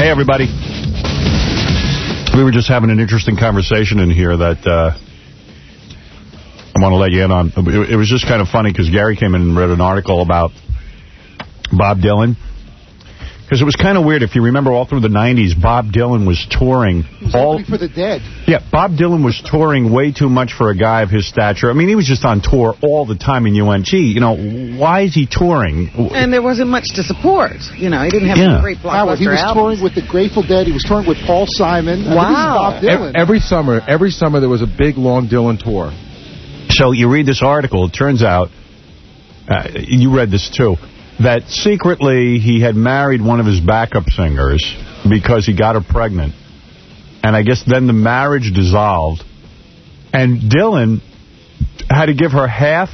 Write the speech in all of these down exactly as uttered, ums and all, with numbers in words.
Hey, everybody. We were just having an interesting conversation in here that uh, I want to let you in on. It, it was just kind of funny because Gary came in and read an article about Bob Dylan. Because it was kind of weird. If you remember, all through the nineties, Bob Dylan was touring. He was all for the dead. Yeah, Bob Dylan was touring way too much for a guy of his stature. I mean, he was just on tour all the time, and you went, gee, you know, why is he touring? And there wasn't much to support. You know, he didn't have Yeah. any great blockbuster Howard, he was albums. touring with the Grateful Dead. He was touring with Paul Simon. I mean, Wow. this is Bob Dylan. Every summer, every summer there was a big, long Dylan tour. So you read this article, it turns out, uh, you read this too, that secretly he had married one of his backup singers because he got her pregnant. And I guess then the marriage dissolved. And Dylan had to give her half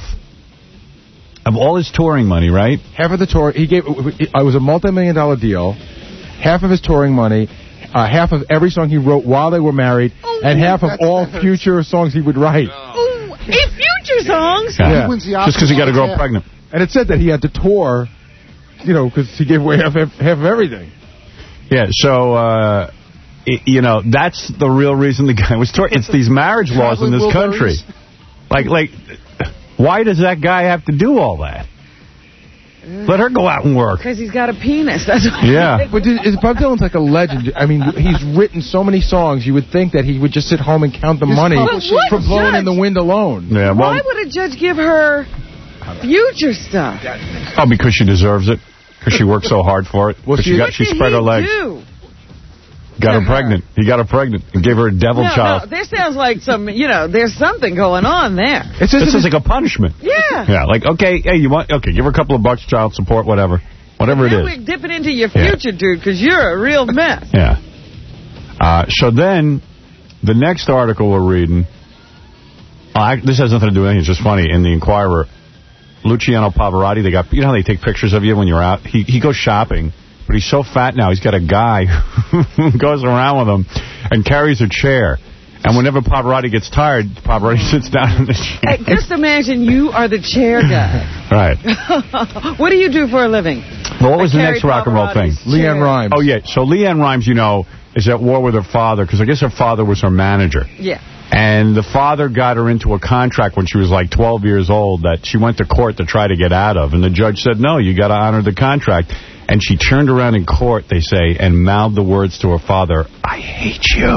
of all his touring money, right? Half of the tour, he gave, it was a multi-million dollar deal, half of his touring money, uh, half of every song he wrote while they were married, Oh, and half of all future songs he would write. Ooh, in future songs? Yeah. He wins the Just because he got a girl Oscar. pregnant. And it said that he had to tour, you know, because he gave away half, half of everything. Yeah, so, uh, it, you know, that's the real reason the guy was touring. It's these marriage laws in this country. Like, like, why does that guy have to do all that? Let her go out and work. Because he's got a penis. That's why. Yeah. But is, Bob Dylan's like a legend. I mean, he's written so many songs, you would think that he would just sit home and count the His money publishing- for Blowing judge? in the Wind alone. Yeah, well, Why would a judge give her future stuff? oh, because she deserves it. Because she worked so hard for it. Well, Because she- she, got, What she did spread he her legs. do? Got her pregnant. He got her pregnant and gave her a devil No, child. no, there sounds like some, you know, there's something going on there. It says This in is like a punishment. Yeah. Yeah, like, okay, hey, you want, okay, give her a couple of bucks, child support, whatever. Whatever it Now is. we're dipping into your Yeah. future, dude, because you're a real mess. Yeah. Uh, so then, the next article we're reading, oh, I, this has nothing to do with anything, it's just funny. In the Inquirer, Luciano Pavarotti, they got, you know how they take pictures of you when you're out? He, he goes shopping, but he's so fat now, he's got a guy who goes around with him and carries a chair. And whenever Pavarotti gets tired, Pavarotti sits down in the chair. Hey, just imagine you are the chair guy. Right. What do you do for a living? Well, what was I the next carry rock and roll thing? Pavarotti's Leanne chair. Rimes. Oh, yeah. So Leanne Rimes, you know, is at war with her father, because I guess her father was her manager. Yeah. And the father got her into a contract when she was like twelve years old that she went to court to try to get out of. And the judge said, no, you got to honor the contract. And she turned around in court, they say, and mouthed the words to her father, I hate you.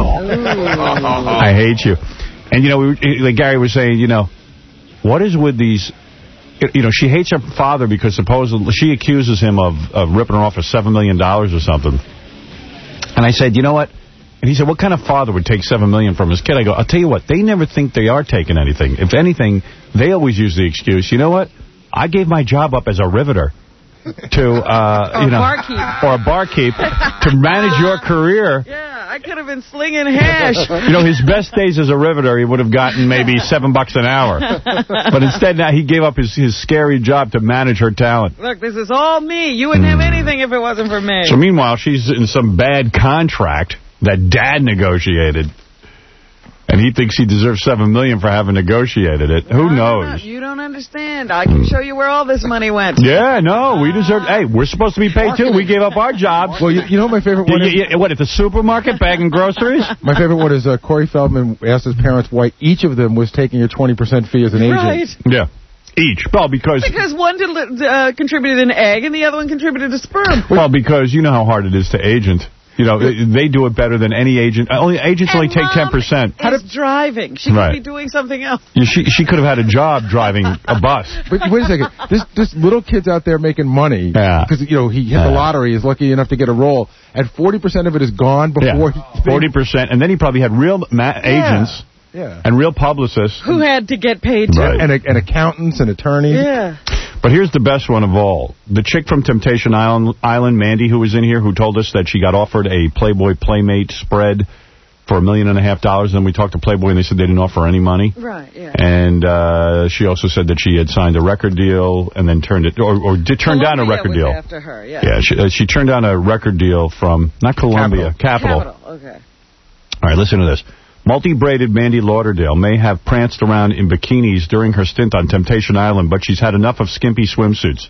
I hate you. And, you know, we, like Gary was saying, you know, what is with these... You know, she hates her father because supposedly she accuses him of, of ripping her off for seven million dollars or something. And I said, you know what? And he said, what kind of father would take seven million dollars from his kid? I go, I'll tell you what, they never think they are taking anything. If anything, they always use the excuse, you know what? I gave my job up as a riveter to, uh, Or you know, barkeep. or a barkeep to manage your career. Yeah, I could have been slinging hash. You know, his best days as a riveter, he would have gotten maybe seven bucks an hour. But instead, now he gave up his, his scary job to manage her talent. Look, this is all me. You wouldn't have anything if it wasn't for me. So meanwhile, she's in some bad contract that Dad negotiated. And he thinks he deserves seven million dollars for having negotiated it. Who No, knows? You don't understand. I can show you where all this money went. Yeah, no, we deserve... Hey, we're supposed to be paid, too. We gave up our jobs. Well, you, you know my favorite one You- is... you- you- what, at the supermarket, bagging groceries? My favorite one is uh, Corey Feldman asked his parents why each of them was taking a twenty percent fee as an agent. Right. Yeah. Each. Well, because... Because one did, uh, contributed an egg and the other one contributed a sperm. Well, because you know how hard it is to agent. You know, they do it better than any agent. Only agents only take ten percent. How is driving. She Right. could be doing something else. Yeah, she she could have had a job driving a bus. But wait a second. This this little kid's out there making money Yeah. because you know he hit the Yeah. lottery, is lucky enough to get a role, and forty percent of it is gone before. Yeah, forty percent, and then he probably had real ma agents Yeah. and real publicists. Who had to get paid too. Right. And, and accountants and attorneys. Yeah. But here's the best one of all. The chick from Temptation Island, Island, Mandy, who was in here, who told us that she got offered a Playboy Playmate spread for a million and a half dollars. And then we talked to Playboy, and they said they didn't offer any money. Right, yeah. And uh, she also said that she had signed a record deal and then turned it, or, or did turn down a Columbia record was deal. after her, yeah. Yeah, she, uh, she turned down a record deal from, not Columbia, Capitol. Capital, okay. All right, listen to this. Multi-braided Mandy Lauderdale may have pranced around in bikinis during her stint on Temptation Island, but she's had enough of skimpy swimsuits.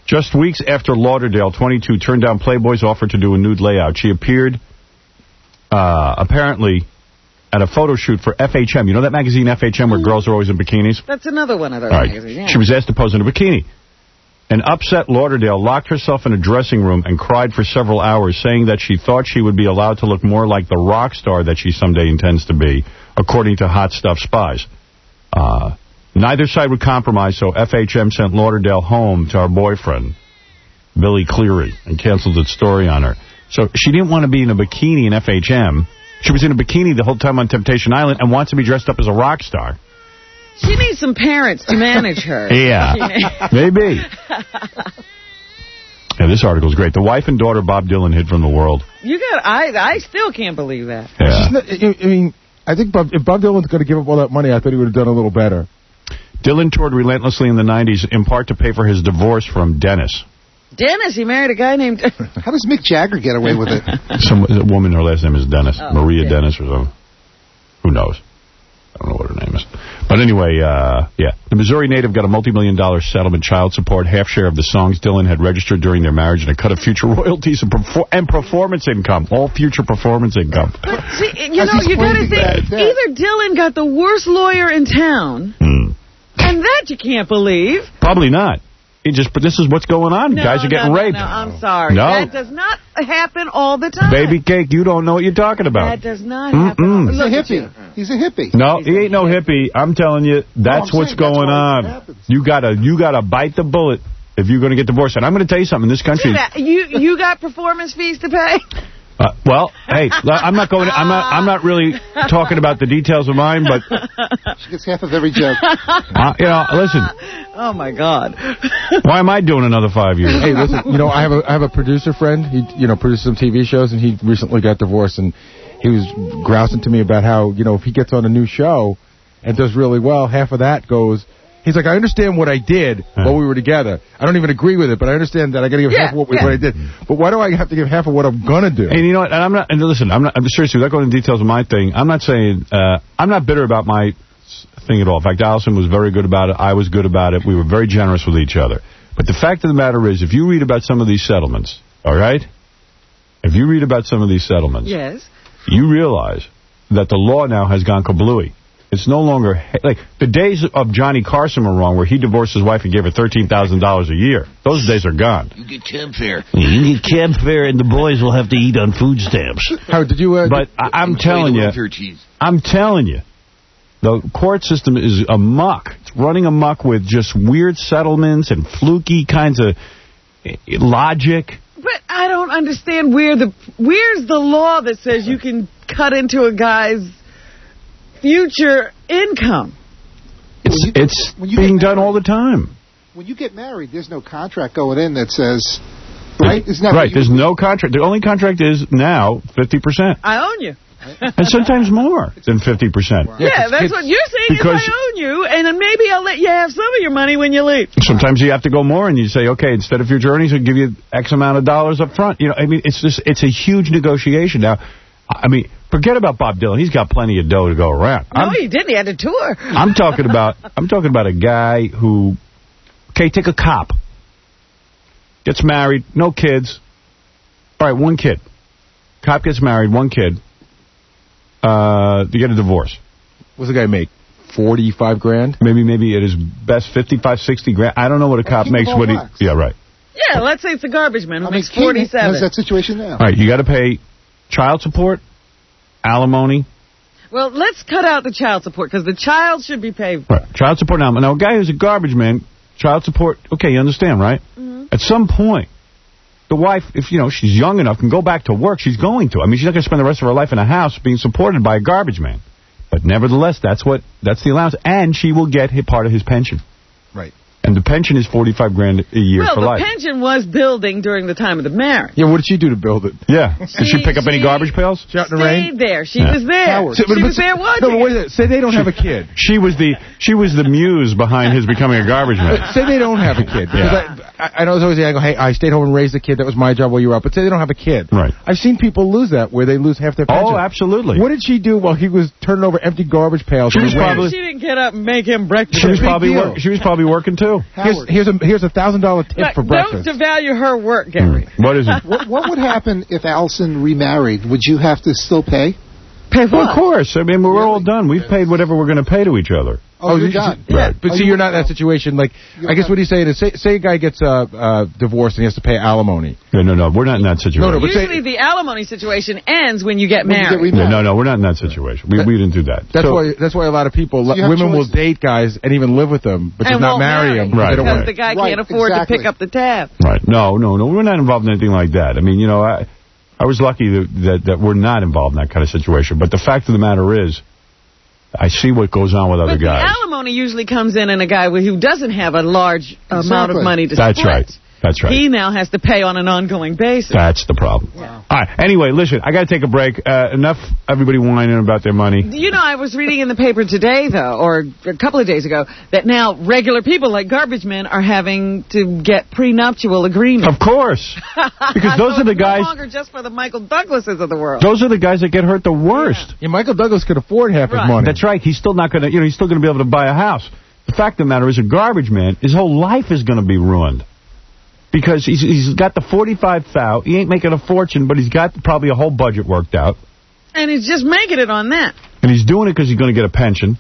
Just weeks after Lauderdale, twenty-two, turned down Playboy's offer to do a nude layout. She appeared, uh, apparently, at a photo shoot for F H M. You know that magazine F H M where girls are always in bikinis? That's another one of those right. magazines. Yeah. She was asked to pose in a bikini. An upset Lauderdale locked herself in a dressing room and cried for several hours, saying that she thought she would be allowed to look more like the rock star that she someday intends to be, according to Hot Stuff spies. Uh, neither side would compromise, so F H M sent Lauderdale home to her boyfriend, Billy Cleary, and canceled its story on her. So she didn't want to be in a bikini in F H M. She was in a bikini the whole time on Temptation Island and wants to be dressed up as a rock star. She needs some parents to manage her. Yeah, maybe. Yeah, this article is great. The wife and daughter Bob Dylan hid from the world. You got. I. I still can't believe that. Yeah. Not, I mean, I think Bob, if Bob Dylan's going to give up all that money, I thought he would have done a little better. Dylan toured relentlessly in the nineties, in part to pay for his divorce from Dennis. Dennis, he married a guy named... How does Mick Jagger get away with it? Some a woman, her last name is Dennis. Oh, Maria yeah. Dennis or something. Who knows? I don't know what her name is. But anyway, uh, yeah. The Missouri native got a multi-million dollar settlement, child support, half share of the songs Dylan had registered during their marriage, and a cut of future royalties and, perfor and performance income. All future performance income. But see, you know, you got to think, either Dylan got the worst lawyer in town, Hmm. and that you can't believe. Probably not. It just, but this is what's going on. No, Guys are getting no, no, raped. No, I'm sorry. No. That does not happen all the time. Baby cake, you don't know what you're talking about. That does not happen. Mm-mm. He's a Look at hippie. He's a hippie. No, he ain't no hippie. I'm telling you, that's I'm what's saying, going that's why it on. happens. You gotta, you gotta bite the bullet if you're going to get divorced. And I'm going to tell you something. In this country, you you got performance fees to pay? uh, well, hey, I'm not going. I'm not. I'm not really talking about the details of mine, but She gets half of every joke. uh, you know, listen. Oh my God! Why am I doing another five years? Hey, listen, you know, I have a I have a producer friend. He, you know, produces some T V shows, and he recently got divorced, and he was grousing to me about how, you know, if he gets on a new show and does really well, half of that goes. He's like, I understand what I did Yeah. while we were together. I don't even agree with it, but I understand that I got to give Yeah, half of what, we, yeah. what I did. But why do I have to give half of what I'm gonna do? And you know what? And I'm not. And listen, I'm not. I'm seriously, without going into details of my thing, I'm not saying. Uh, I'm not bitter about my thing at all. In fact, Allison was very good about it. I was good about it. We were very generous with each other. But the fact of the matter is, if you read about some of these settlements, all right? If you read about some of these settlements, Yes. you realize that the law now has gone kablooey. It's no longer, like, the days of Johnny Carson were wrong, where he divorced his wife and gave her thirteen thousand dollars a year. Those days are gone. You get cab fare. You get cab fare, and the boys will have to eat on food stamps. How did you? Uh, But I, I'm telling you, cheese. I'm telling you, the court system is amok. It's running amok with just weird settlements and fluky kinds of eh, logic. But I don't understand where the where's the law that says you can cut into a guy's future income. It's When you- it's when you being get done married- all the time. When you get married, there's no contract going in that says, right? Isn't that right. what you- There's no contract. The only contract is now fifty percent. I own you. And sometimes more than fifty percent. Yeah, that's what you're saying Because- is I own you, and then maybe I'll let you have some of your money when you leave. Sometimes you have to go more, and you say, okay, instead of future earnings, I'll give you X amount of dollars up front. You know, I mean, it's just, it's a huge negotiation. Now, I mean, forget about Bob Dylan. He's got plenty of dough to go around. No, I'm, he didn't. He had to tour. I'm talking about, I'm talking about a guy who, okay, take a cop. Gets married, no kids. All right, one kid. Cop gets married, one kid. Uh, you get a divorce. What's the guy make? Forty-five grand? Maybe, maybe at his best, fifty-five, sixty grand. I don't know what a cop King of makes. all What he? blacks. Yeah, right. Yeah, let's say it's a garbage man who I mean, makes King forty-seven. has that situation now. All right, you got to pay child support, alimony. Well, let's cut out the child support, because the child should be paid for. Right. Child support, now, now a guy who's a garbage man, child support, okay, you understand, right? Mm-hmm. At some point, the wife, if, you know, she's young enough, can go back to work, she's going to. I mean, she's not going to spend the rest of her life in a house being supported by a garbage man. But nevertheless, that's what, that's the allowance. And she will get his, part of his pension. Right. And the pension is forty-five grand a year Well, for the life. pension was building during the time of the marriage. Yeah, what did she do to build it? Yeah. Did she She- pick up any she- garbage pails? She out in the rain? Stayed there. She Yeah. was there. Howard. She But- but- was there watching. No, but wait a minute. Say they don't have a kid. She was the she was the muse behind his becoming a garbage man. Say they don't have a kid. Because Yeah. I, I know it's always the angle, hey, I stayed home and raised the kid. That was my job while you were out. But say they don't have a kid. Right. I've seen people lose that, where they lose half their pension. Oh, absolutely. What did she do while he was turning over empty garbage pails? She was probably... She didn't get up and make him breakfast. She was probably, work, she was probably working, too. Here's, here's a here's a one thousand dollar tip But for breakfast. Don't devalue her work, Gary. Mm. What is it? What, what would happen if Allison remarried? Would you have to still pay? Pay Well, what? of course. I mean, we're Really? all done. We've paid whatever we're going to pay to each other. Oh, you're you- done. Right. But Oh, see, you- you're not in that situation. Like, You're I guess not- what he's saying is, say, say a guy gets uh, uh, divorced and he has to pay alimony. No, no, no. We're not in that situation. No, no, but say- Usually the alimony situation ends when you get When you get married. remarried. No, no, no. We're not in that situation. We, we didn't do that. That's So- why. That's why a lot of people, So you have women will choices. date guys and even live with them, but and just not won't marry them. Right, They don't because want the guy Right, can't afford exactly. to pick up the tab. Right. No, no, no. We're not involved in anything like that. I mean, you know, I, I was lucky that, that, that we're not involved in that kind of situation. But the fact of the matter is, I see what goes on with other But the guys. alimony usually comes in in a guy who doesn't have a large amount Exactly. of money to That's split. right. That's right. He now has to pay on an ongoing basis. That's the problem. Wow. All right. Anyway, listen, I got to take a break. Uh, enough everybody whining about their money. You know, I was reading in the paper today, though, or a couple of days ago, that now regular people like garbage men are having to get prenuptial agreements. Of course. Because those So are the it's guys... no longer just for the Michael Douglases of the world. Those are the guys that get hurt the worst. Yeah, Michael Douglas could afford half Right. his money. That's right. He's still not going to, you know, he's still going to be able to buy a house. The fact of the matter is, a garbage man, his whole life is going to be ruined. Because he's he's got the forty-five thousand. He ain't making a fortune, but he's got probably a whole budget worked out. And he's just making it on that. And he's doing it because he's going to get a pension.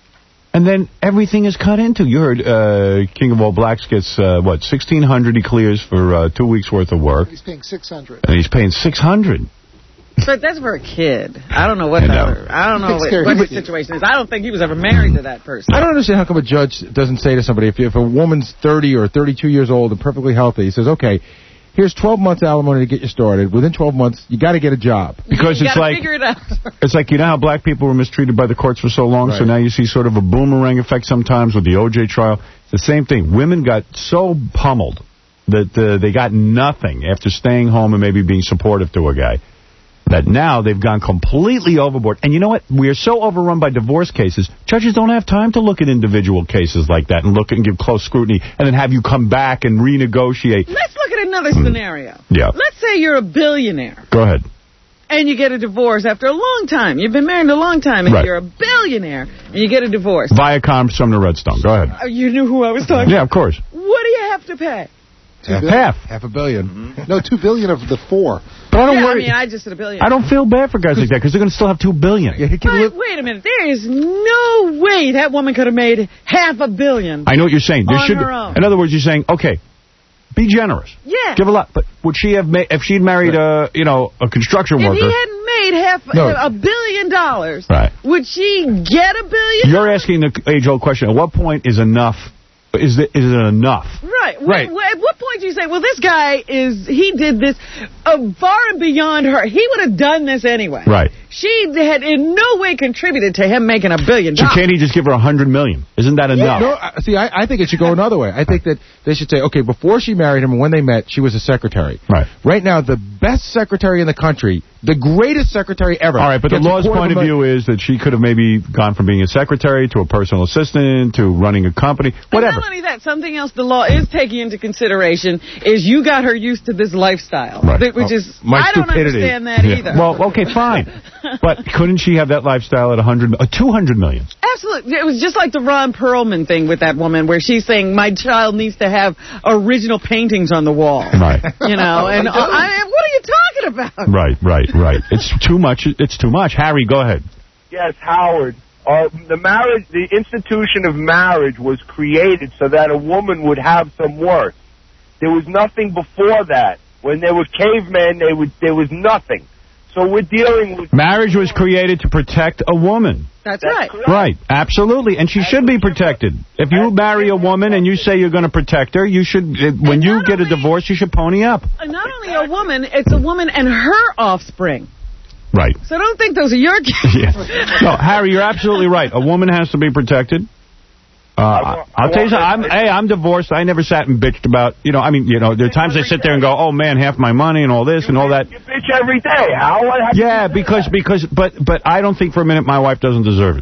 And then everything is cut into. You heard uh, King of All Blacks gets, uh, what, sixteen hundred dollars he clears for uh, two weeks' worth of work. He's paying six hundred. And he's paying six hundred dollars. But that's for a kid. I don't know what I the know. other, I don't know Takes what, care of what his his situation is. I don't think he was ever married to that person. I don't understand how come a judge doesn't say to somebody, if, if a woman's thirty or thirty-two years old and perfectly healthy, he says, okay, here's twelve months alimony to get you started. Within twelve months, you got to get a job. Because you it's gotta like, figure it out. it's like, you know how black people were mistreated by the courts for so long, so Right. now you see sort of a boomerang effect sometimes with the O J trial. It's the same thing. Women got so pummeled that uh, they got nothing after staying home and maybe being supportive to a guy, that now they've gone completely overboard. And you know what? We are so overrun by divorce cases, judges don't have time to look at individual cases like that and look and give close scrutiny and then have you come back and renegotiate. Let's look at another scenario. Yeah. Let's say you're a billionaire Go ahead. and you get a divorce after a long time. You've been married a long time and Right. you're a billionaire and you get a divorce. Viacom, Sumner Redstone. Go ahead. Uh, You knew who I was talking Yeah, of course. about. What do you have to pay? Two billion. Half. Half a billion. No, two billion of the four. But I don't yeah, worry. I mean, I just said a billion. I don't feel bad for guys like that because they're going to still have two billion. Yeah, he can But live. wait a minute. There is no way that woman could have made half a billion. I know what you're saying. There On should. her own. In other words, you're saying, okay, be generous. Yeah. Give a lot. But would she have made if she'd married a you know a construction If worker? he hadn't made half No. a billion dollars, Right. would she get a billion? You're asking the age-old question. At what point is enough? Is it, is it enough? Right. Right. Wh- wh- At what point do you say, well, this guy is, he did this uh, far and beyond her. He would have done this anyway. Right. She had in no way contributed to him making a billion So dollars. can't he just give her a hundred million? Isn't that enough? No, I- see, I, I think it should go another way. I think that they should say, okay, before she married him and when they met, she was a secretary. Right. Right now, the best secretary in the country, the greatest secretary ever. All right, but the gets a law's quarter point a of million- view is that she could have maybe gone from being a secretary to a personal assistant to running a company, And whatever. not only that, something else the law is taking into consideration is you got her used to this lifestyle. Right. That- Which Oh, is, my I don't stupidity. understand that Yeah. either. Well, okay, fine. But couldn't she have that lifestyle at a hundred, uh, two hundred million? Absolutely. It was just like the Ron Perlman thing with that woman where she's saying, my child needs to have original paintings on the wall. Right. You know, and uh, I mean, what are you talking about? Right, right, right. It's too much. It's too much. Harry, go ahead. Yes, Howard. Uh, the marriage, the institution of marriage was created so that a woman would have some worth. There was nothing before that. When they were cavemen, they would, there was nothing. So we're dealing with... Marriage was created to protect a woman. That's, That's right. correct. Right, absolutely. And she should be protected. If you marry a woman and you say you're going to protect her, you should, uh, when And you not get a only- divorce, you should pony up. And not only a woman, it's a woman and her offspring. Right. So don't think those are your kids. Yeah. No, Harry, you're absolutely right. A woman has to be protected. Uh, I- I'll I tell you something. want- I'm, hey, I'm divorced. I never sat and bitched about, you know, I mean, you know, there are times I sit there and go, oh, man, half my money and all this and all that. You bitch every day, Howard. How can Yeah, you do because, that? because, but, but I don't think for a minute my wife doesn't deserve it.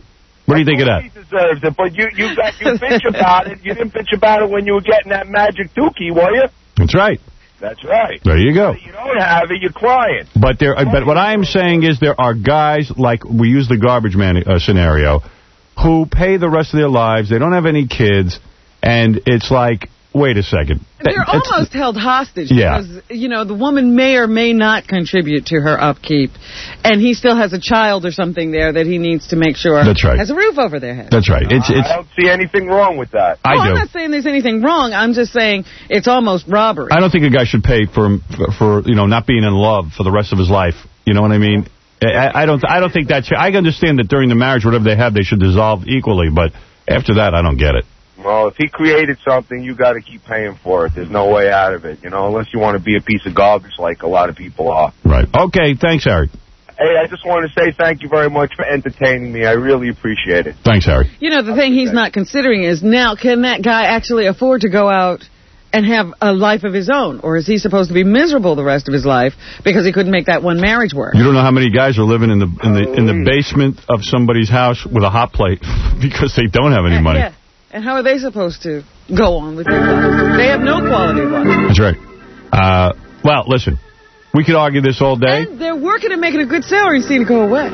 What do you think of that? He deserves it, but you you got you bitch about it. You didn't bitch about it when you were getting that magic dookie, were you? That's right. That's right. There you go. You don't have it, you're crying. But there, but what I am saying is there are guys, like we use the garbage man uh, scenario, who pay the rest of their lives. They don't have any kids, and it's like, wait a second. They're it's, almost held hostage yeah. because, you know, the woman may or may not contribute to her upkeep, and he still has a child or something there that he needs to make sure That's right. has a roof over their head. That's right. It's, it's, I don't see anything wrong with that. I well, do. I'm not saying there's anything wrong. I'm just saying it's almost robbery. I don't think a guy should pay for, for, for you know, not being in love for the rest of his life. You know what I mean? I, I don't I don't think that's... I understand that during the marriage, whatever they have, they should dissolve equally, but after that, I don't get it. Well, if he created something, you got to keep paying for it. There's no way out of it, you know, unless you want to be a piece of garbage like a lot of people are. Right. Okay, thanks, Harry. Hey, I just want to say thank you very much for entertaining me. I really appreciate it. Thanks, Harry. You know, the thing he's not considering is, now, can that guy actually afford to go out and have a life of his own? Or is he supposed to be miserable the rest of his life because he couldn't make that one marriage work? You don't know how many guys are living in the in the in the basement of somebody's house with a hot plate because they don't have any money. Yeah. And how are they supposed to go on with their life? They have no quality of life. That's right. Uh, well, listen, we could argue this all day. And they're working and making a good salary and seem to go away.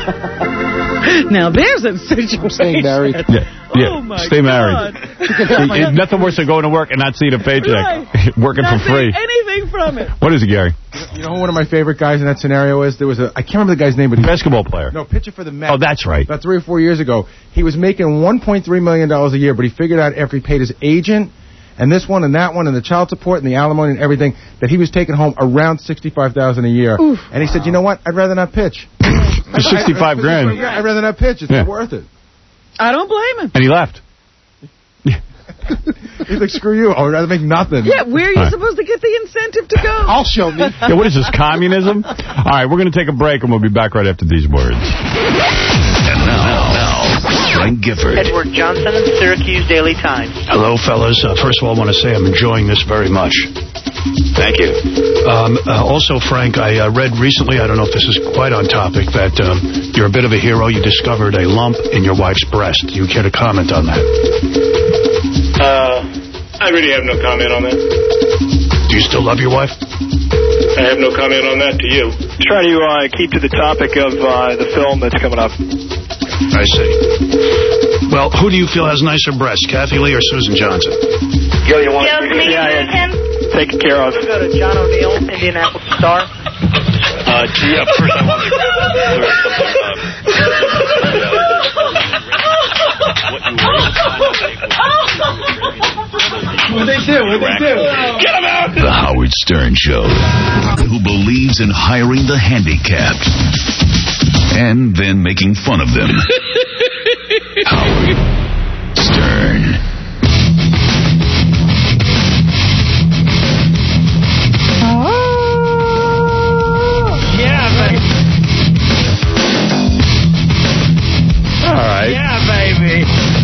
Now, there's a situation. Staying married. Yeah, yeah. Oh, my Stay God. married. It's nothing worse than going to work and not seeing a paycheck. Right. Working Not for free. seeing anything from it. What is it, Gary? You know who one of my favorite guys in that scenario is? There was a, I can't remember the guy's name, but he Basketball player. No, pitcher for the Mets. Oh, that's right. About three or four years ago. He was making one point three million dollars a year, but he figured out after he paid his agent and this one and that one and the child support and the alimony and everything that he was taking home around sixty-five thousand dollars a year. Oof. And he said, you know what? I'd rather not pitch. For sixty-five grand. Yeah, I'd rather not pitch. It's Yeah. not worth it. I don't blame him. And he left. He's like, screw you. I'd rather make nothing. Yeah, where are you All right. supposed to get the incentive to go? I'll show me. Yeah, what is this, communism? All right, we're going to take a break, and we'll be back right after these words. And now, now, Frank Gifford. Edward Johnson, Syracuse Daily Times. Hello, fellas. Uh, first of all, I want to say I'm enjoying this very much. Thank you. Um, uh, also, Frank, I uh, read recently, I don't know if this is quite on topic, that um, you're a bit of a hero. You discovered a lump in your wife's breast. Do you care to comment on that? Uh, I really have no comment on that. Do you still love your wife? I have no comment on that to you. Try to uh, keep to the topic of uh, the film that's coming up. I see. Well, who do you feel has nicer breasts, Kathy Lee or Susan Johnson? Gil, you want Gil, can you Yeah, use yeah. him? Taken care of. Go to John O'Neill, Indianapolis Star. Uh, yeah, first I want to clear something up. What'd they do? What'd they do? Get him out! The Howard Stern Show. Who believes in hiring the handicapped and then making fun of them. Howard Stern. All right. Yeah, baby.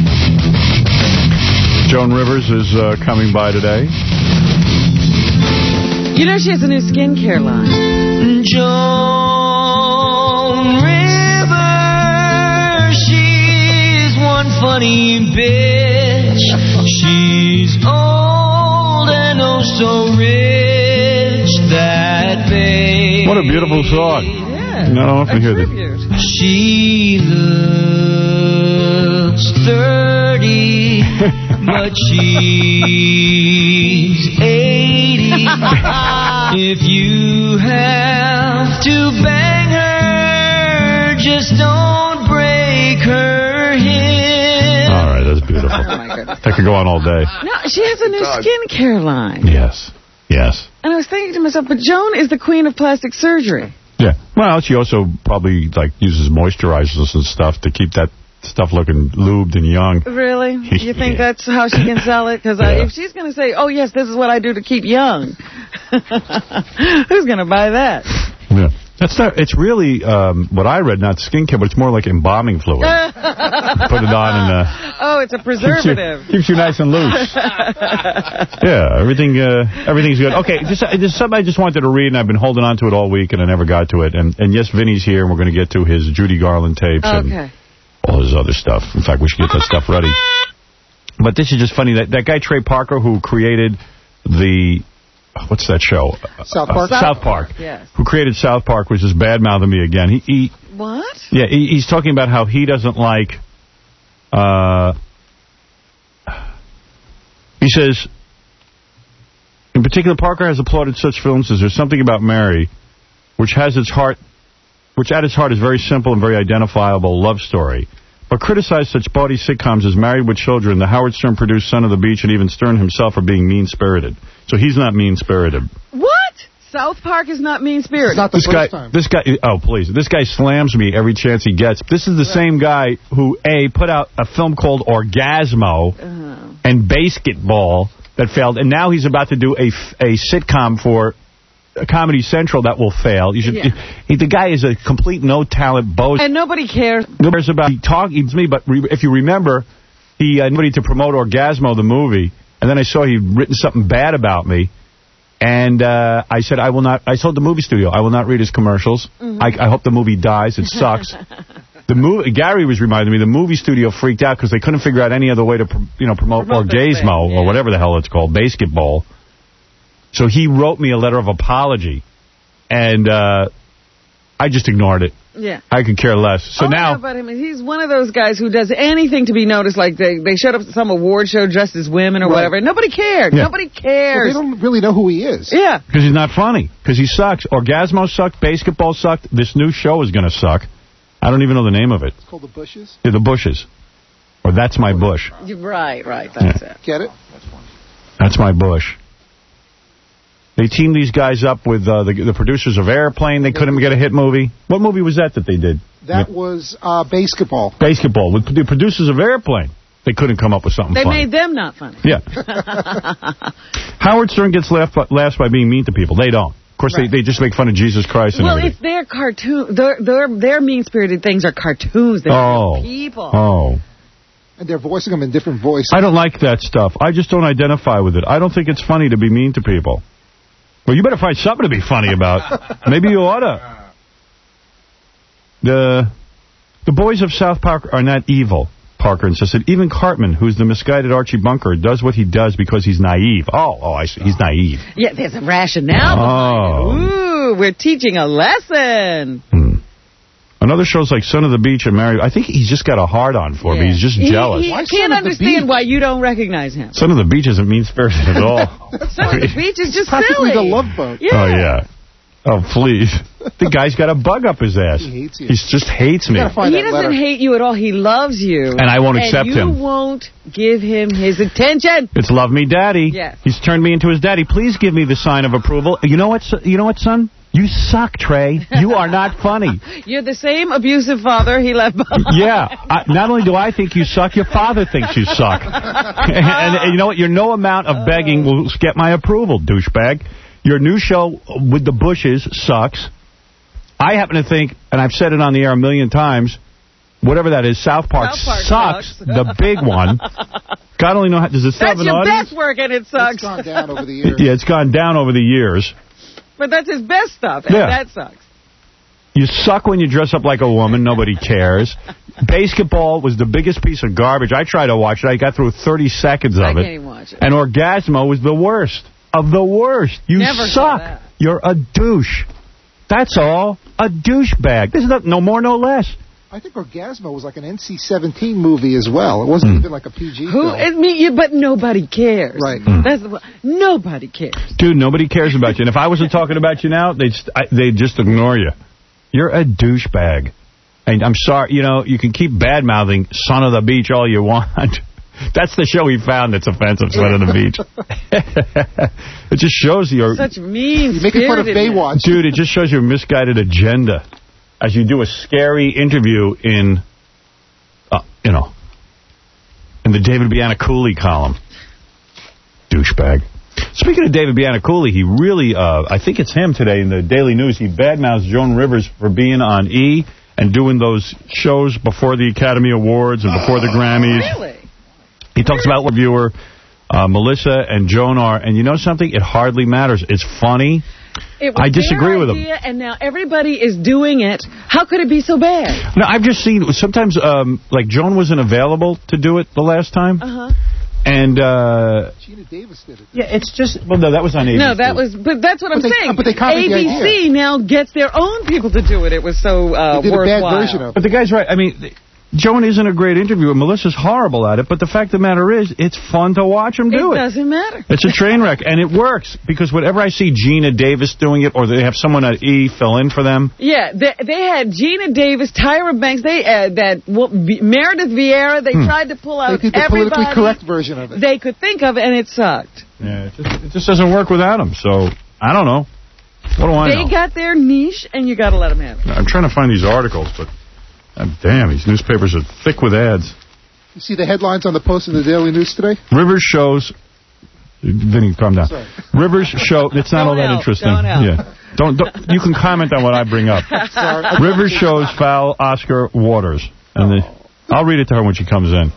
Joan Rivers is uh, coming by today. You know she has a new skincare line. Joan Rivers, she's one funny bitch. She's old and oh so rich, that babe. What a beautiful song. Yeah. No, I don't often a hear that. tribute. She looks thirty, but she's eighty. If you have to bang her, just don't break her hip. All right, that's beautiful. Oh, my goodness. That could go on all day. No, she has a new skincare line. Yes. Yes. And I was thinking to myself, but Joan is the queen of plastic surgery. Yeah. Well, she also probably like uses moisturizers and stuff to keep that stuff looking lubed and young. Really? You think Yeah. that's how she can sell it? Because Yeah. if she's going to say, oh, yes, this is what I do to keep young, who's going to buy that? Yeah. That's not, it's really, um, what I read, not skincare, but it's more like embalming fluid. Put it on and, uh... Oh, it's a preservative. Keeps you, keeps you nice and loose. Yeah, everything, uh, everything's good. Okay, just, uh, there's something I just wanted to read, and I've been holding on to it all week, and I never got to it. And, and yes, Vinny's here, and we're going to get to his Judy Garland tapes. Okay. And all all his other stuff. In fact, we should get that stuff ready. But this is just funny. That, that guy, Trey Parker, who created the... What's that show? South Park? Uh, South Park. Yes. Who created South Park, which is bad-mouthing me again. He, he What? Yeah, he, he's talking about how he doesn't like... Uh, he says... In particular, Parker has applauded such films as There's Something About Mary, which has its heart... which at its heart is very simple and very identifiable love story. But criticized such bawdy sitcoms as Married with Children, the Howard Stern-produced Son of the Beach, and even Stern himself for being mean-spirited. So he's not mean-spirited. What? South Park is not mean-spirited. It's not the This first guy, time. this guy, oh, please. This guy slams me every chance he gets. This is the same guy who, A, put out a film called Orgasmo Uh-huh. and Basketball that failed, and now he's about to do a, a sitcom for Comedy Central that will fail. You should. Yeah. He, the guy is a complete no-talent boast. And nobody cares. Nobody cares about he talk. It's me, but re, if you remember, he uh, nobody to promote Orgasmo, the movie, and then I saw he'd written something bad about me, and uh, I said I will not. I told the movie studio I will not read his commercials. Mm-hmm. I, I hope the movie dies. It sucks. The movie, Gary was reminding me, the movie studio freaked out because they couldn't figure out any other way to, you know, promote, promote Orgasmo yeah. or whatever the hell it's called, Basketball. So he wrote me a letter of apology, and uh, I just ignored it. Yeah. I could care less. So oh, now... Yeah, but I mean, he's one of those guys who does anything to be noticed, like they, they showed up at some award show dressed as women or right. whatever. Nobody cared. Yeah. Nobody cares. Well, they don't really know who he is. Yeah. Because he's not funny. Because he sucks. Orgasmo sucked. Basketball sucked. This new show is going to suck. I don't even know the name of it. It's called The Bushes? Yeah, The Bushes. Or That's My Bush. Right, right. That's yeah. it. Get it? That's My Bush. They teamed these guys up with uh, the, the producers of Airplane. They couldn't get a hit movie. What movie was that that they did? That yeah. was uh, Basketball. Basketball. With the producers of Airplane. They couldn't come up with something they funny. They made them not funny. Yeah. Howard Stern gets laughed, laughs by being mean to people. They don't. Of course, right. they, they just make fun of Jesus Christ and well, everything. Well, if they're cartoon, their their their mean-spirited things are cartoons. They're oh. people. Oh. And they're voicing them in different voices. I don't like that stuff. I just don't identify with it. I don't think it's funny to be mean to people. Well, you better find something to be funny about. Maybe you ought to. The, the boys of South Park are not evil, Parker insisted. Even Cartman, who's the misguided Archie Bunker, does what he does because he's naive. Oh, oh, I see. He's naive. Yeah, there's a rationale oh. behind it. Ooh, we're teaching a lesson. Hmm. Another show's like Son of the Beach and Mary. I think he's just got a hard-on for yeah. me. He's just he, jealous. He, he can't understand why you don't recognize him. Son of the Beach isn't mean-spirited at all. Son of the Beach is just practically silly. the Love Boat. Yeah. Oh, yeah. Oh, please. The guy's got a bug up his ass. He hates you. He just hates me. He doesn't letter. hate you at all. He loves you. And I won't accept and you him. you won't give him his attention. It's love me, daddy. Yes. He's turned me into his daddy. Please give me the sign of approval. You know what, you know what, son? You suck, Trey. You are not funny. You're the same abusive father he left behind. Yeah. I, not only do I think you suck, your father thinks you suck. and, and, and you know what? Your no amount of begging will get my approval, douchebag. Your new show with the Bushes sucks. I happen to think, and I've said it on the air a million times, whatever that is, South Park, South Park sucks, sucks. the big one. God only knows how, does it still That's have an your audience? best work, and it sucks. It's gone down over the years. Yeah, it's gone down over the years. But that's his best stuff, and Yeah. that sucks. You suck when you dress up like a woman. Nobody cares. Basketball was the biggest piece of garbage. I tried to watch it. I got through thirty seconds of I it. can't even watch it. And Orgasmo was the worst of the worst. You Never saw suck. that. You're a douche. That's all. A douchebag. This is not, no more, no less. I think Orgasmo was like an N C seventeen movie as well. It wasn't Mm. even like a P G Who? film. I mean, you, but nobody cares. Right. Mm. That's the, nobody cares. Dude, nobody cares about you. And if I wasn't talking about you now, they'd, st- I, they'd just ignore you. You're a douchebag. And I'm sorry, you know, you can keep bad-mouthing Son of the Beach all you want. That's the show he found that's offensive, Son of the Beach. It just shows your... Such mean You're making fun of Baywatch. Dude, it just shows your misguided agenda as you do a scary interview in, uh, you know, in the David Biannacooley column. Douchebag. Speaking of David Biannacooley, he really, uh, I think it's him today in the Daily News, he badmouths Joan Rivers for being on E! And doing those shows before the Academy Awards and before the Grammys. Really? He talks about what viewer uh, Melissa and Joan are, and you know something? It hardly matters. It's funny. It was I disagree their with him. idea, and now everybody is doing it. How could it be so bad? No, I've just seen, sometimes, um, like, Joan wasn't available to do it the last time. Uh-huh. And, uh... Gina Davis did it. Yeah, it's just... Well, no, that was on A B C. No, that was... But that's what But I'm they- saying. but they copied the A B C idea. now gets their own people to do it. It was so uh, They did a bad worthwhile. version of it. But the guy's right. I mean, Joan isn't a great interviewer. Melissa's horrible at it. But the fact of the matter is, it's fun to watch them do It it. doesn't matter. It's a train wreck. And it works. Because whenever I see Gina Davis doing it, or they have someone at E fill in for them. Yeah, they, they had Gina Davis, Tyra Banks, they uh, that well, v- Meredith Vieira. They Hmm. tried to pull They out did the everybody politically correct version of it. they could think of, and it sucked. Yeah, it just, it just doesn't work without them. So, I don't know. What do I They know? got their niche, and you got to let them have it. I'm trying to find these articles, but... God damn, these newspapers are thick with ads. You see the headlines on the Post and the Daily News today? Rivers shows... Vinny, calm down. Sorry. Rivers show... It's not Don't all that help, interesting. don't help. Yeah. Don't, don't, you can comment on what I bring up. Sorry. Rivers shows foul Oscar Waters. And the, I'll read it to her when she comes in.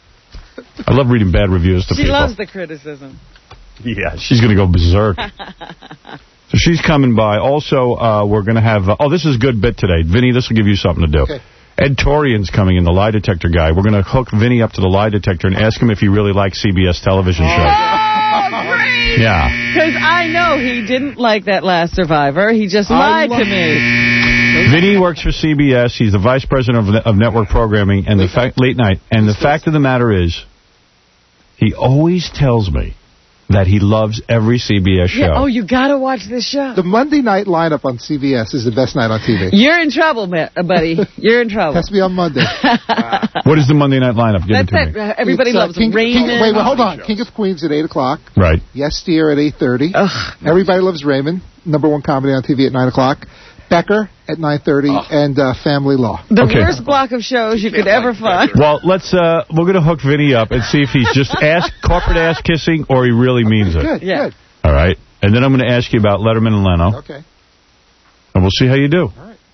I love reading bad reviews to She people. loves the criticism. Yeah, she's going to go berserk. So she's coming by. Also, uh, we're going to have... Uh, oh, this is a good bit today. Vinny, this will give you something to do. Okay. Ed Torian's coming in, the lie detector guy. We're going to hook Vinny up to the lie detector and ask him if he really likes C B S television shows. Oh, great! Yeah. Because I know he didn't like that last Survivor. He just lied to me. Vinny works for C B S. He's the vice president of, of network programming and the fact late night. And the fact of the matter is, he always tells me that he loves every C B S show. Yeah, oh, you got to watch this show. The Monday night lineup on C B S is the best night on T V. You're in trouble, ma- uh, buddy. You're in trouble. Has to be on Monday. What is the Monday night lineup? Give That's it to that. me. Uh, everybody It's, uh, loves King, Raymond. King, wait, wait, hold on. King of Queens at eight o'clock. Right. Yes, Dear at eight thirty. Ugh. Everybody Loves Raymond, number one comedy on T V at nine o'clock. Becker at nine thirty, and uh, Family Law. The Okay. worst block of shows you could ever find. Well, let's, uh, we're going to hook Vinny up and see if he's just ass, corporate ass kissing or he really means it. Good, Yeah. good. All right. And then I'm going to ask you about Letterman and Leno. Okay. And we'll see how you do. All right.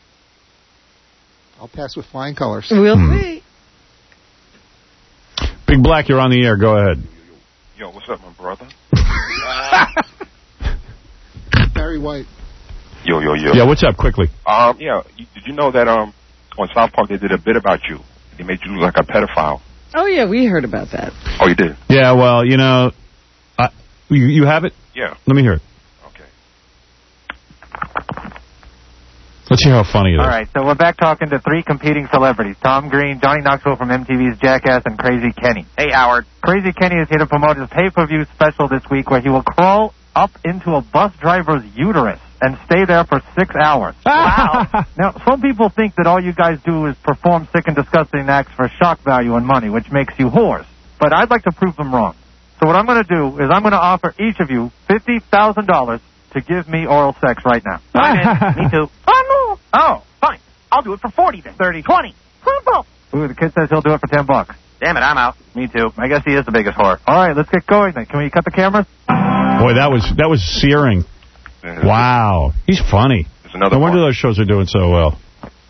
I'll pass with flying colors. We'll Hmm. see. Big Black, you're on the air. Go ahead. Yo, what's up, my brother? Barry White. Yo, yo, yo. Yeah, what's up? Quickly. Um, yeah, you, did you know that um on South Park they did a bit about you? They made you look like a pedophile. Oh, yeah, we heard about that. Oh, you did? Yeah, well, you know, I, you, you have it? Yeah. Let me hear it. Okay. Let's see how funny it is. All right, so we're back talking to three competing celebrities. Tom Green, Johnny Knoxville from M T V's Jackass, and Crazy Kenny. Hey, Howard. Crazy Kenny is here to promote his pay-per-view special this week where he will crawl up into a bus driver's uterus and stay there for six hours. Wow. Now, some people think that all you guys do is perform sick and disgusting acts for shock value and money, which makes you whores. But I'd like to prove them wrong. So what I'm going to do is I'm going to offer each of you fifty thousand dollars to give me oral sex right now. I'm in. Me too. Oh, no. Oh, fine. I'll do it for forty then. thirty. twenty. Ooh, the kid says he'll do it for ten bucks. Damn it, I'm out. Me too. I guess he is the biggest whore. All right, let's get going then. Can we cut the cameras? Boy, that was that was searing. Wow. He's funny. another No wonder those shows are doing so well.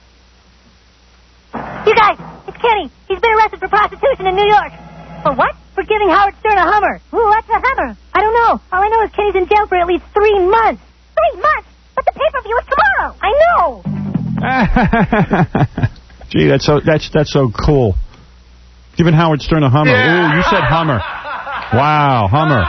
You guys, it's Kenny. He's been arrested for prostitution in New York. For what? For giving Howard Stern a Hummer. Ooh, what's a Hummer? I don't know. All I know is Kenny's in jail for at least three months. Three months? But the pay-per-view is tomorrow. I know. Gee, that's so that's that's so cool. Giving Howard Stern a Hummer. Yeah. Ooh, you said Hummer. Wow, Hummer.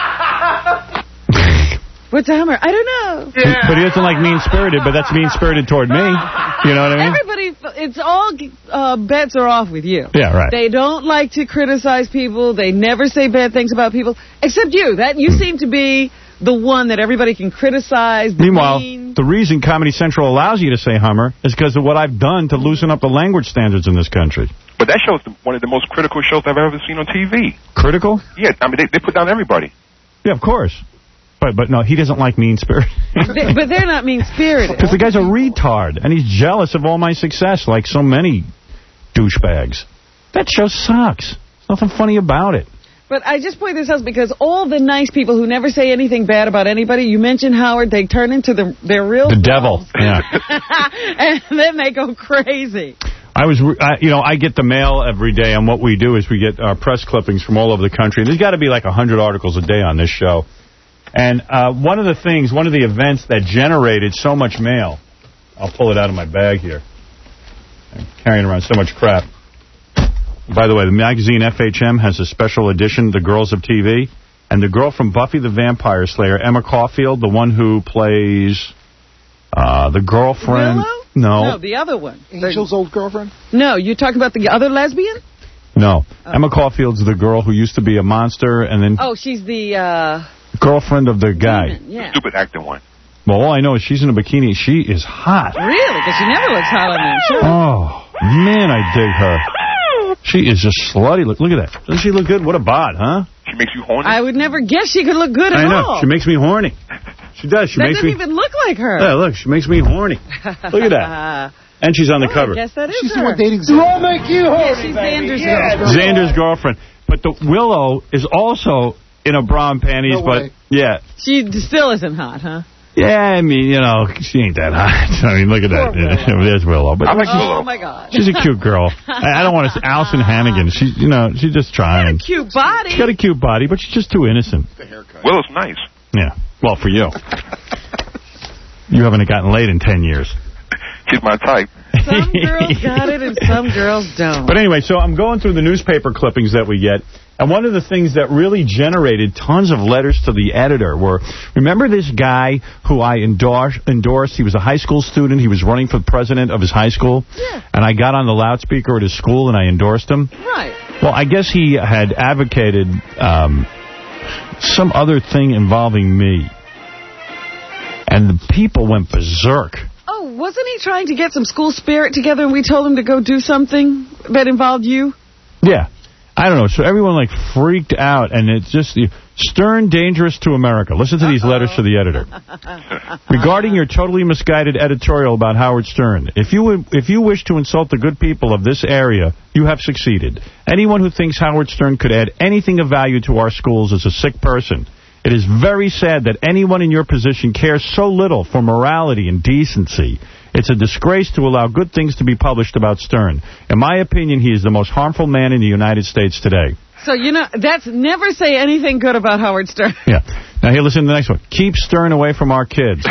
What's a Hummer? I don't know. But he doesn't like mean-spirited, but that's mean-spirited toward me. You know what I mean? Everybody, it's all uh, bets are off with you. Yeah, right. They don't like to criticize people. They never say bad things about people, except you. That you seem to be the one that everybody can criticize. Meanwhile, mean. the reason Comedy Central allows you to say Hummer is because of what I've done to loosen up the language standards in this country. But that show's the, one of the most critical shows I've ever seen on T V. Critical? Yeah, I mean, they, they put down everybody. Yeah, of course. But but no, he doesn't like mean-spirited. They- but they're not mean-spirited. Because the guy's a retard, and he's jealous of all my success, like so many douchebags. That show sucks. There's nothing funny about it. But I just point this out because all the nice people who never say anything bad about anybody, you mention Howard, they turn into the their real The devil. Yeah. and then they go crazy. I was, I, you know, I get the mail every day, and what we do is we get our press clippings from all over the country. There's got to be like a hundred articles a day on this show. And uh, one of the things, one of the events that generated so much mail, I'll pull it out of my bag here. I'm carrying around so much crap. By the way, the magazine F H M has a special edition, The Girls of T V. And the girl from Buffy the Vampire Slayer, Emma Caulfield, the one who plays uh, the girlfriend. Willow? No. No, the other one. Angel's old girlfriend? No, you're talking about the other lesbian? No. Oh. Emma Caulfield's the girl who used to be a monster and then... Oh, she's the... Uh, girlfriend of the guy. Demon, yeah. Stupid acting one. Well, all I know is she's in a bikini. She is hot. Really? Because she never looks hot on that show. Oh, man, I dig her. She is just slutty. Look, look at that. Doesn't she look good? What a bod, huh? She makes you horny? I would never guess she could look good at all. I know. All. She makes me horny. She does. She that makes doesn't me... even look like her. Yeah, look. She makes me horny. Look at that. And she's on the oh, cover. I guess that is she's her. the one dating Xander. I'll make you horny, Yeah, she's Xander's yeah. girlfriend. Xander's girlfriend. But the Willow is also in a bra and panties, no but... Way. Yeah. She still isn't hot, huh? Yeah, I mean, you know, she ain't that hot. I mean, look at that. Yeah, there's Willow. But I like Willow. Oh, my God. She's a cute girl. I, I don't want to... Allison Hannigan. She's, you know, she's just trying. She's got a cute body. She's got a cute body, but she's just too innocent. The haircut. Willow's nice. Yeah. Well, for you. You haven't gotten laid in ten years. She's my type. Some girls got it and some girls don't. But anyway, so I'm going through the newspaper clippings that we get, and one of the things that really generated tons of letters to the editor were, remember this guy who I endorse, endorsed? He was a high school student. He was running for president of his high school. Yeah. And I got on the loudspeaker at his school, and I endorsed him. Right. Well, I guess he had advocated um, some other thing involving me. And the people went berserk. Oh, wasn't he trying to get some school spirit together and we told him to go do something that involved you? Yeah. I don't know. So everyone, like, freaked out, and it's just Stern, dangerous to America. Listen to these Uh-oh. letters to the editor. Regarding your totally misguided editorial about Howard Stern, if you would, if you wish to insult the good people of this area, you have succeeded. Anyone who thinks Howard Stern could add anything of value to our schools is a sick person. It is very sad that anyone in your position cares so little for morality and decency. It's a disgrace to allow good things to be published about Stern. In my opinion, he is the most harmful man in the United States today. So, you know, that's never say anything good about Howard Stern. Yeah. Now, here, listen to the next one. Keep Stern away from our kids.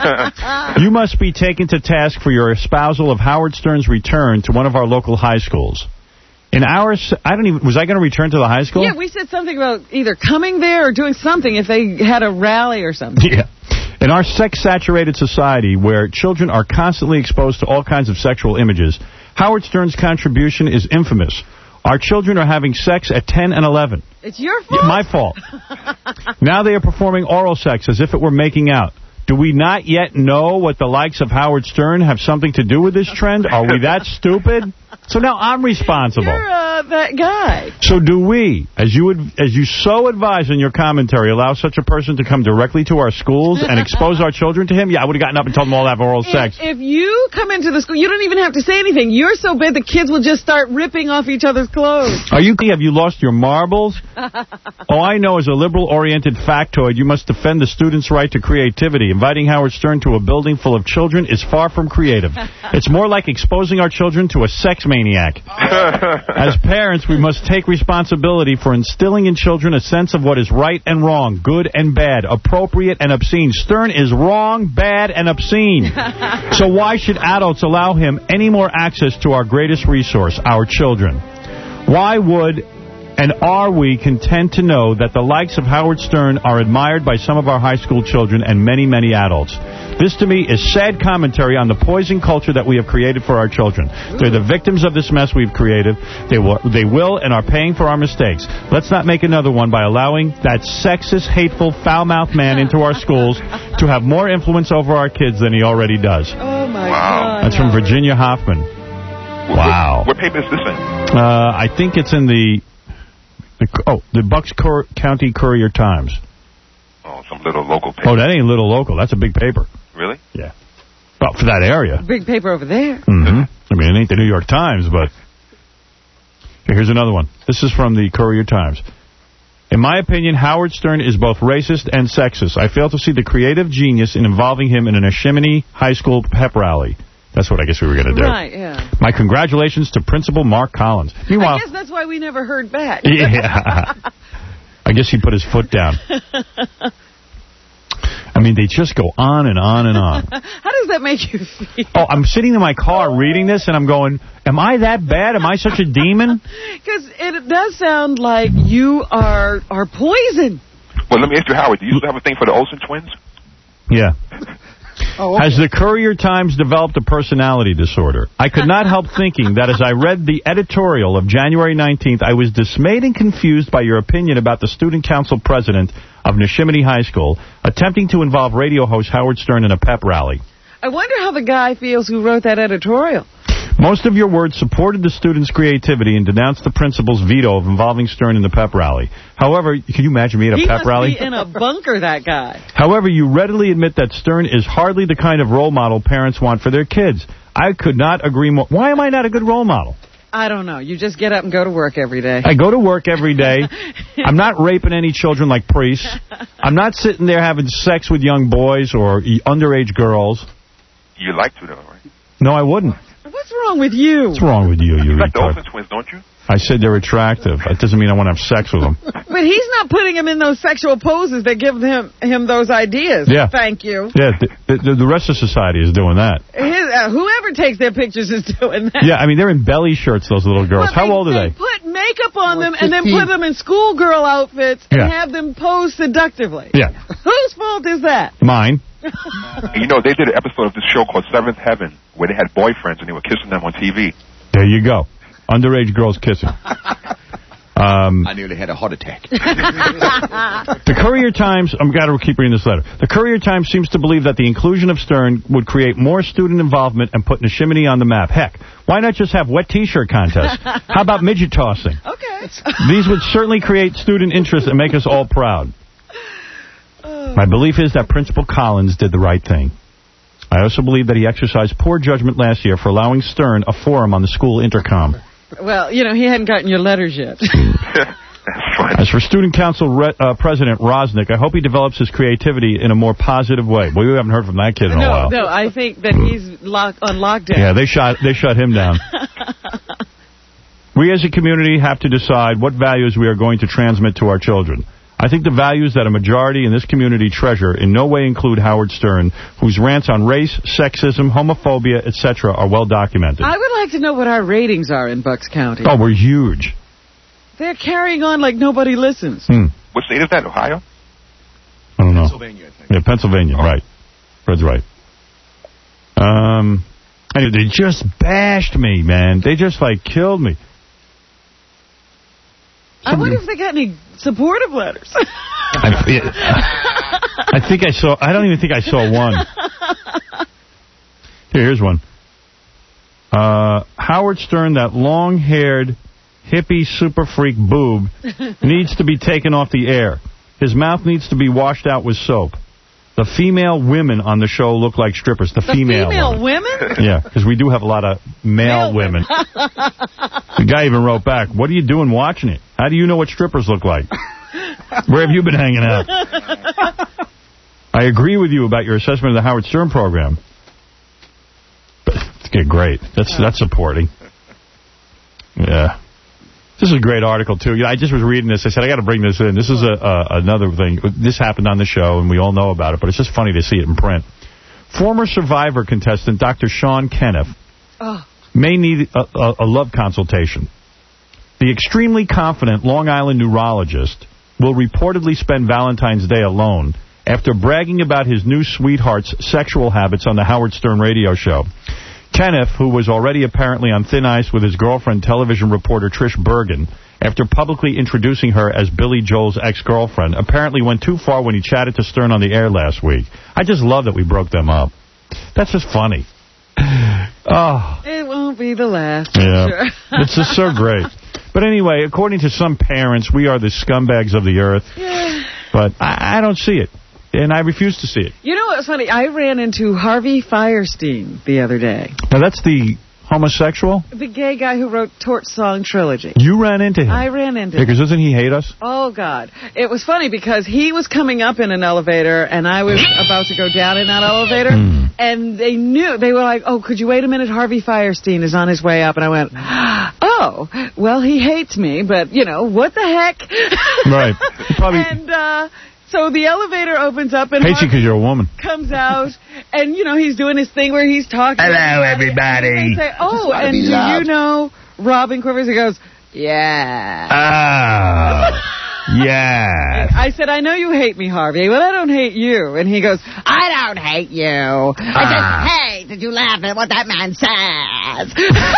You must be taken to task for your espousal of Howard Stern's return to one of our local high schools. In our, I don't even, was I going to return to the high school? Yeah, we said something about either coming there or doing something if they had a rally or something. Yeah. In our sex-saturated society where children are constantly exposed to all kinds of sexual images, Howard Stern's contribution is infamous. Our children are having sex at ten and eleven. It's your fault? Yeah, my fault. Now they are performing oral sex as if it were making out. Do we not yet know what the likes of Howard Stern have something to do with this trend? Are we that stupid? So now I'm responsible. You're uh, that guy. So do we, as you would, as you so advise in your commentary, allow such a person to come directly to our schools and expose our children to him? Yeah, I would have gotten up and told them all to have oral if, sex. If you come into the school, you don't even have to say anything. You're so bad the kids will just start ripping off each other's clothes. Are you? Have you lost your marbles? All I know is a liberal-oriented factoid. You must defend the students' right to creativity. Inviting Howard Stern to a building full of children is far from creative. It's more like exposing our children to a sex maniac. As parents, we must take responsibility for instilling in children a sense of what is right and wrong, good and bad, appropriate and obscene. Stern is wrong, bad, and obscene. So why should adults allow him any more access to our greatest resource, our children? Why would and are we content to know that the likes of Howard Stern are admired by some of our high school children and many, many adults? This, to me, is sad commentary on the poison culture that we have created for our children. They're the victims of this mess we've created. They will, they will and are paying for our mistakes. Let's not make another one by allowing that sexist, hateful, foul-mouthed man into our schools to have more influence over our kids than he already does. Oh, my wow. God. That's from Virginia Hoffman. Wow. What, what paper is this in? Uh, I think it's in the... The, oh, the Bucks Cur County Courier-Times. Oh, some little local paper. Oh, that ain't little local. That's a big paper. Really? Yeah. Well, for that area. Big paper over there. Mm-hmm. I mean, it ain't the New York Times, but... Here, here's another one. This is from the Courier-Times. In my opinion, Howard Stern is both racist and sexist. I fail to see the creative genius in involving him in an Ashimini High School pep rally. That's what I guess we were going to do. Right, yeah. My congratulations to Principal Mark Collins. Meanwhile, I guess that's why we never heard back. Yeah. I guess he put his foot down. I mean, they just go on and on and on. How does that make you feel? Oh, I'm sitting in my car reading this, and I'm going, am I that bad? Am I such a demon? Because it does sound like you are are poison. Well, let me ask you, Howard, do you still have a thing for the Olsen twins? Yeah. Oh, okay. Has the Courier-Times developed a personality disorder? I could not help thinking that as I read the editorial of January nineteenth, I was dismayed and confused by your opinion about the student council president of Neshaminy High School attempting to involve radio host Howard Stern in a pep rally. I wonder how the guy feels who wrote that editorial. Most of your words supported the students' creativity and denounced the principal's veto of involving Stern in the pep rally. However, can you imagine me at a he pep rally? He must be in a bunker, that guy. However, you readily admit that Stern is hardly the kind of role model parents want for their kids. I could not agree more. Why am I not a good role model? I don't know. You just get up and go to work every day. I go to work every day. I'm not raping any children like priests. I'm not sitting there having sex with young boys or underage girls. You like to, though, right? No, I wouldn't. What's wrong with you? What's wrong with you, you You like the retard? Olsen twins, don't you? I said they're attractive. That doesn't mean I want to have sex with them. But he's not putting him in those sexual poses that give him him those ideas. Yeah. Thank you. Yeah, the, the, the rest of society is doing that. His, uh, whoever takes their pictures is doing that. Yeah, I mean, they're in belly shirts, those little girls. Well, How they, old are they? They put makeup on them and then fifteen. put them in schoolgirl outfits and Yeah. have them pose seductively. Yeah. Whose fault is that? Mine. And you know, they did an episode of this show called Seventh Heaven where they had boyfriends and they were kissing them on T V. There you go. Underage girls kissing. Um, I nearly had a heart attack. The Courier-Times, I've got to keep reading this letter. The Courier-Times seems to believe that the inclusion of Stern would create more student involvement and put Neshaminy on the map. Heck, why not just have wet T-shirt contests? How about midget tossing? Okay. These would certainly create student interest and make us all proud. My belief is that Principal Collins did the right thing. I also believe that he exercised poor judgment last year for allowing Stern a forum on the school intercom. Well, you know, he hadn't gotten your letters yet. As for Student Council Re uh, President Rosnick, I hope he develops his creativity in a more positive way. Well, we haven't heard from that kid in no, a while. no, I think that he's lock on lockdown. Yeah, they shot they shut him down. We as a community have to decide what values we are going to transmit to our children. I think the values that a majority in this community treasure in no way include Howard Stern, whose rants on race, sexism, homophobia, et cetera are well documented. I would like to know what our ratings are in Bucks County. Oh, we're huge. They're carrying on like nobody listens. Hmm. What state is that, Ohio? I don't know. Pennsylvania, I think. Yeah, Pennsylvania, right. Fred's right. Um, anyway, they just bashed me, man. They just, like, killed me. I wonder if they got any supportive letters. I, I think I saw, I don't even think I saw one. Here, here's one. Uh, Howard Stern, that long-haired, hippie, super freak boob, needs to be taken off the air. His mouth needs to be washed out with soap. The female women on the show look like strippers. The, The female, female women. women? Yeah, because we do have a lot of male, Male women. The guy even wrote back, what are you doing watching it? How do you know what strippers look like? Where have you been hanging out? I agree with you about your assessment of the Howard Stern program. But it's good, great. That's that's supporting. Yeah. This is a great article, too. I just was reading this. I said, I got to bring this in. This is a, a another thing. This happened on the show, and we all know about it, but it's just funny to see it in print. Former Survivor contestant Doctor Sean Kenneth Oh. may need a, a, a love consultation. The extremely confident Long Island neurologist will reportedly spend Valentine's Day alone after bragging about his new sweetheart's sexual habits on the Howard Stern radio show. Kenneth, who was already apparently on thin ice with his girlfriend, television reporter Trish Bergen, after publicly introducing her as Billy Joel's ex-girlfriend, apparently went too far when he chatted to Stern on the air last week. I just love that we broke them up. That's just funny. Oh. It won't be the last. Yeah. Sure. It's just so great. But anyway, according to some parents, we are the scumbags of the earth. Yeah. But I, I don't see it. And I refuse to see it. You know what's funny? I ran into Harvey Fierstein the other day. Now, that's the homosexual? The gay guy who wrote Torch Song Trilogy. You ran into him? I ran into him. Because doesn't he hate us? Oh, God. It was funny because he was coming up in an elevator, and I was about to go down in that elevator, Mm. and they knew. They were like, oh, could you wait a minute? Harvey Fierstein is on his way up. And I went, oh, well, he hates me, but, you know, what the heck? Right. Probably. And, uh... So the elevator opens up and Hates you because you're a woman. comes out, and, you know, he's doing his thing where he's talking. Hello, everybody. And they say, oh, and do you know Robin Quivers? He goes, yeah. Oh, yeah. I said, I know you hate me, Harvey. Well, I don't hate you. And he goes, I don't hate you. I Ah. just hate that you laugh at what that man says.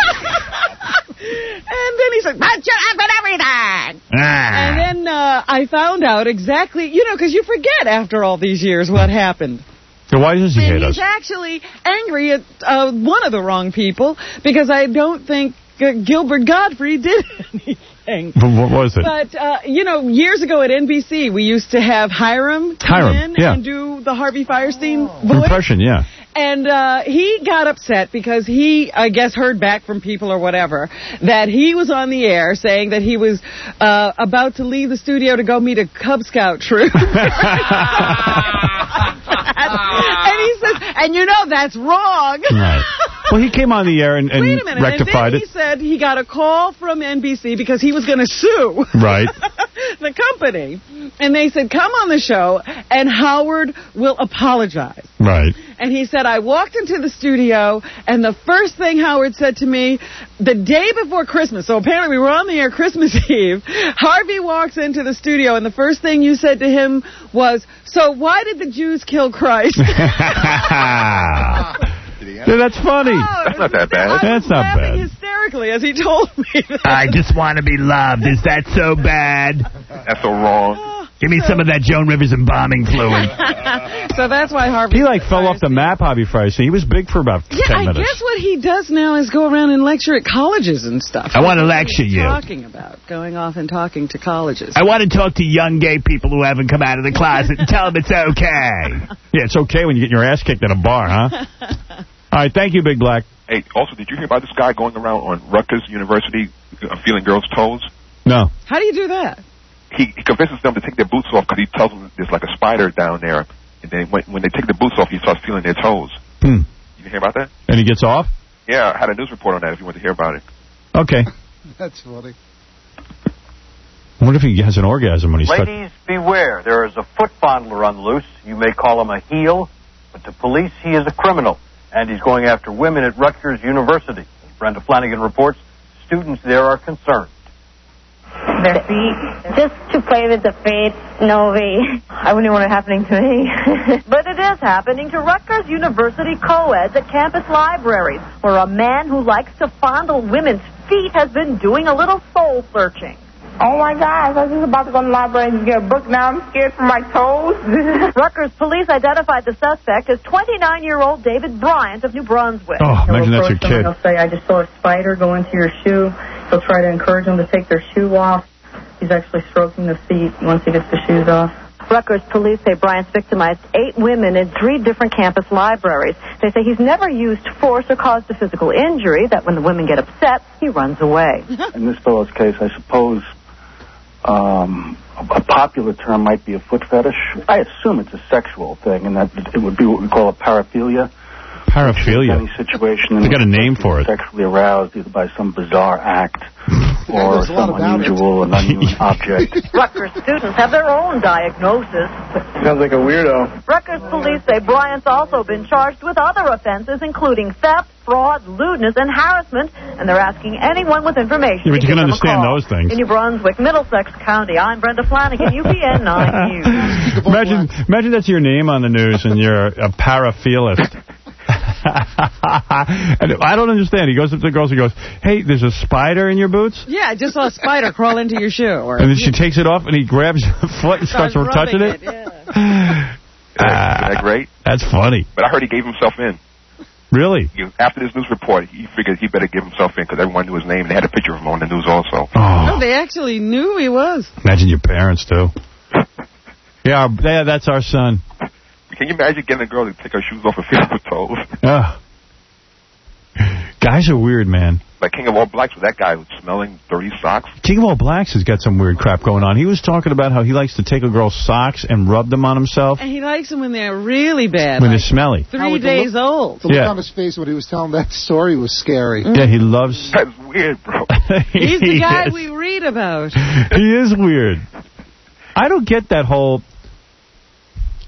And then he said, but you laugh at everything. Ah. And then uh, I found out exactly, you know, because you forget after all these years what happened. So why does he And hate he's us? actually angry at uh, one of the wrong people because I don't think uh, Gilbert Godfrey did anything. But what was it? But, uh, you know, years ago at N B C, we used to have Hiram come Hiram, in yeah. and do the Harvey Firestein voice. Impression, yeah. And uh, he got upset because he, I guess, heard back from people or whatever that he was on the air saying that he was uh, about to leave the studio to go meet a Cub Scout troop. And he says, and you know that's wrong. Right. Well, he came on the air and, and Wait a minute. rectified and then it. he said he got a call from N B C because he was going to sue Right. the company. And they said, come on the show and Howard will apologize. Right. And he said, I walked into the studio, and the first thing Howard said to me, the day before Christmas, so apparently we were on the air Christmas Eve, Harvey walks into the studio, and the first thing you said to him was, so why did the Jews kill Christ? Yeah, that's funny. Oh, That's not that bad. I was That's not laughing bad. hysterically as he told me that. I just want to be loved. Is that so bad? That's so wrong. Give me some of that Joan Rivers embalming fluid. So that's why Harvey... He, like, fell off the map, Harvey Firestein. He was big for about Yeah, ten I minutes. guess what he does now is go around and lecture at colleges and stuff. I want to That's what lecture he's you. talking about, going off and talking to colleges. I want to talk to young gay people who haven't come out of the closet and tell them it's okay. Yeah, it's okay when you get your ass kicked at a bar, huh? All right, thank you, Big Black. Hey, also, did you hear about this guy going around on Rutgers University uh, feeling girls' toes? No. How do you do that? He, he convinces them to take their boots off because he tells them there's like a spider down there. And then when, when they take the boots off, he starts feeling their toes. Hmm. You didn't hear about that? And he gets off? Yeah, I had a news report on that if you want to hear about it. Okay. That's funny. I wonder if he has an orgasm when he's... Ladies, beware. There is a foot fondler on the loose. You may call him a heel, but to police, he is a criminal. And he's going after women at Rutgers University. As Brenda Flanagan reports, students there are concerned. Their feet. Just to play with the feet, no way. I wouldn't want it happening to me. But it is happening to Rutgers University co-eds at campus libraries, where a man who likes to fondle women's feet has been doing a little soul searching. Oh, my gosh, I was just about to go to the library and get a book. Now I'm scared for my toes. Rutgers police identified the suspect as twenty-nine-year-old David Bryant of New Brunswick. Oh, imagine that's your kid. He'll say, I just saw a spider go into your shoe. He'll try to encourage them to take their shoe off. He's actually stroking the feet once he gets the shoes off. Rutgers police say Bryant's victimized eight women in three different campus libraries. They say he's never used force or caused a physical injury, that when the women get upset, he runs away. In this fellow's case, I suppose um, a popular term might be a foot fetish. I assume it's a sexual thing, and that it would be what we call a paraphilia. Paraphilia? Any situation in They got a which name for it. sexually aroused either by some bizarre act or there's a lot some about it. unusual and unusual object. Rutgers students have their own diagnosis. Sounds like a weirdo. Rutgers police say Bryant's also been charged with other offenses, including theft, fraud, lewdness, and harassment, and they're asking anyone with information Yeah, but to you give can them a understand call. those things. In New Brunswick, Middlesex County, I'm Brenda Flanagan, U P N nine News. Imagine, imagine that's your name on the news and you're a paraphilist. And I don't understand. He goes up to the girls and goes, hey, there's a spider in your boots? Yeah, I just saw a spider crawl into your shoe. Or And then she takes it off and he grabs the foot and starts, Starts touching rubbing it? it, yeah. Isn't that great? That's funny. But I heard he gave himself in. Really? He, after this news report, he figured he better give himself in because everyone knew his name and they had a picture of him on the news also. No, they actually knew who he was. Imagine your parents, too. Yeah, yeah, that's our son. Can you imagine getting a girl to take her shoes off her feet with toes? Ugh. Guys are weird, man. Like King of All Blacks with that guy who's smelling dirty socks. King of All Blacks has got some weird crap going on. He was talking about how he likes to take a girl's socks and rub them on himself And he likes them when they're really bad. when like they're smelly. Three Howard, the days look- old. The look Yeah. on his face when he was telling that story was scary. Yeah, he loves... That's weird, bro. He's the He guy is. we read about. He is weird. I don't get that whole...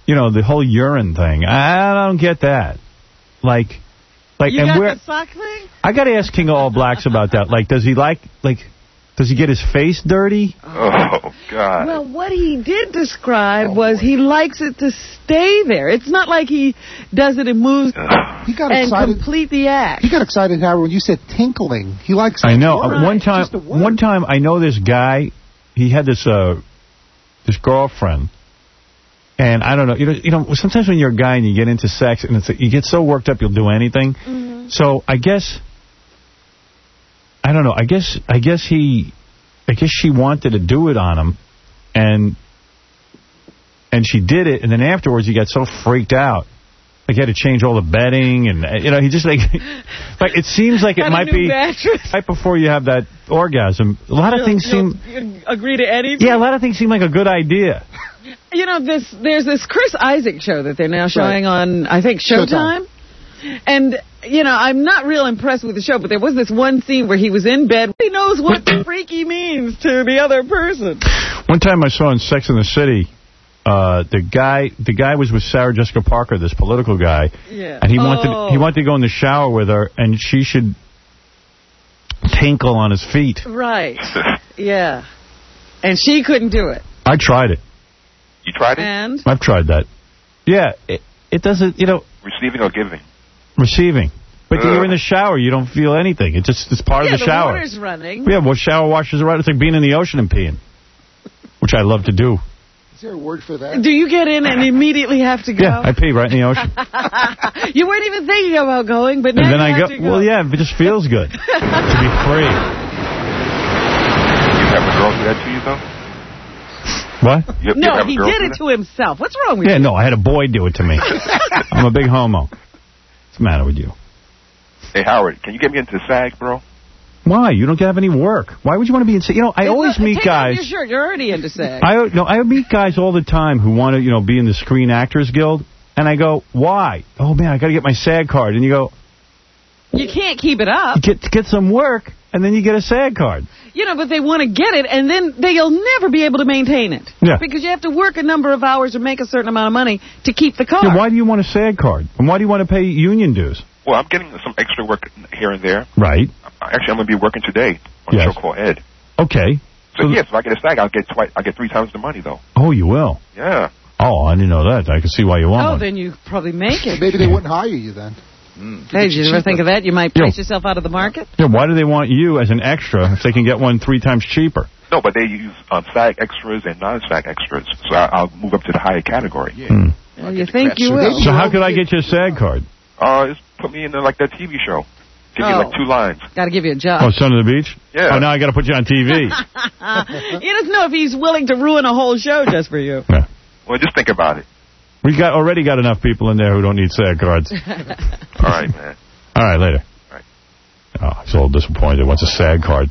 you know, the whole urine thing. I don't get that. Like, like, You and got where the sock thing? I got to ask King of All Blacks about that. Like, does he like, like, does he get his face dirty? Oh, God. Well, what he did describe was he likes it to stay there. It's not like he does it and moves He got and excited. complete the act. He got excited, Howard, when you said tinkling. He likes. I know. Right. Uh, one time, Just a word. one time, I know this guy. He had this uh, this girlfriend, and I don't know. You know, you know. Sometimes when you're a guy and you get into sex, and it's you get so worked up, you'll do anything. Mm-hmm. So I guess, I don't know. I guess, I guess he, I guess she wanted to do it on him, and and she did it, and then afterwards he got so freaked out. Like, he had to change all the bedding, and, you know, he just, like, like it seems like it Got a might new be mattress. right before you have that orgasm. A lot of You'll- things you'll- seem... you'll agree to anything? Yeah, a lot of things seem like a good idea. You know, this there's this Chris Isaac show that they're now showing on, I think, Showtime. Showtime. And, you know, I'm not real impressed with the show, but there was this one scene where he was in bed. He knows what freaky means to the other person. One time I saw in Sex and the City, uh, the guy the guy was with Sarah Jessica Parker, this political guy. Yeah. And he Oh. wanted he wanted to go in the shower with her, and she should tinkle on his feet. Right. Yeah. And she couldn't do it. I tried it. You tried it? And? I've tried that. Yeah, it, it doesn't, you know, Receiving or giving? receiving. But Ugh. you're in the shower, you don't feel anything. It just it's part yeah, of the, shower. water's running. Yeah, well, shower washes around. It's like being in the ocean and peeing, which I love to do. Is there a word for that? Do you get in and immediately have to go? Yeah, I pee right in the ocean. You weren't even thinking about going, but now And then you I have go, to go. well, yeah, it just feels good to be free. You have a girl do that to you, though? What? You, you No, have a he girl did do it that? to himself. What's wrong with Yeah, you? no, I had a boy do it to me. I'm a big homo. What's the matter with you? Hey, Howard, can you get me into SAG, bro? Why? You don't have any work. Why would you want to be in... You know, I Hey, always look, meet take guys... off your shirt. You're already into sex. I no, I meet guys all the time who want to, you know, be in the Screen Actors Guild, and I go, why? Oh man, I got to get my SAG card, and you go, You can't keep it up. you get get some work, and then you get a SAG card. You know, but they want to get it, and then they'll never be able to maintain it. Yeah. Because you have to work a number of hours or make a certain amount of money to keep the car. Yeah, why do you want a SAG card, and why do you want to pay union dues? Well, I'm getting some extra work here and there. Right. Actually, I'm going to be working today on Yes. a show called Ed. Okay. So, yes, if I get a SAG, I'll get twice. I'll get three times the money, though. Oh, you will. Yeah. Oh, I didn't know that. I can see why you want Oh, one. then you probably make it. Maybe they wouldn't hire you then. Hey, did you ever think of that? You might price yourself out of the market? Yeah, why do they want you as an extra if they can get one three times cheaper? No, but they use um, SAG extras and non-SAG extras, so I, I'll move up to the higher category. Hmm. Well, you think you will. So how could I get your SAG card? Uh, just put me in uh, like that T V show. Give me Oh. like two lines. Got to give you a job. Oh, Son of the Beach? Yeah. Oh, now I got to put you on T V. He doesn't know if he's willing to ruin a whole show just for you. Yeah. Well, just think about it. We got already got enough people in there who don't need SAG cards. All right, man. All right, later. All right. Oh, he's all disappointed. Wants a SAG card.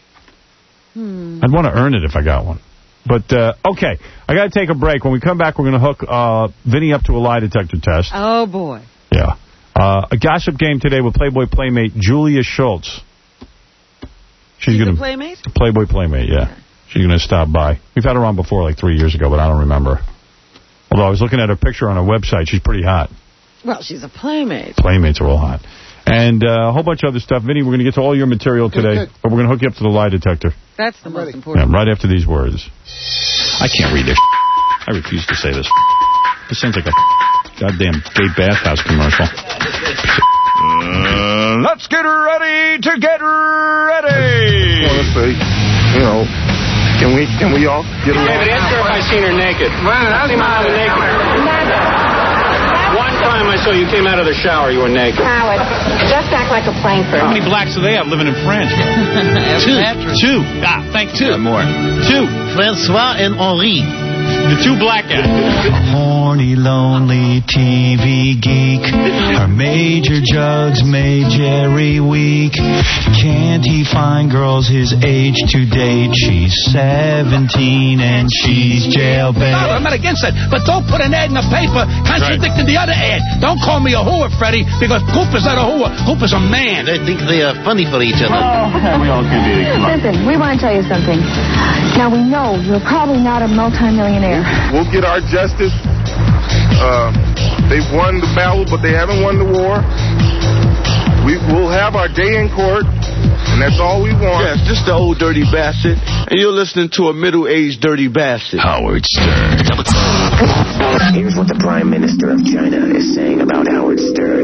Hmm. I'd want to earn it if I got one. But, uh, okay, I got to take a break. When we come back, we're going to hook uh, Vinny up to a lie detector test. Oh, boy. Yeah. Uh, a gossip game today with Playboy Playmate Julia Schultz. She's She's gonna a playmate? Playboy Playmate, yeah. She's going to stop by. We've had her on before, like three years ago, but I don't remember. Although I was looking at her picture on her website. She's pretty hot. Well, she's a playmate. Playmates are all hot. And uh, a whole bunch of other stuff. Vinny, we're going to get to all your material today, good. but we're going to hook you up to the lie detector. That's the most Yeah, important. right after these words. I can't read this. I refuse to say this. This sounds like a goddamn gay bathhouse commercial. Uh, let's get ready to get ready. I want to say, you know, can we can we all get along? David, ask her if I seen her naked. I seen her naked. One time I saw you came out of the shower, you were naked. Howard, just act like a plain person. How many blacks do they have living in France? Two. Two. Ah, thanks. Two. more. Two. Francois and Henri. The two black guys. Horny, lonely T V geek. Her major jugs made Jerry weak. Can't he find girls his age to date? She's seventeen and she's No, jailbait. I'm not against that, but don't put an ad in the paper contradicting the other ad. Don't call me a whore, Freddie, because Goop is not a whore. Goop is a man. They think they are funny for each other. We all can be. Listen, we want to tell you something. Now, we know you're probably not a multimillionaire. We'll get our justice. Uh, they've won the battle, but they haven't won the war. We will have our day in court, and that's all we want. Yes, this the old dirty bastard, and you're listening to a middle-aged dirty bastard. Howard Stern. Here's what the Prime Minister of China is saying about Howard Stern.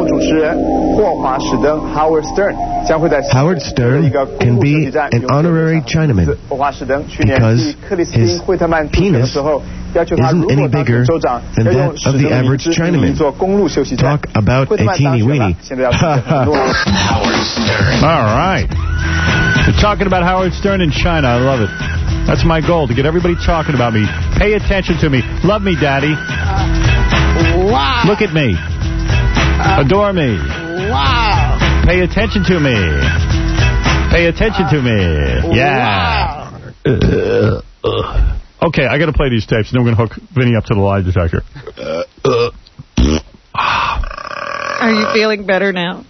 Howard Stern Howard Stern can be an honorary Chinaman because his penis isn't any bigger than that of the average Chinaman. Talk about a teeny weeny. Howard Stern. All right. We're talking about Howard Stern in China. I love it. That's my goal, to get everybody talking about me. Pay attention to me. Love me, Daddy. Wow. Look at me. Adore me. Wow. Pay attention to me. Pay attention to me. Yeah. Wow. Uh, uh. Okay, I got to play these tapes, and then we're going to hook Vinny up to the lie detector. Uh, uh. Are you feeling better now?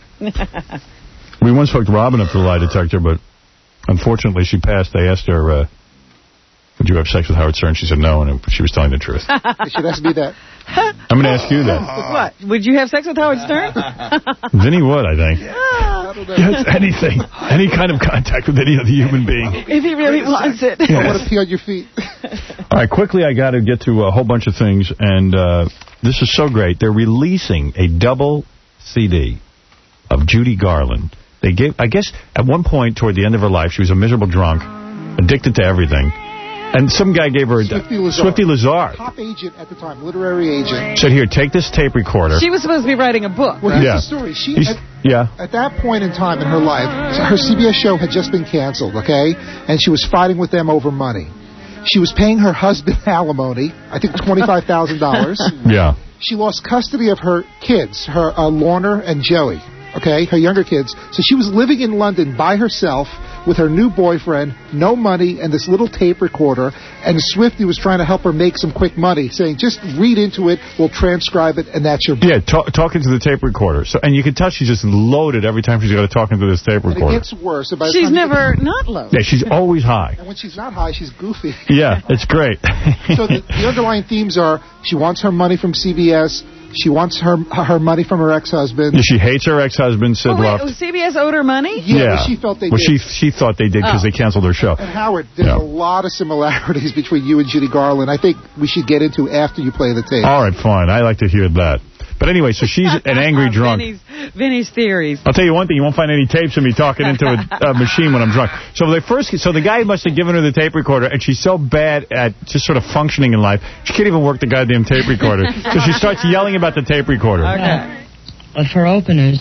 We once hooked Robin up to the lie detector, but unfortunately she passed. They asked her, uh, would you have sex with Howard Stern? She said no, and she was telling the truth. It should ask me that. I'm going to ask you that. What? Would you have sex with Howard Stern? Vinny would, I think. Yes, anything. Any kind of contact with any other human being. If he really wants it. I want to pee on your feet. All right, quickly, I got to get to a whole bunch of things, and uh, this is so great. They're releasing a double C D of Judy Garland. They gave, I guess, at one point toward the end of her life, she was a miserable drunk, addicted to everything. And some guy gave her a... Swifty Lazar. Swifty Lazar. Top agent at the time, literary agent. Said, here, take this tape recorder. She was supposed to be writing a book. Well, here's yeah. the story. She, He's, at, yeah. At that point in time in her life, her C B S show had just been canceled, okay? And she was fighting with them over money. She was paying her husband alimony, I think twenty-five thousand dollars. Yeah. She lost custody of her kids, her uh, Lorna and Joey, okay, her younger kids. So she was living in London by herself with her new boyfriend, no money, and this little tape recorder. And Swifty was trying to help her make some quick money, saying, just read into it, we'll transcribe it, and that's your book. Yeah, talk, talking to the tape recorder. So, and you can tell she's just loaded every time she's got to talk into this tape recorder. And it gets worse. So by the she's time never get, not loaded. Yeah, she's always high. And when she's not high, she's goofy. Yeah, it's great. So the, the underlying themes are, she wants her money from C B S, she wants her her money from her ex-husband. Yeah, she hates her ex-husband, Sid oh, wait, Luft. C B S owed her money? Yeah, yeah. Well, she felt they well, did. She, she thought they did because oh. they canceled her show. And Howard, there's yeah. a lot of similarities between you and Judy Garland. I think we should get into after you play the tape. All right, fine. I like to hear that. But anyway, so she's an angry drunk. Vinny's, Vinny's theories. I'll tell you one thing. You won't find any tapes of me talking into a, a machine when I'm drunk. So they first, so the guy must have given her the tape recorder, and she's so bad at just sort of functioning in life, she can't even work the goddamn tape recorder. So she starts yelling about the tape recorder. Okay. But for openers,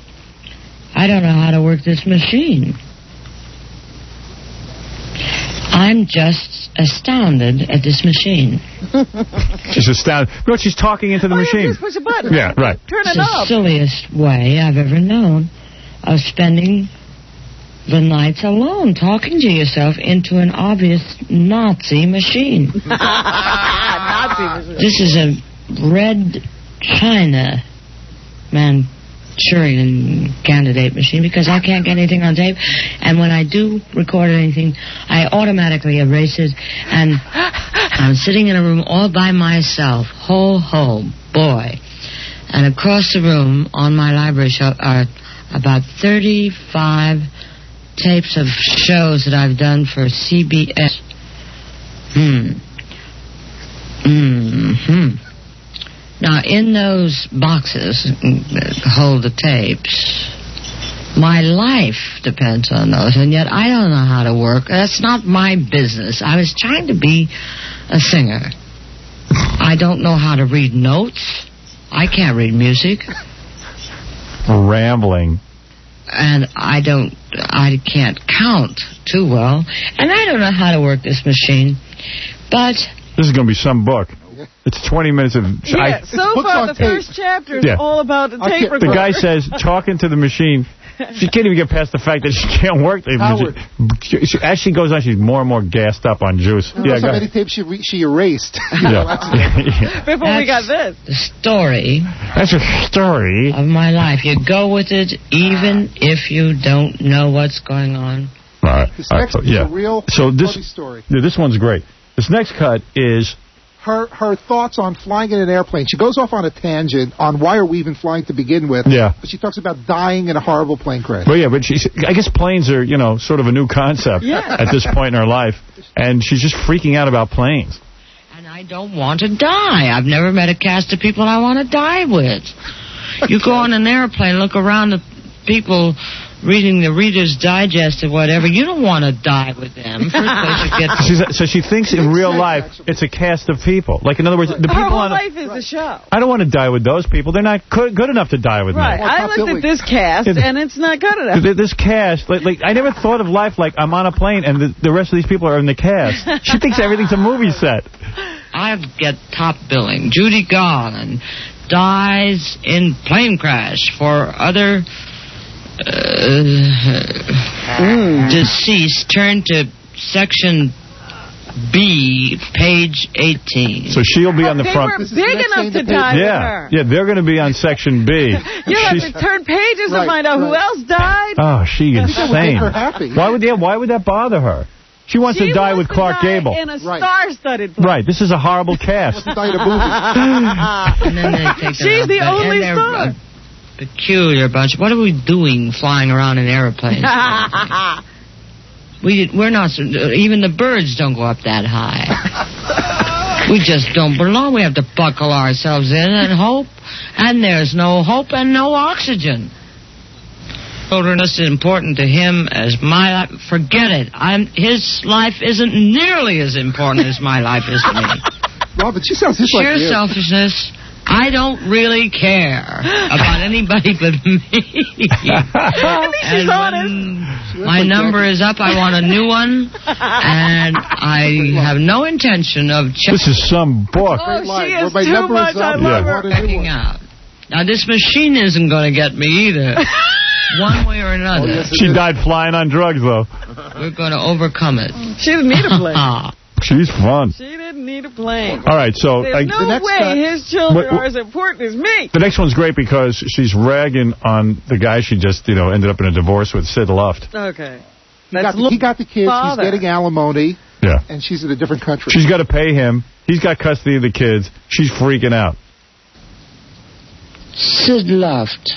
I don't know how to work this machine. I'm just astounded at this machine. She's astounded. No, she's talking into the oh, machine. Just push a button. Yeah, right. Turn it's it up. It's the silliest way I've ever known of spending the nights alone, talking to yourself into an obvious Nazi machine. Nazi machine. This is a red China Manchurian candidate machine because I can't get anything on tape, and when I do record anything, I automatically erase it, and I'm sitting in a room all by myself. Ho, ho, boy. And across the room on my library shelf are about thirty-five tapes of shows that I've done for C B S. Hmm. Mm-hmm. Now, in those boxes that hold the tapes, my life depends on those, and yet I don't know how to work. That's not my business. I was trying to be a singer. I don't know how to read notes. I can't read music. Rambling. And I don't, I can't count too well, and I don't know how to work this machine, but... This is going to be some book. It's twenty minutes of... Yeah, I, so far the tape. First chapter is yeah. all about the tape recorder. The guy says, talking to the machine, she can't even get past the fact that she can't work the Howard. machine. She, as she goes on, she's more and more gassed up on juice. You yeah, know how many tapes she, re she erased. Yeah. yeah. Before That's we got this. The story. That's a story. Of my life. You go with it even if you don't know what's going on. All right. This All right. next So, is yeah. a real so this, funny story. Yeah, this one's great. This next cut is her her thoughts on flying in an airplane. She goes off on a tangent on why are we even flying to begin with. Yeah. But she talks about dying in a horrible plane crash. Well, yeah, but she's, I guess planes are, you know, sort of a new concept Yeah. at this point in her life. And she's just freaking out about planes. And I don't want to die. I've never met a cast of people I want to die with. You go on an airplane, look around the people reading the Reader's Digest or whatever. You don't want to die with them. First place you get to... She's, so she thinks in real life it's a cast of people. Like, in other words, the people Her whole on... life is the show. I don't want to die with those people. They're not good, good enough to die with Right. me. I looked at this cast, and it's not good enough. Th- This cast, like, like, I never thought of life like I'm on a plane and the, the rest of these people are in the cast. She thinks everything's a movie set. I get top billing. Judy Garland dies in plane crash for other uh, mm. deceased. Turn to section B, page eighteen. So she'll be on the they front. They were big enough to die yeah. with her. Yeah, they're going to be on section B. You have to turn pages right, to find out right. who else died. Oh, she insane. Make her happy. Why would, yeah, why would that bother her? She wants she to die wants with Clark to die Gable. in a Right. star-studded plane. Right, this is a horrible cast. Die in a movie. And then they take She's the and only they're star. a peculiar bunch. What are we doing flying around in airplanes? we, we're not, even the birds don't go up that high. We just don't belong. We have to buckle ourselves in and hope. And there's no hope and no oxygen. Children is important to him as my life. Forget it. I'm, his life isn't nearly as important as my life is to me. Robin, she sounds just Sheer like you. selfishness. I don't really care about anybody but me. She's honest. My number is up. I want a new one, and I have no intention of checking. This is some book. Oh, she Where is my too number much. is up, I Yeah. love her. checking out. Now, this machine isn't going to get me either. One way or another. Oh, yes, it She is. died flying on drugs, though. We're going to overcome it. She didn't need a plane. She's fun. She didn't need a plane. All right, so... There's I, no the next way cut- his children What- what- are as important as me. the next one's great because she's ragging on the guy she just, you know, ended up in a divorce with, Sid Luft. Okay. He got, the, he got the kids. Father. He's getting alimony. Yeah. And she's in a different country. She's got to pay him. He's got custody of the kids. She's freaking out. Sid Luft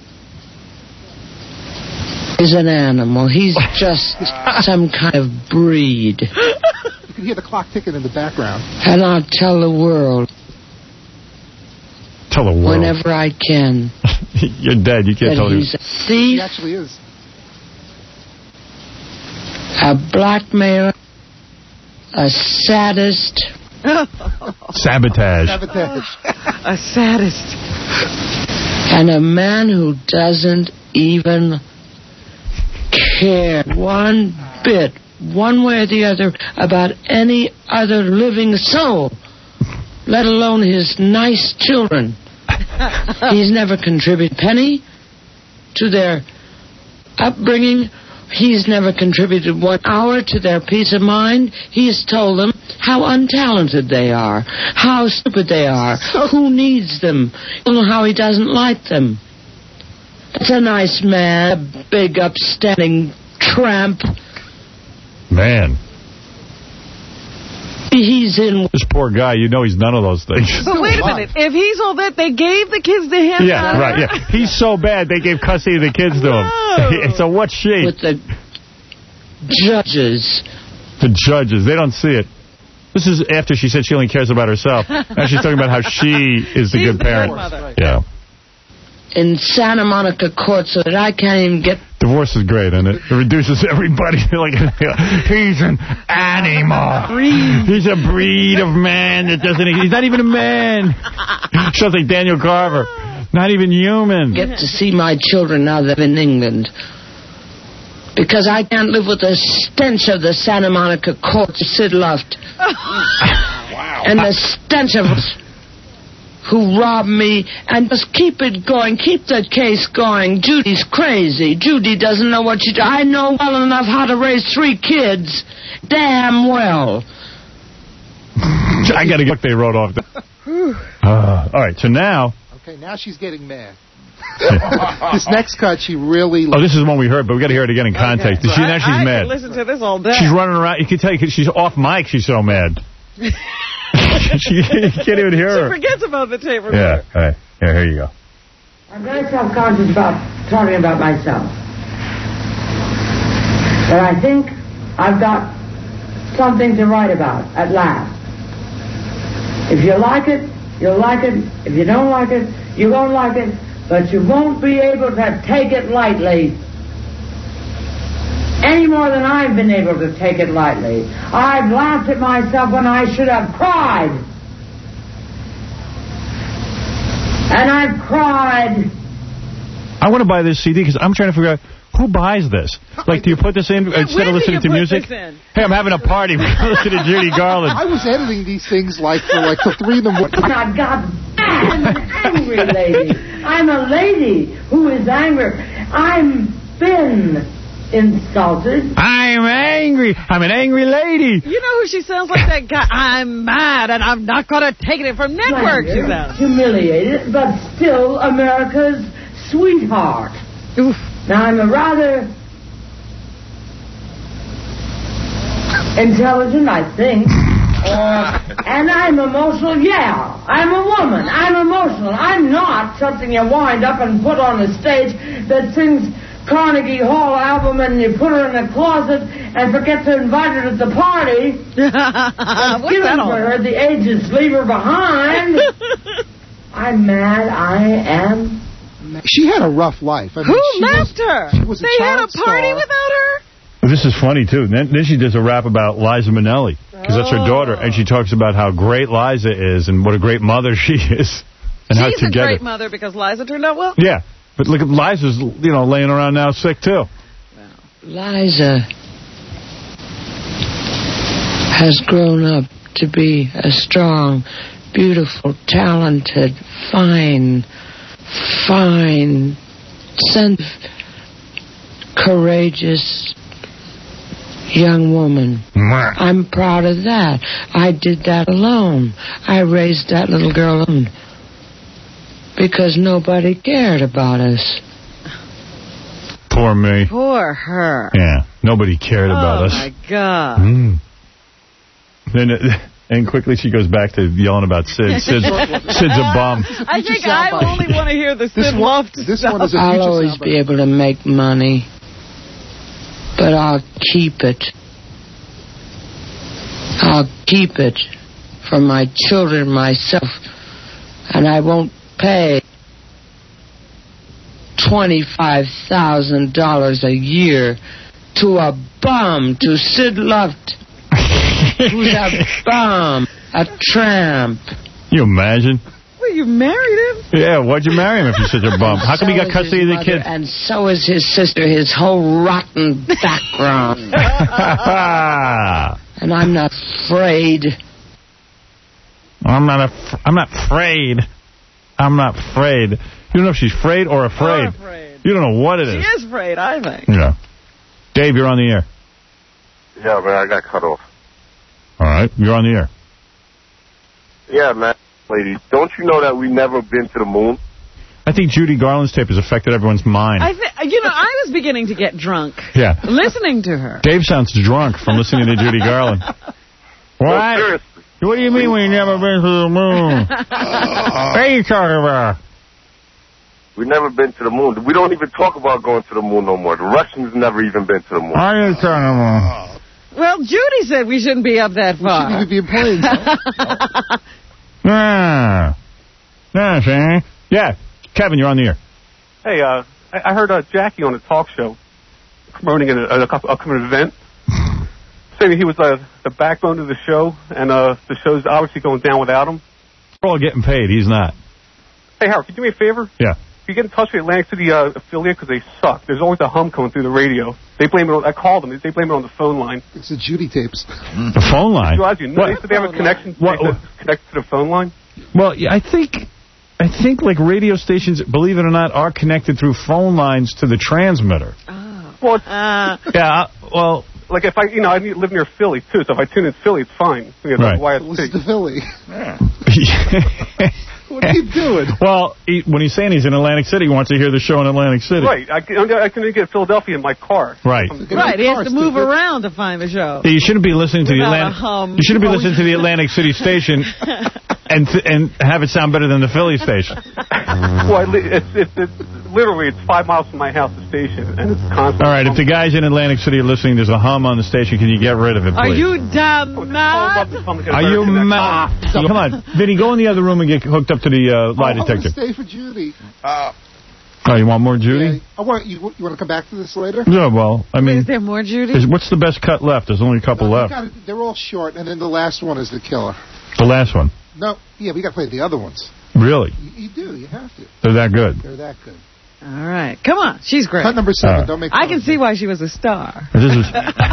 is an animal. He's just some kind of breed. You can hear the clock ticking in the background. And I'll tell the world Tell the world. whenever I can You're dead. You can't that tell he's him. a He thief, actually is. a blackmailer, a sadist, Sabotage. Sabotage. A sadist. and a man who doesn't even care one bit, one way or the other, about any other living soul, let alone his nice children. He's never contributed a penny to their upbringing. He's never contributed one hour to their peace of mind. He's told them how untalented they are, how stupid they are, who needs them, and how he doesn't like them. That's a nice man, a big, upstanding tramp. Man. He's in... This poor guy, you know he's none of those things. But wait a minute. If he's all that, they gave the kids to him. Yeah, now? right, yeah. He's so bad, they gave custody of the kids to him. No. So what's she? With the judges. The judges, they don't see it. This is after she said she only cares about herself. Now she's talking about how she is the She's good the parent. good mother. Yeah. In Santa Monica court so that I can't even get... Divorce is great, isn't it? It reduces everybody. Like, he's an animal. He's a breed of man that doesn't... He's not even a man. Sounds like Daniel Carver. Not even human. get to see my children now that they're in England. Because I can't live with the stench of the Santa Monica court of Sid Luft. Wow. And the stench of who robbed me, and just keep it going, keep the case going. Judy's crazy. Judy doesn't know what she do. I know well enough how to raise three kids. Damn well. I got to get they wrote off. Uh, all right, so now... Okay, now she's getting mad. This next cut, she really... Oh, this is one we heard, but we got to hear it again in context. Okay. She, now she's I, I mad. could listen to this all day. She's running around. You can tell you, she's off mic. She's so mad. she can't even hear her. She forgets about the tape recorder. Yeah, all right. Yeah, here you go. I'm very self-conscious about talking about myself. But I think I've got something to write about at last. If you like it, you'll like it. If you don't like it, you won't like it. But you won't be able to take it lightly. Any more than I've been able to take it lightly. I've laughed at myself when I should have cried. And I've cried. I want to buy this C D because I'm trying to figure out who buys this. Like, do you put this in yeah, instead of listening to music? Hey, I'm having a party. We're going to listen to Judy Garland. I was editing these things like for like till three in the morning. God, God, I'm an angry lady. I'm a lady who is angry. I'm been insulted. I'm angry. I'm an angry lady. You know who she sounds like? That guy. I'm mad and I'm not going to take it from network. She sounds humiliated, but still America's sweetheart. Oof. Now, I'm a rather intelligent, I think, uh, and I'm emotional. Yeah, I'm a woman. I'm emotional. I'm not something you wind up and put on a stage that sings Carnegie Hall album and you put her in a closet and forget to invite her to the party. What's given that all? for her the agents leave her behind. I'm mad. I am. She had a rough life. I mean, Who she left was, her? She was a they had a party star. without her? This is funny, too. Then, then she does a rap about Liza Minnelli, because that's her daughter, and she talks about how great Liza is and what a great mother she is. And how She's a together. great mother because Liza turned out well? Yeah, but look at Liza's, you know, laying around now sick, too. Liza has grown up to be a strong, beautiful, talented, fine, fine, sensitive, courageous young woman. I'm proud of that. I did that alone. I raised that little girl alone because nobody cared about us. Poor me. Poor her. Yeah, nobody cared about oh us. Oh, my God. Mm. Then, uh, and quickly she goes back to yelling about Sid. Sid's, Sid's a bum. I think I only want to hear the Sid Loft This stuff. one is a I'll future always soundbite. be able to make money, but I'll keep it. I'll keep it for my children, myself, and I won't pay twenty-five thousand dollars a year to a bum, to Sid Luft, who's a bum, a tramp. You imagine? Well, you married him? Yeah, why'd you marry him if he's such a bum? How come So he got is custody his of the mother, kids? And so is his sister, his whole rotten background. And I'm not afraid. I'm not. Af I'm not afraid. I'm not afraid. You don't know if she's afraid or afraid. Or afraid. You don't know what it She is. is afraid, I think. Yeah. Dave, you're on the air. Yeah, man, I got cut off. All right, you're on the air. Yeah, man, lady, don't you know that we never been to the moon? I think Judy Garland's tape has affected everyone's mind. I th you know, I was beginning to get drunk. Yeah. Listening to her. Dave sounds drunk from listening to Judy Garland. What? No, What do you mean we never been to the moon? What are you talking about? We've never been to the moon. We don't even talk about going to the moon no more. The Russians never even been to the moon. What are you talking about? Well, Judy said we shouldn't be up that far. We shouldn't even be in planes. Yeah. Yeah, see? Yeah. Kevin, you're on the air. Hey, uh, I, I heard uh, Jackie on a talk show promoting an, a, a upcoming event, saying he was uh, the backbone of the show, and uh, the show's obviously going down without him. We're all getting paid. He's not. Hey, Howard, can you do me a favor? Yeah. Can you get in touch with Atlantic City uh, affiliate, because they suck. There's always a hum coming through the radio. They blame it on, I called them. They blame it on the phone line. It's the Judy tapes. The phone line? You, you know, they said they have a connection What? they said connected to the phone line. Well, yeah, I think... I think, like, radio stations, believe it or not, are connected through phone lines to the transmitter. Oh. Well, uh, yeah, well... Like, if I, you know, I live near Philly, too, so if I tune in Philly, it's fine. You know, right. why Listen to Philly. Yeah. What are you doing? Well, he, when he's saying he's in Atlantic City, he wants to hear the show in Atlantic City. Right. I can, I can get Philadelphia in my car. Right. Right. He has to move around to find the show. You shouldn't be listening to the Without a Atlantic. hum. You shouldn't be listening to the Atlantic City station and th and have it sound better than the Philly station. Well, it's, it's, it's literally it's five miles from my house, the station, and it's constant. All right. If the guys in Atlantic City are listening, there's a hum on the station. Can you get rid of it, please? Are you dumb mad? Are you mad? Come on, Vinny, go in the other room and get hooked up to the uh, lie oh, detector. I want to stay for Judy. Uh, oh, you want more Judy? Yeah, I want, you, you want to come back to this later? Yeah, well, I mean... Is there more Judy? Is, what's the best cut left? There's only a couple no, left. Gotta, they're all short, and then the last one is the killer. The last one? No, yeah, we got to play the other ones. Really? You, you do, you have to. They're that good? They're that good. All right. Come on. She's great. Cut number seven. Right. Don't make I can see why she was a star. This is...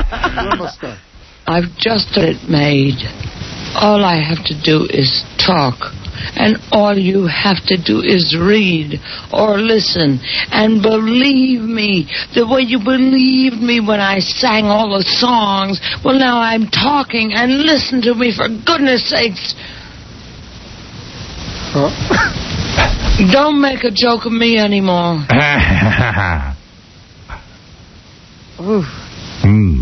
I've just had it made. All I have to do is talk. And all you have to do is read or listen. And believe me, the way you believed me when I sang all the songs. Well, now I'm talking, and listen to me for goodness sakes. Huh? Don't make a joke of me anymore. mm.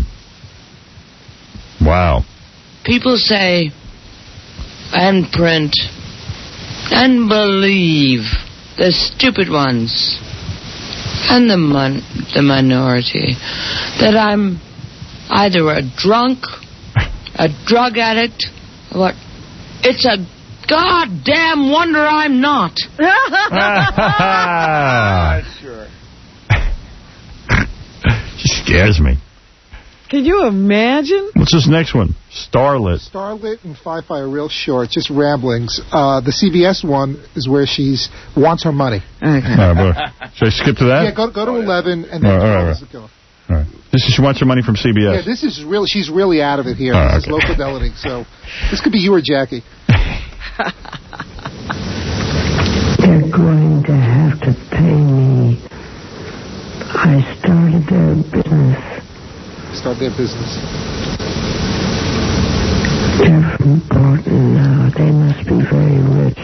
Wow. People say, and print, and believe, the stupid ones, and the mon the minority, that I'm either a drunk, a drug addict, or what? It's a goddamn wonder I'm not. Sure. She scares me. Can you imagine? What's this next one? Starlit. Starlit and Fi-Fi are real short, just ramblings. Uh, the C B S one is where she's wants her money. Okay. Right, should I skip to that? Yeah, go, go to eleven and then all right, twelve all is the killer. All right. This is, she wants her money from C B S. Yeah, this is really, she's really out of it here. Oh, this okay. is low fidelity, so this could be you or Jackie. They're going to have to pay me. I started their business. Start their business. They're from Portland now. They must be very rich.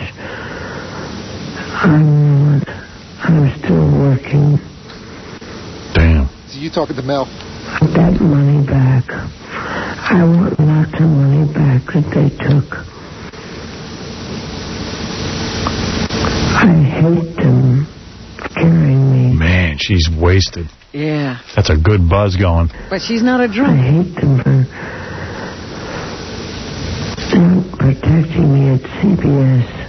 I'm not. I'm still working. Damn. So you talking to Mel? I want that money back. I want lots of money back that they took. I hate them carrying me. Man, she's wasted. Yeah. That's a good buzz going. But she's not a drunk. I hate them for not protecting me at C B S.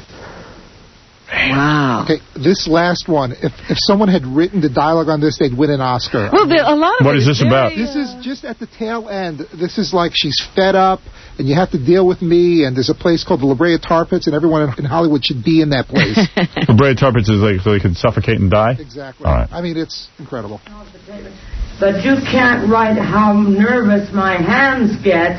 Wow. Okay, this last one, if if someone had written the dialogue on this, they'd win an Oscar. Well, there, a lot of What is this very, about? This is just at the tail end. This is like she's fed up, and you have to deal with me, and there's a place called the La Brea Tar Pits, and everyone in Hollywood should be in that place. The braid tar pits is like so they can suffocate and die? Exactly. All right. I mean, it's incredible. But you can't write how nervous my hands get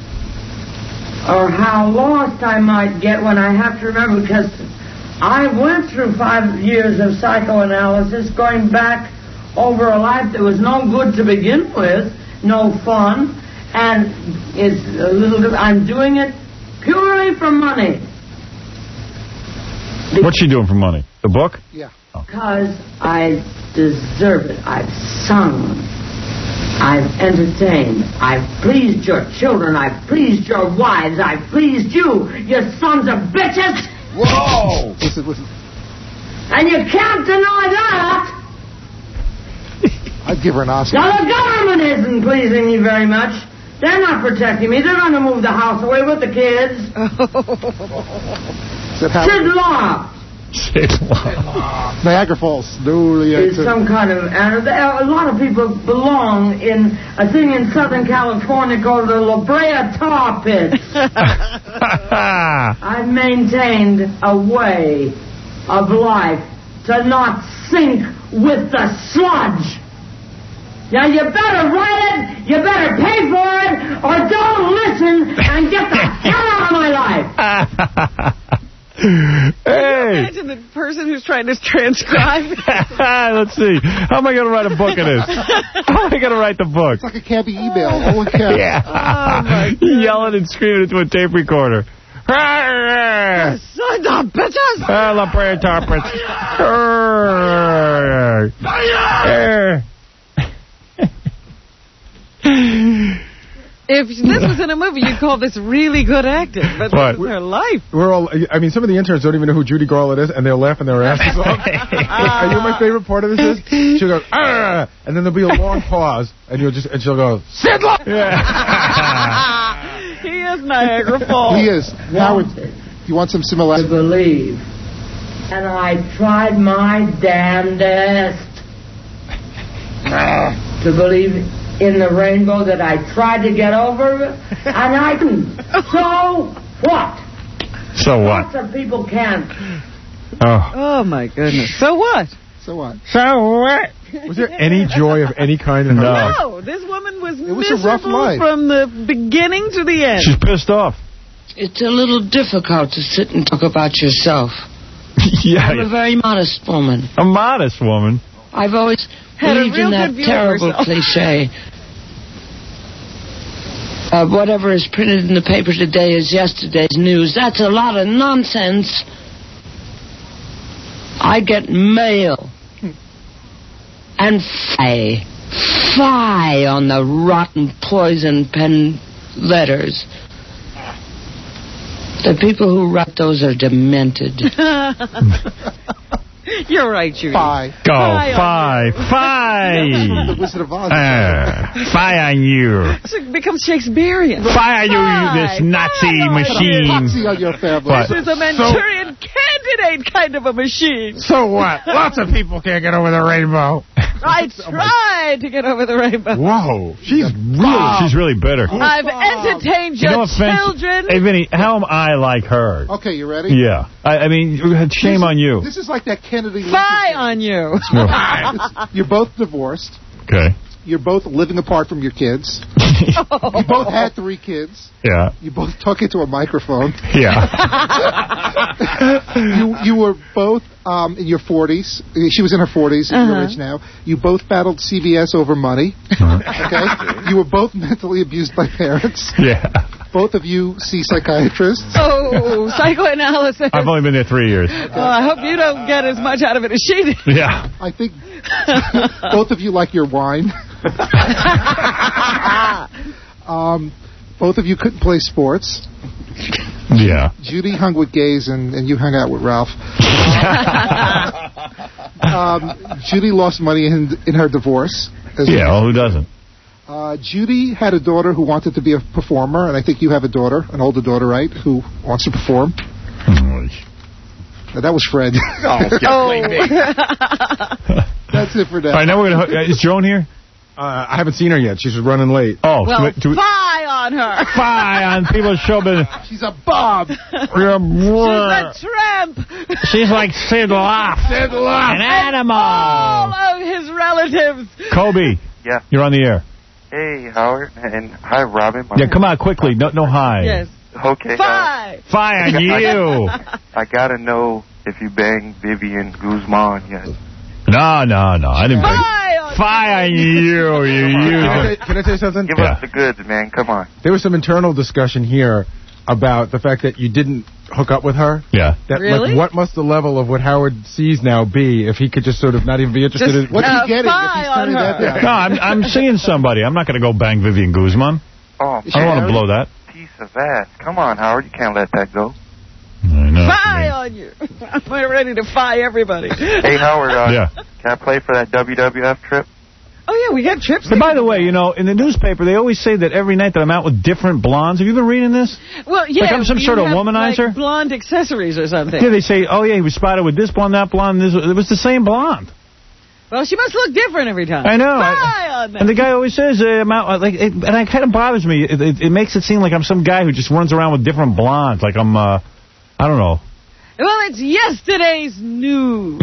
or how lost I might get when I have to remember, because I went through five years of psychoanalysis going back over a life that was no good to begin with, no fun, and it's a little. I'm doing it purely for money. What's she doing for money? The book? Yeah. Because I deserve it. I've sung. I've entertained. I've pleased your children. I've pleased your wives. I've pleased you, you sons of bitches. Whoa! Listen, listen. And you can't deny that. I'd give her an Oscar. Now, the government isn't pleasing me very much. They're not protecting me. They're going to move the house away with the kids. Is that how Sid Law. Sid Law. Niagara Falls. No, yeah, It's some kind of... And a lot of people belong in a thing in Southern California called the La Brea Tar Pits. I've maintained a way of life to not sink with the sludge. Now, you better write it, you better pay for it, or don't listen and get the hell out of my life. Hey! Imagine the person who's trying to transcribe. Let's see. How am I going to write a book of this? How am I going to write the book? It's like a campy email. Holy cow. Yeah. Oh, my God. Yelling and screaming into a tape recorder. Son of bitches! If this was in a movie, you'd call this really good acting, but What? this is her life. We're all. I mean, some of the interns don't even know who Judy Garland is, and they'll laugh and their asses off. And you know my favorite part of this is she'll go, ah, and then there'll be a long pause, and you'll just and she'll go, Sidler. Yeah. He is Niagara Falls. He is. Howard, you want some similarity? To believe, and I tried my damnedest to believe in the rainbow that I tried to get over, and I couldn't. So what? So what? Lots of people can't. Oh. Oh, my goodness. So what? So what? So what? Was there any joy of any kind in her life? No, this woman was, It was miserable a rough life. from the beginning to the end. She's pissed off. It's a little difficult to sit and talk about yourself. Yeah. I'm a very modest woman. A modest woman. I've always Had a believed real in that good view of terrible herself. cliche. Uh, whatever is printed in the paper today is yesterday's news. That's a lot of nonsense. I get mail. And fie. Fie on the rotten poison pen letters. The people who write those are demented. You're right, Judy. Bye. Go. Fie Fie. Fie. The Wizard of Oz. Uh, fie on you. It becomes Shakespearean. Fie on you, this Nazi machine. Poxy on your family. What? This is a Manchurian candidate kind of a machine. So what? Lots of people can't get over the rainbow. I tried to get over the rainbow. Whoa. She's really, she's really bitter. I've entertained You your know, offense- children. Hey, Vinny, how am I like her? Okay, you ready? Yeah. I, I mean, shame This- on you. This is like that Kennedy. Fie on you. It's- You're both divorced. Okay. You're both living apart from your kids. You both had three kids. Yeah. You both talk into a microphone. Yeah. you you were both um, in your forties. She was in her forties. Uh-huh. You're rich now. You both battled C V S over money. Okay. You were both mentally abused by parents. Yeah. Both of you see psychiatrists. Oh, psychoanalysis. I've only been there three years. Well, I hope you don't get as much out of it as she did. Yeah. I think both of you like your wine. um, both of you couldn't play sports. Yeah. Judy hung with gays and, and you hung out with Ralph. um, Judy lost money in, in her divorce. as Yeah, well. well, who doesn't? Uh, Judy had a daughter who wanted to be a performer, and I think you have a daughter, an older daughter, right, who wants to perform. Now, that was Fred. Oh, That's it for now. All right, now we're going to... Is Joan here? Uh, I haven't seen her yet. She's running late. Oh, Well, so do we- fie on her. Fie on people's show business. She's a bob. You're a She's a tramp. She's like Sid Loft. Sid Loft. An animal. All of his relatives. Kobe. Yeah. You're on the air. Hey, Howard, and hi, Robin. My Yeah, come on, quickly. No, no hi. Yes. Okay. Fie. Uh, Fie on you. I gotta know if you banged Vivian Guzman yet. No, no, no. I didn't. Fie on Fie on you. You. Can I, you. tell- can I tell you something? Give Yeah. us the goods, man. Come on. There was some internal discussion here about the fact that you didn't hook up with her. Yeah. That, Really? Like, what must the level of what Howard sees now be if he could just sort of not even be interested Just- in... What's Uh, he getting if fie he's on turning her. that down? No, I'm I'm seeing somebody. I'm not going to go bang Vivian Guzman. Oh, I don't want to blow that. piece of ass. Come on, Howard. You can't let that go. I know. Fie on you. I'm ready to fie everybody. Hey, Howard. Uh, Yeah. Can I play for that W W F trip? Oh, yeah, we got trips. But by the way, you know, in the newspaper, they always say that every night that I'm out with different blondes. Have you been reading this? Well, yeah. Like I'm some you sort of have, womanizer? Like blonde accessories or something. Yeah, they say, oh, yeah, he was spotted with this blonde, that blonde. This, it was the same blonde. Well, she must look different every time. I know. Fie on that. And the guy always says, uh, I'm out, like, it, and it kind of bothers me. It, it, it makes it seem like I'm some guy who just runs around with different blondes. Like I'm, uh, I don't know. Well, it's yesterday's news.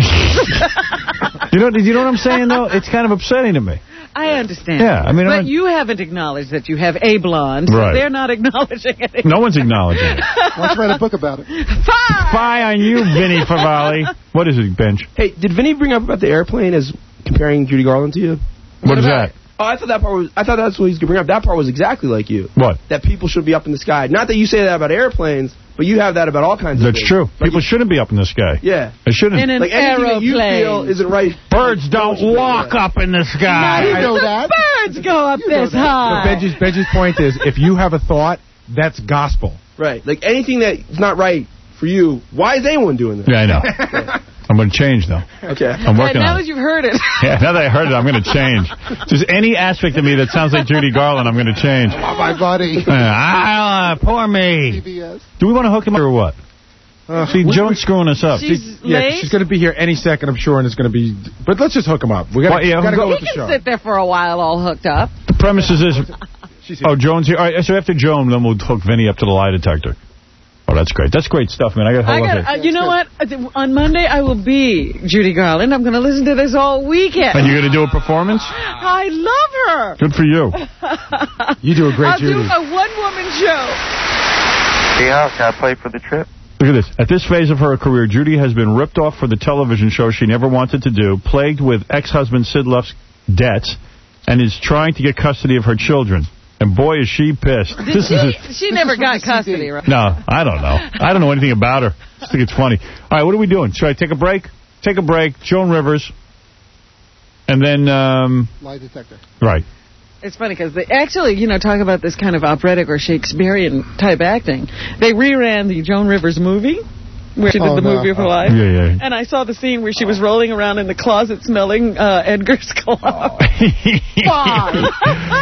You know, you know what I'm saying, though? It's kind of upsetting to me. I understand. Yeah, I mean, But I'm- you haven't acknowledged that you have a blonde, so Right. they're not acknowledging it. No one's acknowledging it. Why don't you write a book about it? Fie! Fie on you, Vinny Favale. What is it, Bench? Hey, did Vinny bring up about the airplane as comparing Judy Garland to you? What is that? Oh, I thought that part was. I thought that's what he was going to bring up. That part was exactly like you. What? That people should be up in the sky. Not that you say that about airplanes, but you have that about all kinds That's of things. true. Like People shouldn't be up in the sky. Yeah. They shouldn't. In an like anything that you aeroplane. feel isn't right. Birds don't walk up in the sky. You know that. Birds go up this high. But Benji's, Benji's point is, if you have a thought, that's gospel. Right. Like anything that's not right for you, why is anyone doing that? Yeah, I know. Yeah. I'm going to change, though. Okay. I'm working now on that it. you've heard it. Yeah, now that I heard it, I'm going to change. If there's any aspect of me that sounds like Judy Garland, I'm going to change. Oh, my buddy. Uh, ah, poor me. C B S. Do we want to hook him up or what? Uh, See, Joan's screwing us up. She's She- yeah, late. she's going to be here any second, I'm sure, and it's going to be... But let's just hook him up. We got Well, yeah, to go- go with He the can show. sit there for a while all hooked up. The premise is this. Oh, Joan's here. All right, so after Joan, then we'll hook Vinny up to the lie detector. Oh, that's great. That's great stuff, man. I got to I got, uh, you know what? On Monday, I will be Judy Garland. I'm going to listen to this all weekend. And you're going to do a performance? I love her. Good for you. You do a great I'll Judy. do a one-woman show. Hey, Al, can I play for the trip? Look at this. At this phase of her career, Judy has been ripped off for the television show she never wanted to do, plagued with ex-husband Sid Luft's debts, and is trying to get custody of her children. And boy, is she pissed. Did this she? is a, She never got custody, right? No, I don't know. I don't know anything about her. I just think it's funny. All right, what are we doing? Should I take a break? Take a break. Joan Rivers. And then... Um, Lie detector. Right. It's funny because they actually, you know, talk about this kind of operatic or Shakespearean type acting. They reran the Joan Rivers movie where she did Oh, the no. movie of her life. Yeah, yeah. And I saw the scene where she was rolling around in the closet smelling uh, Edgar's glove. Why?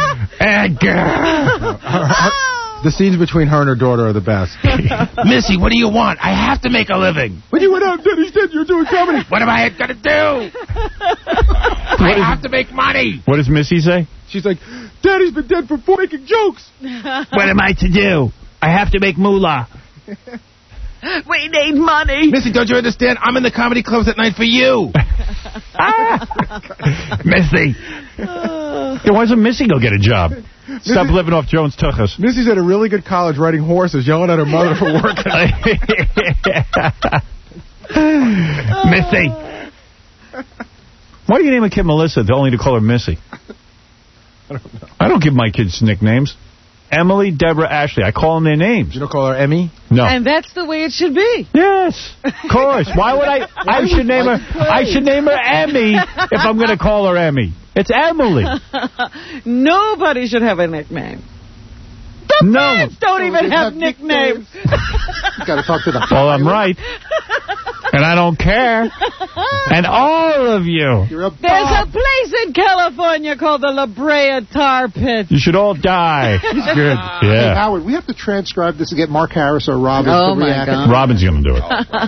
Edgar! The scenes between her and her daughter are the best. Missy, what do you want? I have to make a living. When you went out, Dennis said you're doing comedy. What am I going to do? I have to make money. What does Missy say? She's like, Daddy's been dead for four making jokes. What am I to do? I have to make moolah. We need money. Missy, don't you understand? I'm in the comedy clubs at night for you. Missy. Yeah, why doesn't Missy go get a job? Stop Missy, living off Joan's tuchus. Missy's at a really good college riding horses, yelling at her mother for working. Missy. Why do you name a kid Melissa only to call her Missy? I don't know. I don't give my kids nicknames. Emily, Deborah, Ashley. I call them their names. You don't call her Emmy? No. And that's the way it should be. Yes, of course. Why would I? I should name her. I should name her Emmy if I'm going to call her Emmy. It's Emily. Nobody should have a nickname. The No. fans don't even have nicknames. You got to talk to the. Well, I'm right. And I don't care. And all of you. You're a There's a bum. place in California called the La Brea Tar Pit. You should all die. Good. Hey, Yeah. Howard, we have to transcribe this and get Mark Harris or Robin Oh, to my react. God. Robin's going to do it.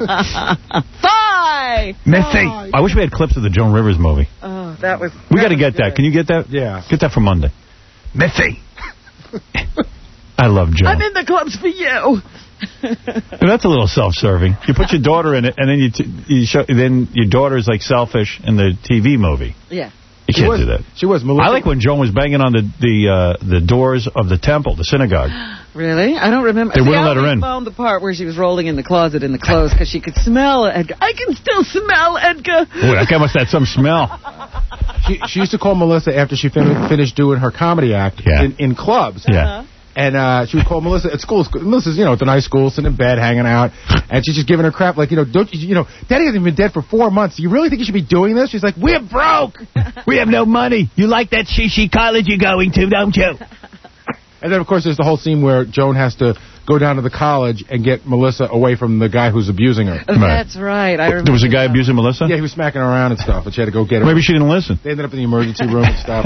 Bye. Missy. I wish we had clips of the Joan Rivers movie. Oh, that was. We got to get that. Can you get that? Yeah. Get that for Monday. Missy. I love Joan. I'm in the clubs for you. That's a little self-serving. You put your daughter in it, and then you, t you show, then your daughter's like selfish in the T V movie. Yeah. You She can't was, do that. She was. Melissa, I like when Joan was banging on the the uh, the doors of the temple, the synagogue. Really? I don't remember. They See, wouldn't I let her only in. found the part where she was rolling in the closet in the clothes because she could smell Edgar. I can still smell Edgar. Ooh, that guy must have had some smell. she, she used to call Melissa after she fin finished doing her comedy act Yeah. in, in clubs. Yeah. And uh, she would call Melissa at school. Melissa's, you know, at the nice school, sitting in bed, hanging out. And she's just giving her crap, like, you know, don't you, you know, Daddy hasn't been dead for four months. Do you really think you should be doing this? She's like, we're broke. We have no money. You like that shishi college you're going to, don't you? And then, of course, there's the whole scene where Joan has to go down to the college and get Melissa away from the guy who's abusing her. That's right. I remember. There was a guy abusing Melissa? Yeah, he was smacking her around and stuff, and she had to go get her. Maybe she didn't listen. They ended up in the emergency room and stuff.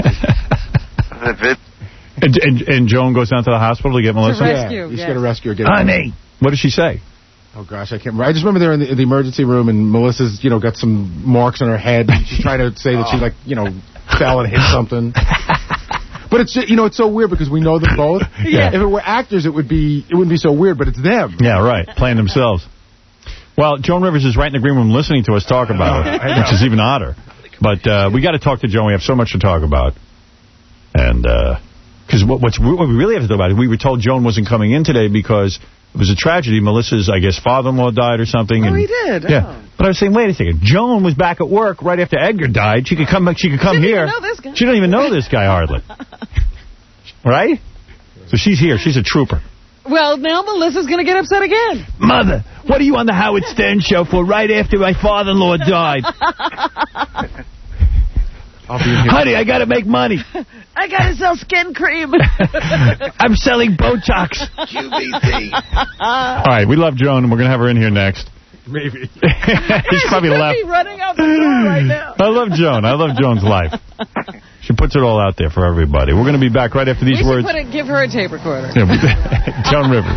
And, and, and Joan goes down to the hospital to get Melissa? rescue, Yeah, you just yes. got to rescue her. Get her. Honey. What did she say? Oh, gosh, I can't remember. I just remember they're in the, in the emergency room, and Melissa's, you know, got some marks on her head. She's trying to say that she, like, you know, fell and hit something. But it's, you know, it's so weird because we know them both. Yeah. If it were actors, it would be, it wouldn't be so weird, but it's them. Yeah, right. Playing themselves. Well, Joan Rivers is right in the green room listening to us talk about it, which is even odder. But uh, we got to talk to Joan. We have so much to talk about. And, because uh, what, what's, what we really have to talk about is we were told Joan wasn't coming in today because It was a tragedy. Melissa's, I guess, father-in-law died or something. Oh, and, he did? Yeah. Oh. But I was saying, wait a second. Joan was back at work right after Edgar died. She could come back. She could come she here. Know this guy. She don't even know this guy hardly. Right? So she's here. She's a trooper. Well, now Melissa's going to get upset again. Mother, what are you on the Howard Stern show for right after my father-in-law died? I'll be in here. Honey, I got to make money. I got to sell skin cream. I'm selling Botox. Q B T. All right, we love Joan, and we're going to have her in here next. Maybe. She's probably she left. Be running out the door right now. I love Joan. I love Joan's life. She puts it all out there for everybody. We're going to be back right after these we words. Put it, give her a tape recorder. Yeah, Joan Rivers.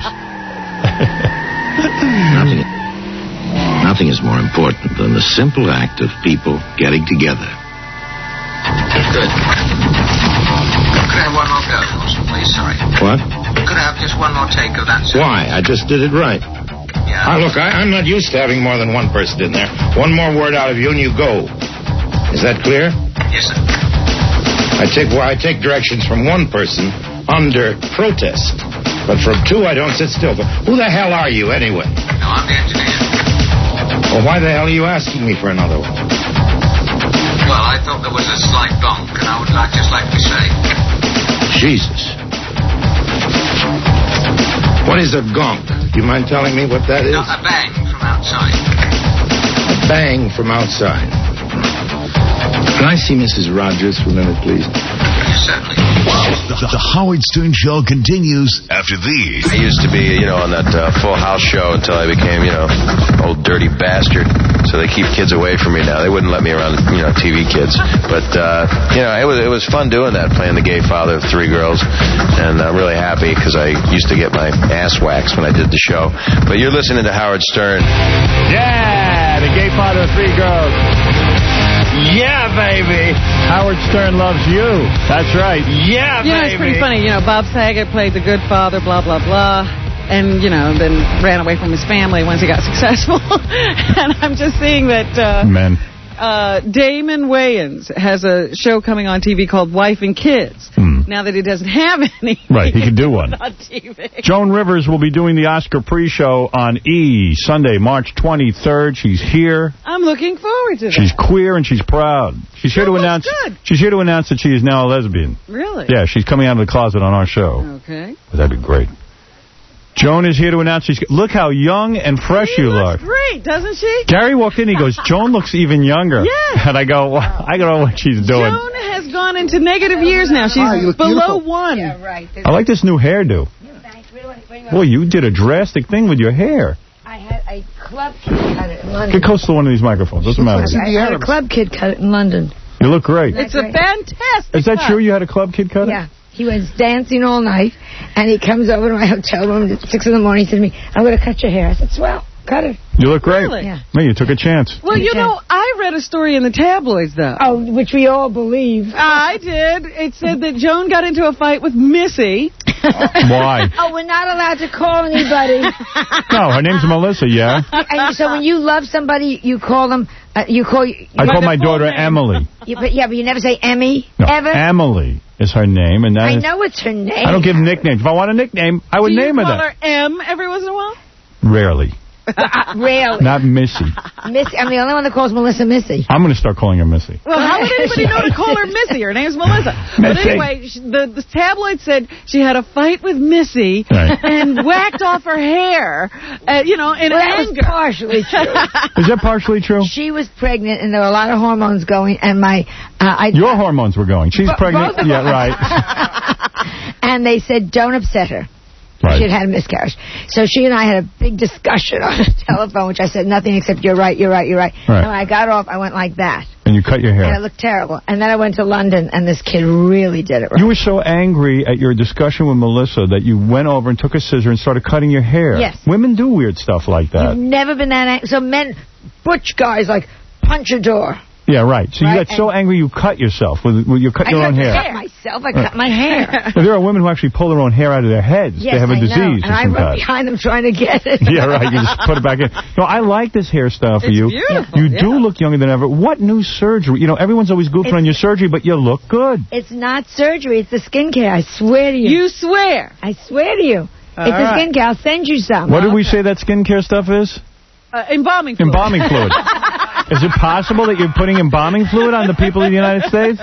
Nothing, nothing is more important than the simple act of people getting together. Good. Could I have one more go, please? Sorry. What? Could I have just one more take of that? Sir? Why? I just did it right. Yeah. Ah, look, I, I'm not used to having more than one person in there. One more word out of you and you go. Is that clear? Yes, sir. I take well, I take directions from one person under protest. But from two, I don't sit still. But who the hell are you, anyway? No, I'm the engineer. Well, why the hell are you asking me for another one? Well, I thought there was a slight bonk, and I would like, just like to say... Jesus. What is a gonk? Do you mind telling me what that is? No, a bang from outside. A bang from outside. Can I see Missus Rogers for a minute, please? Yes, certainly. The, the Howard Stern Show continues after these. I used to be, you know, on that uh, Full House show until I became, you know, old dirty bastard. So they keep kids away from me now. They wouldn't let me around, you know, T V kids. But, uh, you know, it was it was fun doing that, playing the gay father of three girls. And I'm really happy because I used to get my ass waxed when I did the show. But you're listening to Howard Stern. Yeah, the gay father of three girls. Yeah, baby. Howard Stern loves you. That's right. Yeah, you know, baby. it's pretty funny. You know, Bob Saget played the good father, blah, blah, blah. And, you know, then ran away from his family once he got successful. And I'm just seeing that... Uh, Men. Uh, Damon Wayans has a show coming on T V called Wife and Kids. Hmm. Now that he doesn't have any. Right, he could do one. On T V. Joan Rivers will be doing the Oscar pre-show on E! Sunday, March twenty-third. She's here. I'm looking forward to that. She's queer and she's proud. She's here that to announce. Good. She's here to announce that she is now a lesbian. Really? Yeah, she's coming out of the closet on our show. Okay. That'd be great. Joan is here to announce she's... Look how young and fresh she you looks look. great, doesn't she? Gary walked in, he goes, Joan looks even younger. Yeah. And I go, well, I don't know what she's doing. Joan has gone into negative years now. She's Hi, below beautiful. one. Yeah, right. I like this new hairdo. Boy, you did a drastic thing with your hair. I had a club kid cut it in London. Get close to one of these microphones. Doesn't matter. I had a club kid cut it in London. You look great. It's a fantastic Is that cut. true? You had a club kid cut it? Yeah. He was dancing all night, and he comes over to my hotel room at six in the morning. He said to me, I'm going to cut your hair. I said, swell, cut it. You look great. Really? Yeah. Man, you took a chance. Well, you know, I read a story in the tabloids, though. Oh, which we all believe. I did. It said that Joan got into a fight with Missy. Why? Oh, we're not allowed to call anybody. No, her name's Melissa, yeah. And so when you love somebody, you call them, uh, you call... You, I call my daughter Emily. You, but, yeah, but you never say Emmy, No, ever? Emily is her name. and that I is, know it's her name. I don't give nicknames. If I want a nickname, I would Do you name her call that. her M every once in a while? Rarely. Uh, really? Not Missy. Missy. I'm the only one that calls Melissa Missy. I'm going to start calling her Missy. Well, how would anybody know to call her Missy? Her name's Melissa. But Missy. anyway, she, the, the tabloid said she had a fight with Missy Right. and whacked off her hair, uh, you know, in Well, that was anger. partially true. Is that partially true? She was pregnant, and there were a lot of hormones going, and my... Uh, I, Your hormones were going. She's Bo- pregnant. both of Yeah, them. right. And they said, don't upset her. Right. She had had a miscarriage. So she and I had a big discussion on the telephone, which I said nothing except you're right, you're right, you're right. Right. And when I got off, I went like that. And you cut your And it hair. looked terrible. And then I went to London, and this kid really did it right. You were so angry at your discussion with Melissa that you went over and took a scissor and started cutting your hair. Yes. Women do weird stuff like that. You've never been that angry. So men, butch guys, like, punch a door. Yeah, right. So you Right, got so and- angry you cut yourself. With, with You cut I your cut own hair. cut myself. I cut my hair. Well, there are women who actually pull their own hair out of their heads. Yes, they have a I disease know. And of I some run kind. behind them trying to get it. Yeah, right. You just put it back in. No, I like this hairstyle for It's you. beautiful, You yeah. do look younger than ever. What new surgery? You know, everyone's always goofing It's- on your surgery, but you look good. It's not surgery. It's the skincare. I swear to you. You swear. I swear to you. It's a skincare. I'll send you some. What did we say that skincare stuff is? Uh, embalming fluid. Embalming fluid. Is it possible that you're putting embalming fluid on the people of the United States?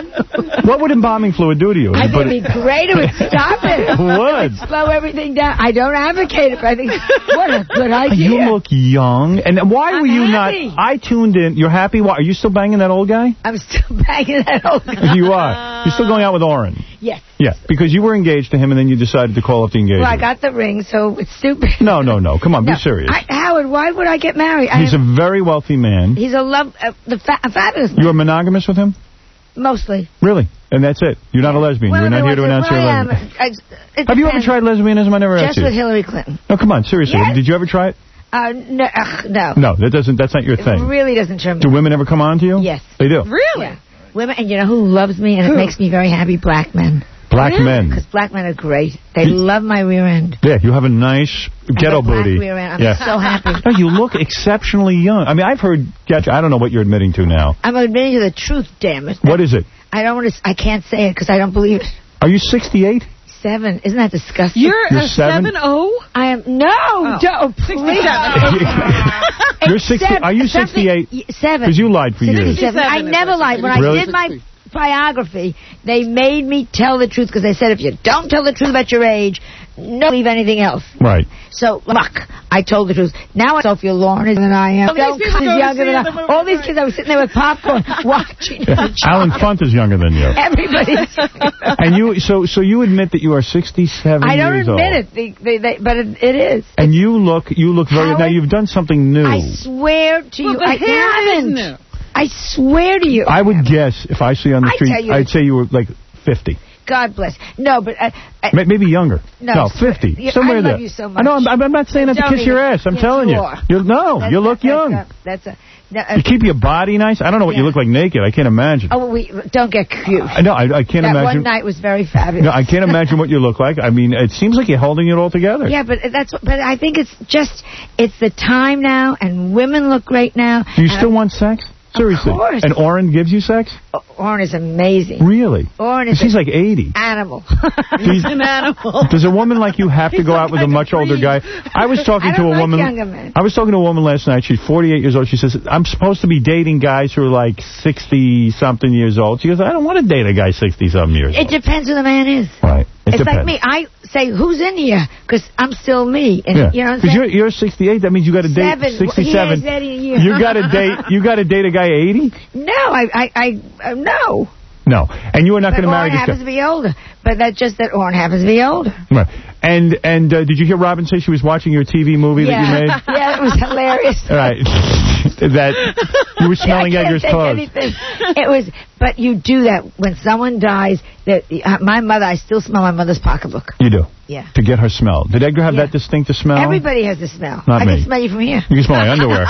What would embalming fluid do to you? I think it'd be great. It would stop it. It would. It would slow everything down. I don't advocate it, but I think, what a good idea. You look young. And why I'm were you happy. not... I tuned in. You're happy? Why, are you still banging that old guy? I'm still banging that old guy. You are. You're still going out with Oren? Yes. Yeah, because you were engaged to him and then you decided to call off the engagement. Well, I got the ring, so it's stupid. No, no, no. Come on, No, be serious. I, Howard, why would I get married? He's I am, a very wealthy man. He's a love, uh, the fa a fabulous man. You are monogamous with him? Mostly. Really? And that's it? You're not a lesbian? Well, You're not no, here to well, announce you're a I am. lesbian? I, it Have you ever depends. tried lesbianism? I never asked Just you. with Hillary Clinton. No, come on, seriously. Yes. Did you ever try it? Uh, no, ugh, no. No, that doesn't. That's not your It thing. really doesn't turn me Do women ever come on to you? Yes. They do? Really? Yeah. Women, and you know who loves me and Who? it makes me very happy? Black men. Black men. Because black men are great. They You- love my rear end. Yeah, you have a nice ghetto I got black booty. rear end. I'm yeah. so happy. No, you look exceptionally young. I mean, I've heard... Gotcha, I don't know what you're admitting to now. I'm admitting to the truth, damn it. What is it? I don't want to. I can't say it because I don't believe it. Are you sixty-eight? Seven. Isn't that disgusting? You're, You're a seven? seven oh? I am. No, Oh. don't. Please. You're sixty. Are you sixty-eight? Something- Seven. Because you lied for years. sixty-seven. I never lied. When Really? I did my biography, they made me tell the truth because they said if you don't tell the truth about your age, no believe anything else. Right. So, look, I told the truth. Now Sophia Loren is than I am. All these Bill people Clinton's go to younger see than the I. movie All these kids, I was sitting there with popcorn watching. Alan Funt is younger than you. Everybody's And you, so so you admit that you are sixty-seven I don't years admit old. it, they, they, they, but it, it is. And you look, you look very. Howard, now you've done something new. I swear to Well, you, the I hair is haven't. new. I swear to you. I would guess if I see you on the I street, tell you I'd the- say you were like fifty. God bless. No, but uh, uh, May- Maybe younger. No, fifty. you- Somewhere I love there. you so I know. I'm, much. I'm not saying that to Don't kiss your even- ass. I'm yes, telling you you. are. You're, no, That's- you look that's young. A, that's a. No, uh, You keep your body nice. I don't know what you Yeah. look like naked. I can't imagine. oh, we don't get cute. I know. I, I can't that imagine. one night was very fabulous. No, I can't imagine what you look like. I mean, it seems like you're holding it all together. Yeah, but that's. But I think it's just it's the time now, and women look great now. Do you and still want sex? Seriously. Of course. And Oren gives you sex? Oren is amazing. Really? Oren is He's a like eighty. animal. He's an animal. Does a woman like you have to go out with a much older guy? I was talking I to don't a like woman. younger men. I was talking to a woman last night. She's forty-eight years old. She says, I'm supposed to be dating guys who are like sixty-something years old. She goes, I don't want to date a guy sixty-something years It old. depends who the man is. Right. It it's depends. like me. I say, who's in here? Because I'm still me. And, Yeah. you know what I'm Because saying? you're, you're sixty-eight. That means you got to date Seven. sixty-seven. He has Eddie a year. You got to date. You got to date a guy eighty. No, I, I, I, uh, no. No, and you are not But going to marry Oren this happens guy. to be older. But that's just that Oren happens to be older. Right. And and uh, did you hear Robin say she was watching your T V movie yeah. that you made? Yeah, it was hilarious. All right. That you were smelling I can't Edgar's take clothes. anything. It was, but you do that when someone dies. That uh, my mother, I still smell my mother's pocketbook. You do. Yeah. To get her smell. Did Edgar have Yeah. that distinctive smell? Everybody has the smell. Not I me. can smell you from here. You can smell my underwear.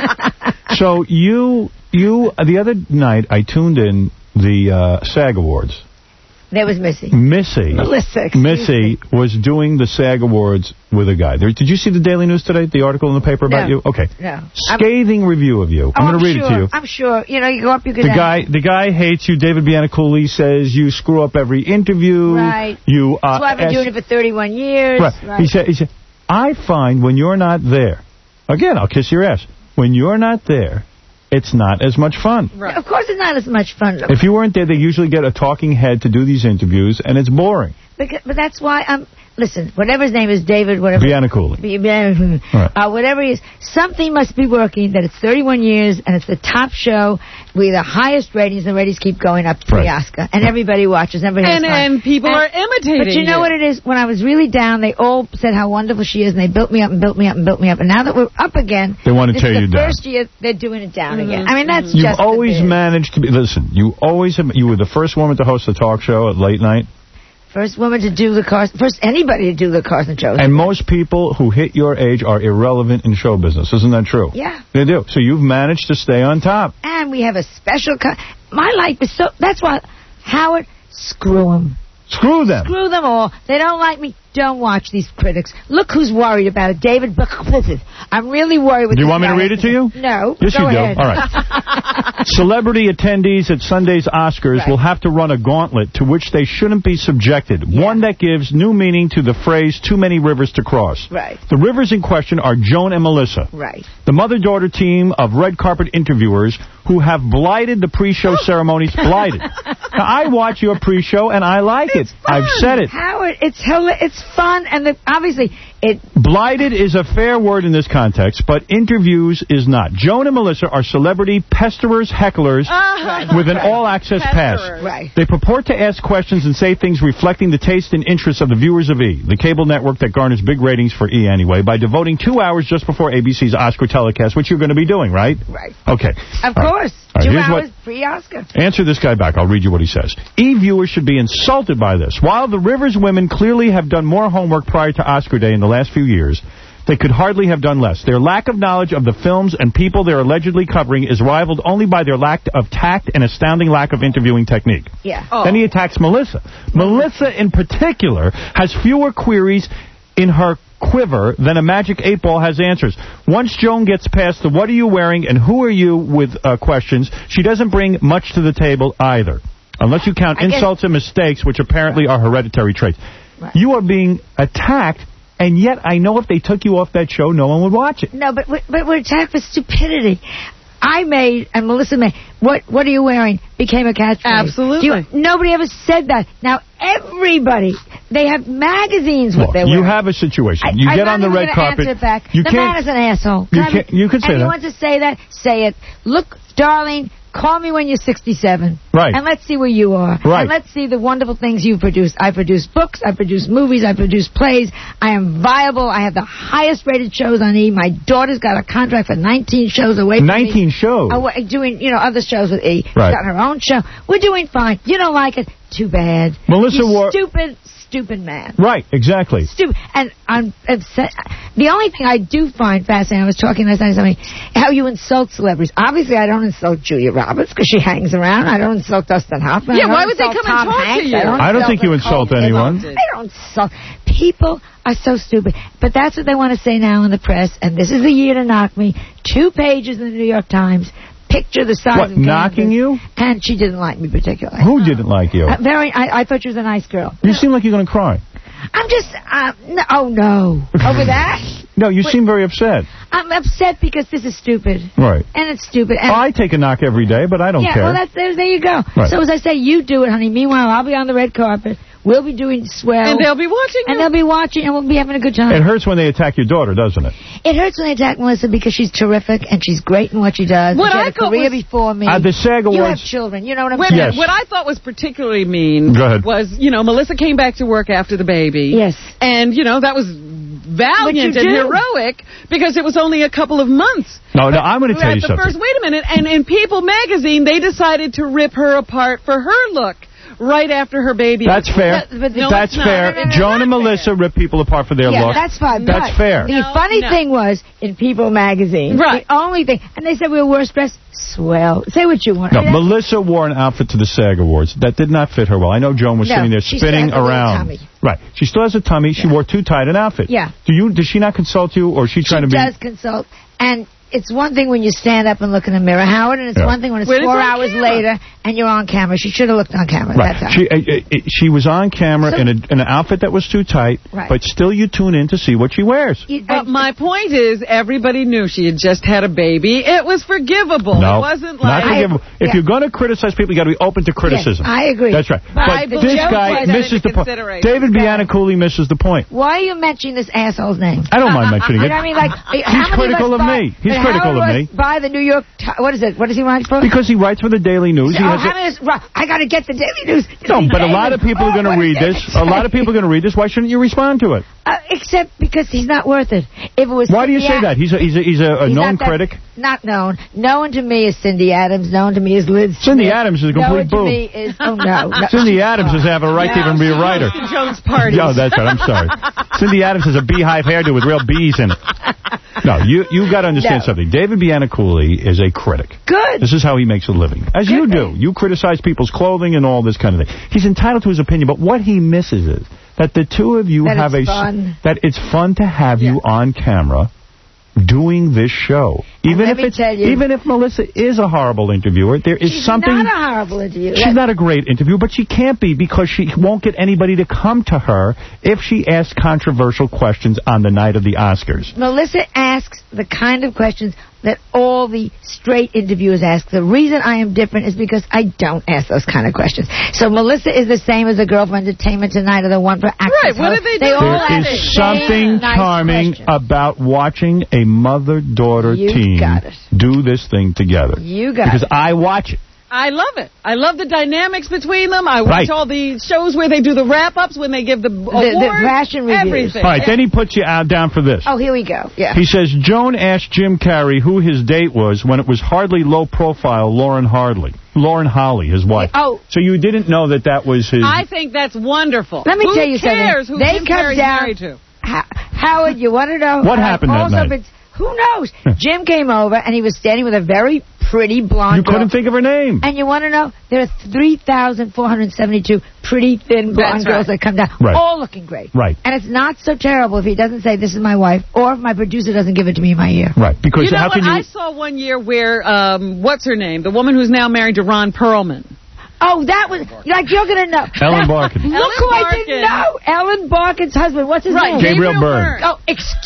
So you you uh, the other night I tuned in the uh, SAG Awards. There was Missy. Missy. Melissa, excuse Missy was doing the SAG Awards with a guy. There, did you see the Daily News today? The article in the paper about No. you? Okay. No. Scathing review of you. Oh, I'm going to read sure. it to you. I'm sure. You know, you go up, you get The out. guy, the guy hates you. David Bianculli says you screw up every interview. Right. You. Uh, That's why I've been ask- doing it for thirty-one years. Right. Right. He said. He said. I find when you're not there. Again, I'll kiss your ass. When you're not there, it's not as much fun. Right. Of course, it's not as much fun. If you weren't there, they usually get a talking head to do these interviews, and it's boring. Because, but that's why I'm. Listen, whatever his name is, David, whatever. Bianculli. Bi- Bianculli. Right. Uh, whatever he is, something must be working. That it's thirty-one years and it's the top show. We the highest ratings. The ratings keep going up to Right. the Oscar, and everybody watches. Everybody has And, fun. and people And- are imitating But you know what it is? When I was really down, they all said how wonderful she is, and they built me up and built me up and built me up. And now that we're up again, They want to this tear is you the down. first year they're doing it down Mhm. again. I mean, that's You've just the always biz. managed to be. Listen, you always have. You were the first woman to host a talk show at late night. First woman to do the Carson, first anybody to do the Carson show. And most people who hit your age are irrelevant in show business. Isn't that true? Yeah. They do. So you've managed to stay on top. And we have a special. Co- My life is so. That's why, Howard, screw them. Screw them. Screw them all. They don't like me. Don't watch these critics. Look who's worried about it. David Buck. I'm really worried with Do you this want me to guy. read it to you? No. Yes, Go you do. ahead. All right. Celebrity attendees at Sunday's Oscars right. will have to run a gauntlet to which they shouldn't be subjected. Yeah. One that gives new meaning to the phrase, too many rivers to cross. Right. The rivers in question are Joan and Melissa. Right. The mother-daughter team of red carpet interviewers who have blighted the pre-show ceremonies. Blighted. Now, I watch your pre-show, and I like it's it. Fun. I've said it. Howard, it's it's fun, and the, obviously it... Blighted is a fair word in this context, but interviews is not. Joan and Melissa are celebrity pesterers, hecklers, uh-huh. with an right. all-access pass. Right. They purport to ask questions and say things reflecting the taste and interests of the viewers of E!, the cable network that garners big ratings for E! anyway, by devoting two hours just before A B C's Oscar telecast, which you're going to be doing, right? Right. Okay. Of all course. Right. Two right, hours pre-Oscar. Answer this guy back. I'll read you what he says. E! viewers should be insulted by this. While the Rivers women clearly have done more homework prior to Oscar Day in the last few years, they could hardly have done less. Their lack of knowledge of the films and people they're allegedly covering is rivaled only by their lack of tact and astounding lack of interviewing technique. Yeah. Oh. Then he attacks Melissa. Melissa, in particular, has fewer queries in her quiver than a magic eight ball has answers. Once Joan gets past the what are you wearing and who are you with uh, questions, she doesn't bring much to the table either. Unless you count I insults guess. and mistakes, which apparently are hereditary traits. Right. You are being attacked, and yet I know if they took you off that show, no one would watch it. No, but but we're attacked for stupidity. I made, and Melissa made, what what are you wearing became a catchphrase. Absolutely. You, nobody ever said that. Now, everybody, they have magazines what Look, they're you wearing. have a situation. You I, get I'm on the red carpet. Answer it back. You the can't, man is an asshole. You, can can't, you can say and that. you want to say that? Say it. Look, darling, call me when you're sixty-seven. Right. And let's see where you are. Right. And let's see the wonderful things you've produced. I produce books. I produce movies. I produce plays. I am viable. I have the highest rated shows on E! My daughter's got a contract for nineteen shows away from nineteen me. nineteen shows? Away, doing, you know, other shows with E! Right. She's got her own show. We're doing fine. You don't like it? Too bad. Melissa you War stupid, stupid man. Right, exactly. Stupid. And I'm upset. The only thing I do find fascinating, I was talking last night to somebody, how you insult celebrities. Obviously, I don't insult Julia Roberts because she hangs around. I don't insult Dustin Hoffman. Yeah, why would they come Tom and talk Hanks. to you? I don't, I don't think you insult anyone. I don't insult. People are so stupid. But that's what they want to say now in the press, and this is the year to knock me. Two pages in the New York Times. Picture the size what, of knocking canvas, you? And she didn't like me particularly. Who didn't like you? Uh, very. I, I thought she was a nice girl. You no. seem like you're going to cry. I'm just... Uh, no, oh, no. Over that? No, you Wait, seem very upset. I'm upset because this is stupid. Right. And it's stupid. And oh, I take a knock every day, but I don't yeah, care. Yeah, well, that's, there, there you go. Right. So as I say, you do it, honey. Meanwhile, I'll be on the red carpet. We'll be doing swell. And they'll be watching And you. they'll be watching, and we'll be having a good time. It hurts when they attack your daughter, doesn't it? It hurts when they attack Melissa because she's terrific, and she's great in what she does. What she I had a career was, before me. Uh, the SAG Awards. You have children. You know what I'm Wait saying? yes. What I thought was particularly mean Go ahead. was, you know, Melissa came back to work after the baby. Yes. And, you know, that was valiant and do. heroic because it was only a couple of months. No, no, I'm going to tell you the something. First, wait a minute. And in People magazine, they decided to rip her apart for her look. Right after her baby. That's fair. No, no, that's fair. No, no, no, Joan and Melissa fair. rip people apart for their yeah, look. that's fine. That's but fair. The no, funny no. thing was, in People magazine, right. the only thing, and they said we were worst dressed. Swell. Say what you want. No, I mean, Melissa wore an outfit to the SAG Awards that did not fit her well. I know Joan was no, sitting there she spinning still has a around. tummy. Right. She still has a tummy. She yeah. wore too tight an outfit. Yeah. Do you? Does she not consult you, or is she trying she to be? She does consult, and it's one thing when you stand up and look in the mirror, Howard, and it's yeah. one thing when it's when four it's hours camera. later and you're on camera. She should have looked on camera right. at that time. She, uh, uh, she was on camera so, in, a, in an outfit that was too tight, right. but still you tune in to see what she wears. You, but my point is, everybody knew she had just had a baby. It was forgivable. No, it wasn't like... not forgivable. I, if yeah. you're going to criticize people, you got to be open to criticism. Yes, I agree. That's right. But, but but this guy misses the point. David Biancooley misses the point. Why are you mentioning this asshole's name? I don't mind mentioning it. You know what I mean? Like, He's critical of, of me. He's critical of me. By the New York... What is it? What does he write for? Because he writes for the Daily News. So, he oh, has how many, I got to get the Daily News. No, but a lot of people are going to read this. A lot of people are going to read this. Why shouldn't you respond to it? Uh, except because he's not worth it. If it was Why do you Cindy say that? He's a, he's a, he's a, a he's known not that, critic? Not known. Known to me is Cindy Adams. Known to me is Liz Cindy Smith. Adams is a complete known boob. to me is... Oh, no. no. Cindy Adams doesn't have a right no, to even be a writer. Jones party. No, that's right. I'm sorry. Cindy Adams has a beehive hairdo with real bees in it. No, you you got to understand no. something. David Biancooley is a critic. Good. This is how he makes a living. As Good. you do. You criticize people's clothing and all this kind of thing. He's entitled to his opinion, but what he misses is that the two of you that have it's a... Fun. That it's fun to have yeah. you on camera doing this show. Even Let if me it's, tell you- even if Melissa is a horrible interviewer, there is She's something. not a horrible interviewer. She's not a great interviewer, but she can't be because she won't get anybody to come to her if she asks controversial questions on the night of the Oscars. Melissa asks the kind of questions that all the straight interviewers ask. The reason I am different is because I don't ask those kind of questions. So Melissa is the same as the girl from Entertainment Tonight or the one for Access. Right, what did they do? They all There ask the is same something nice charming questions. about watching a mother-daughter You team got it. do this thing together. You got Because it. I watch it. I love it. I love the dynamics between them. I watch Right. all the shows where they do the wrap-ups, when they give the awards. the fashion reviews. Everything. All right, then he puts you out down for this. Oh, here we go. Yeah. He says, Joan asked Jim Carrey who his date was when it was hardly low-profile Lauren Harley. Lauren Holly, his wife. Oh. So you didn't know that that was his... I think that's wonderful. Let me who tell you cares something. Who They Jim come Carrey's down- married to? Ho- Howard, you want to know? What uh, happened that also, night? if it's- Who knows? Jim came over, and he was standing with a very pretty blonde You girl. couldn't think of her name. And you want to know? There are three thousand four hundred seventy-two pretty thin blonde That's girls right. that come down, Right. all looking great. Right. And it's not so terrible if he doesn't say, this is my wife, or if my producer doesn't give it to me in my ear. Right, because You know how what? can you... I saw one year where, um, what's her name? The woman who's now married to Ron Perlman. Oh, that was, like, you're going to know. Ellen That- Barkin. Look Ellen who I Barkin. didn't know. Ellen Barkin's husband. What's his Right, name? Gabriel Byrne. Oh,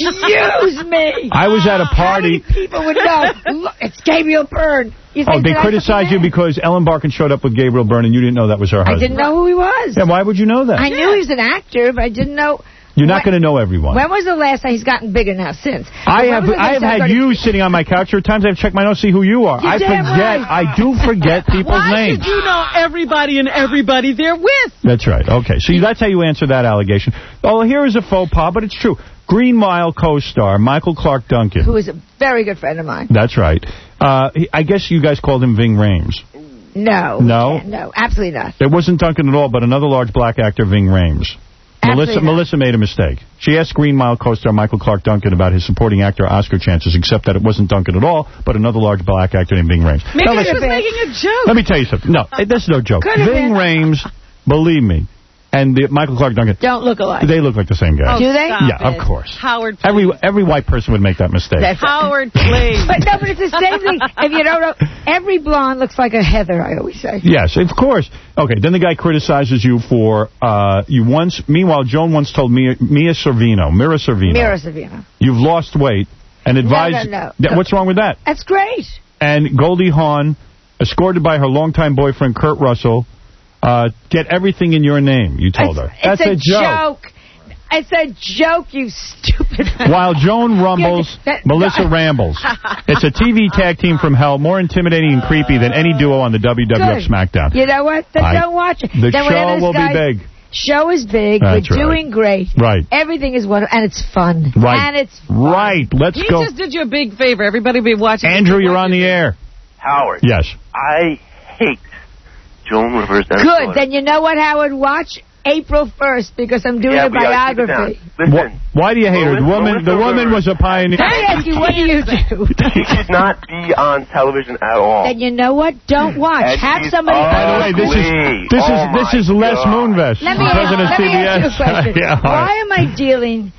excuse me. I was at a How many party... people would know? Look, it's Gabriel Byrne. You Oh, think they that I criticized you forget? because Ellen Barkin showed up with Gabriel Byrne and you didn't know that was her I husband. didn't know who he was. Yeah, why would you know that? I knew he was an actor, but I didn't know. You're not When- going to know everyone. When was the last time he's gotten bigger now since? I When have was the I last have time had he you sitting on my couch. There are times I've checked my notes to see who you are. You're I damn forget. right. I do forget people's Why names. should you know everybody and everybody they're with? That's right. Okay, so that's how you answer that allegation. Oh, here is a faux pas, but it's true. Green Mile co-star Michael Clark Duncan. Who is a very good friend of mine. That's right. Uh, he, I guess you guys called him Ving Rhames. No. No? No, absolutely not. It wasn't Duncan at all, but another large black actor, Ving Rhames. Melissa, Absolutely not. Melissa made a mistake. She asked Green Mile co-star Michael Clark Duncan about his supporting actor Oscar chances, except that it wasn't Duncan at all, but another large black actor named Ving Rhames. Maybe Now, he listen, was making a joke. let me tell you something. No, eh, that's no joke. Could have Ving been. Rhames, believe me, and the, Michael Clark Duncan, Don't look alike. they look like the same guy. Do they? Stop Yeah, it. of course. Howard, Every every white person would make that mistake. That's Howard, please. But no, but it's the same thing. If you don't know, every blonde looks like a Heather, I always say. Yes, of course. Okay, then the guy criticizes you for, uh, you once, meanwhile, Joan once told Mia, Mia Sorvino, Mira Sorvino, Mira Savino. you've lost weight and advised, no, no. That, what's wrong with that? That's great. And Goldie Hawn, escorted by her longtime boyfriend, Kurt Russell, uh, get everything in your name, you told it's, her. That's it's a, a joke. joke. It's a joke, you stupid. While Joan rumbles, That- Melissa rambles. It's a T V tag team from hell, more intimidating and creepy than any duo on the W W F Good. SmackDown. You know what? Then I- don't watch it. The then whenever show this will be guy- big. Show is big. That's We're right. doing great. Right. Everything is wonderful, and it's fun. Right. And it's fun. Right. Let's He go. just did you a big favor. Everybody be watching. Andrew, you're on the air. Howard. Yes. I hate Joan Rivers. Good. Then you know what, Howard? Watch April first, because I'm doing yeah, a we gotta keep it biography. down. Listen, Wh- Why do you hate her? The woman, the woman was a pioneer. Let me ask you, what do you do? she should not be on television at all. Then you know what? Don't watch. And Have she's somebody. By the way, this is ugly. this is Oh, this my is Les God. Moonves, Let me, president of let C B me S. ask you a question. Yeah, all right. Why am I dealing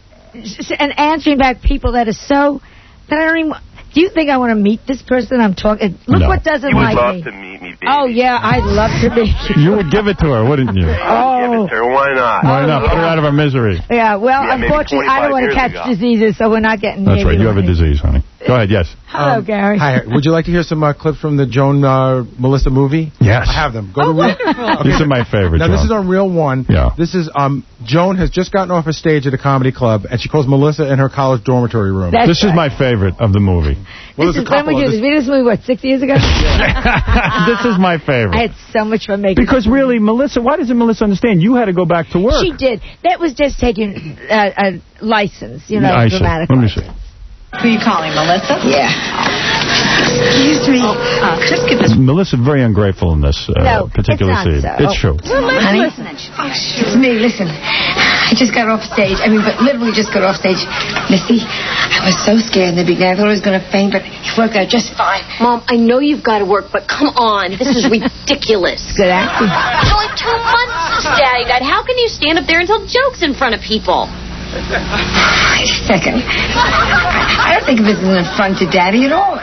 s- and answering back people that are so that I don't even? Do you think I want to meet this person I'm talking? Look No. what doesn't You would like love me. to meet me, baby. Oh yeah, I'd love to meet you. You would give it to her, wouldn't you? I'll give it to her. Why not? Why not? Put her out of her misery. Yeah, well, Yeah, maybe unfortunately, I don't want to twenty-five catch years ago. diseases, so we're not getting. That's maybe right. You have a money. disease, honey. Go ahead. Yes. Hello, Um, Gary. Hi. Would you like to hear some uh, clips from the Joan uh, Melissa movie? Yes. I have them. Go Oh, to Real- wonderful. These are my favorite. Now, John. this is on Real One. Yeah. This is, um, Joan has just gotten off a stage at a comedy club, and she calls Melissa in her college dormitory room. That's This is right. my favorite of the movie. Well, This there's is a when we couple do of this. this- We did this movie, what, six years ago? This is my I favorite. had so much fun making Because really, Melissa, why doesn't Melissa understand? You had to go back to work. She did. That was just taking uh, a license, you know, I see. dramatic Let me see. license. Who are you calling, Melissa? Yeah. Excuse me. Uh, just get this. Melissa's very ungrateful in this uh, No, particular it's scene. not so. It's true. Well, let's Honey? listen. Oh, it's me. Listen, I just got off stage. I mean, but literally just got off stage. Missy, I was so scared in the beginning. I thought I was going to faint, but it worked out just fine. Mom, I know you've got to work, but come on. This is ridiculous. Good acting. It's only two months, Daddy Dad. How can you stand up there and tell jokes in front of people? Wait a second. I don't think this is an affront to Daddy at all.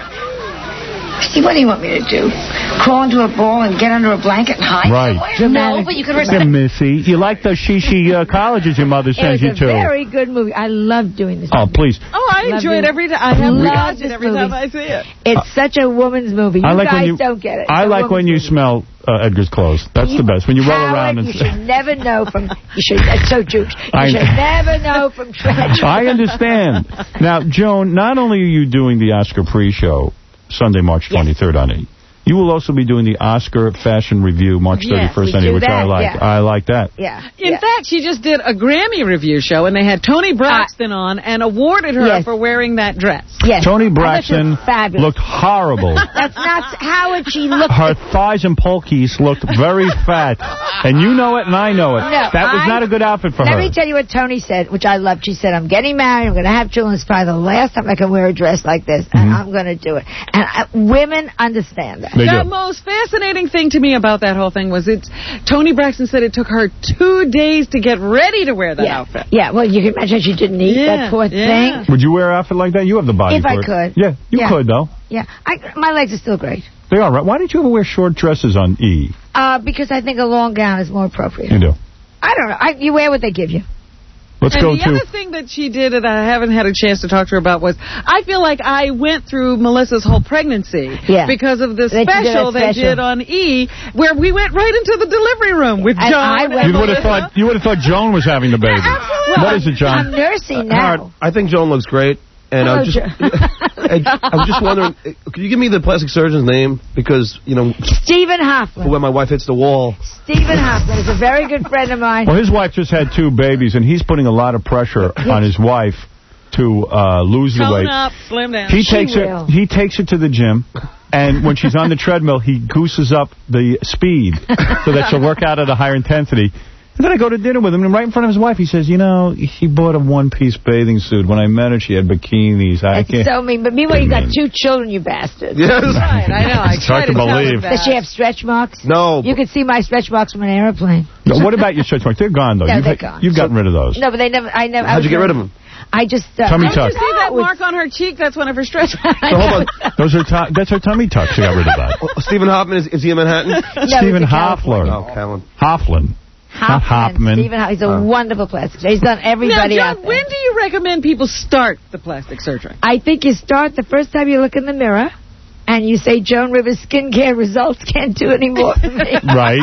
See, what do you want me to do? Crawl into a ball and get under a blanket and hide Right. somewhere? No, but you could Yeah, Missy, you like those shishi uh, colleges your mother sends you It was a to. very good movie. I love doing this Oh, movie. please. Oh, I Love enjoy it it. every time. I have to Love watch it this every movie. time I see it. It's such a woman's movie. You I like guys when you, don't get it. It's I a like woman's when you movie. smell uh, Edgar's clothes. That's the best. When you roll Howard, around and... you should never know from... You should... That's so Jewish. You I- should never know from trash. I understand. Now, Joan, not only are you doing the Oscar pre-show Sunday, March twenty-third on E, you will also be doing the Oscar Fashion Review March Yes, thirty-first we on E, do which I that, like. yeah. I like that. Yeah. In fact, she just did a Grammy review show, and they had Tony Braxton on and awarded her Yes. for wearing that dress. Yes. Tony I thought she Braxton was fabulous. looked horrible. That's not how would she look. Her thighs and polkies looked very fat. And you know it and I know it. No, that was I- not a good outfit for Let her. me tell you what Tony said, which I loved. She said, I'm getting married, I'm going to have children. It's probably the last time I can wear a dress like this, and I'm going to do it. And I, women understand that. the most fascinating thing to me about that whole thing was it's Tony Braxton said it took her two days to get ready to wear that yeah. outfit. Yeah, well, you can imagine she didn't eat, Yeah, that poor yeah. thing. Would you wear an outfit like that? You have the body If for I it. could. Yeah, you Yeah. could, though. Yeah, I, my legs are still great. They are, right? Why did you ever wear short dresses on E? Uh, because I think a long gown is more appropriate. You do. I don't know. I, you wear what they give you. Let's and go the to... other thing that she did that I haven't had a chance to talk to her about was I feel like I went through Melissa's whole pregnancy Yeah. because of the They did that special they special. did on E where we went right into the delivery room with And Joan. I and went- You would have Melissa. thought you would have thought Joan was having the baby. What is it, John? I'm nursing Howard, now. I think Joan looks great. And Hello, I'm just, Jo- I, I was just wondering, uh, could you give me the plastic surgeon's name? Because, you know, Stephen for Hoffman. when my wife hits the wall. Stephen Hoffman is a very good friend of mine. Well, his wife just had two babies, and he's putting a lot of pressure on his wife to uh, lose the Tone weight. up, slim down. He She takes will. her. He takes her to the gym, and when she's on the treadmill, he gooses up the speed so that she'll work out at a higher intensity. And then I go to dinner with him, and right in front of his wife, he says, "You know, he bought a one-piece bathing suit. When I met her, she had bikinis. I It's can't." so mean. But meanwhile, you got two children, you bastard. Yes. Right, I know. I It's hard try to tell her believe. that. Does she have stretch marks? No. You could see my stretch marks from an airplane. No, what about your stretch marks? They're gone, though. No, you've, they're gone. You've gotten rid of those. No, but they never. I never. I How'd you was get rid never- of them? I just. Uh, Tummy I tuck. Did you see that was- mark on her cheek? That's one of her stretch marks. So hold on. Those are tu- that's her tummy tuck. She got rid of that. Oh, Stephen Hoffman, is, is he in Manhattan? No, Stephen he's in California. Hoffler. Oh, Callan. Hofflin. Not Hoffman. Stephen Hoffman. He's a Oh. wonderful plastic surgeon. He's done Now, everybody John, out there. when do you recommend people start the plastic surgery? I think you start the first time you look in the mirror. And you say, Joan Rivers skincare results can't do any more for me. Right.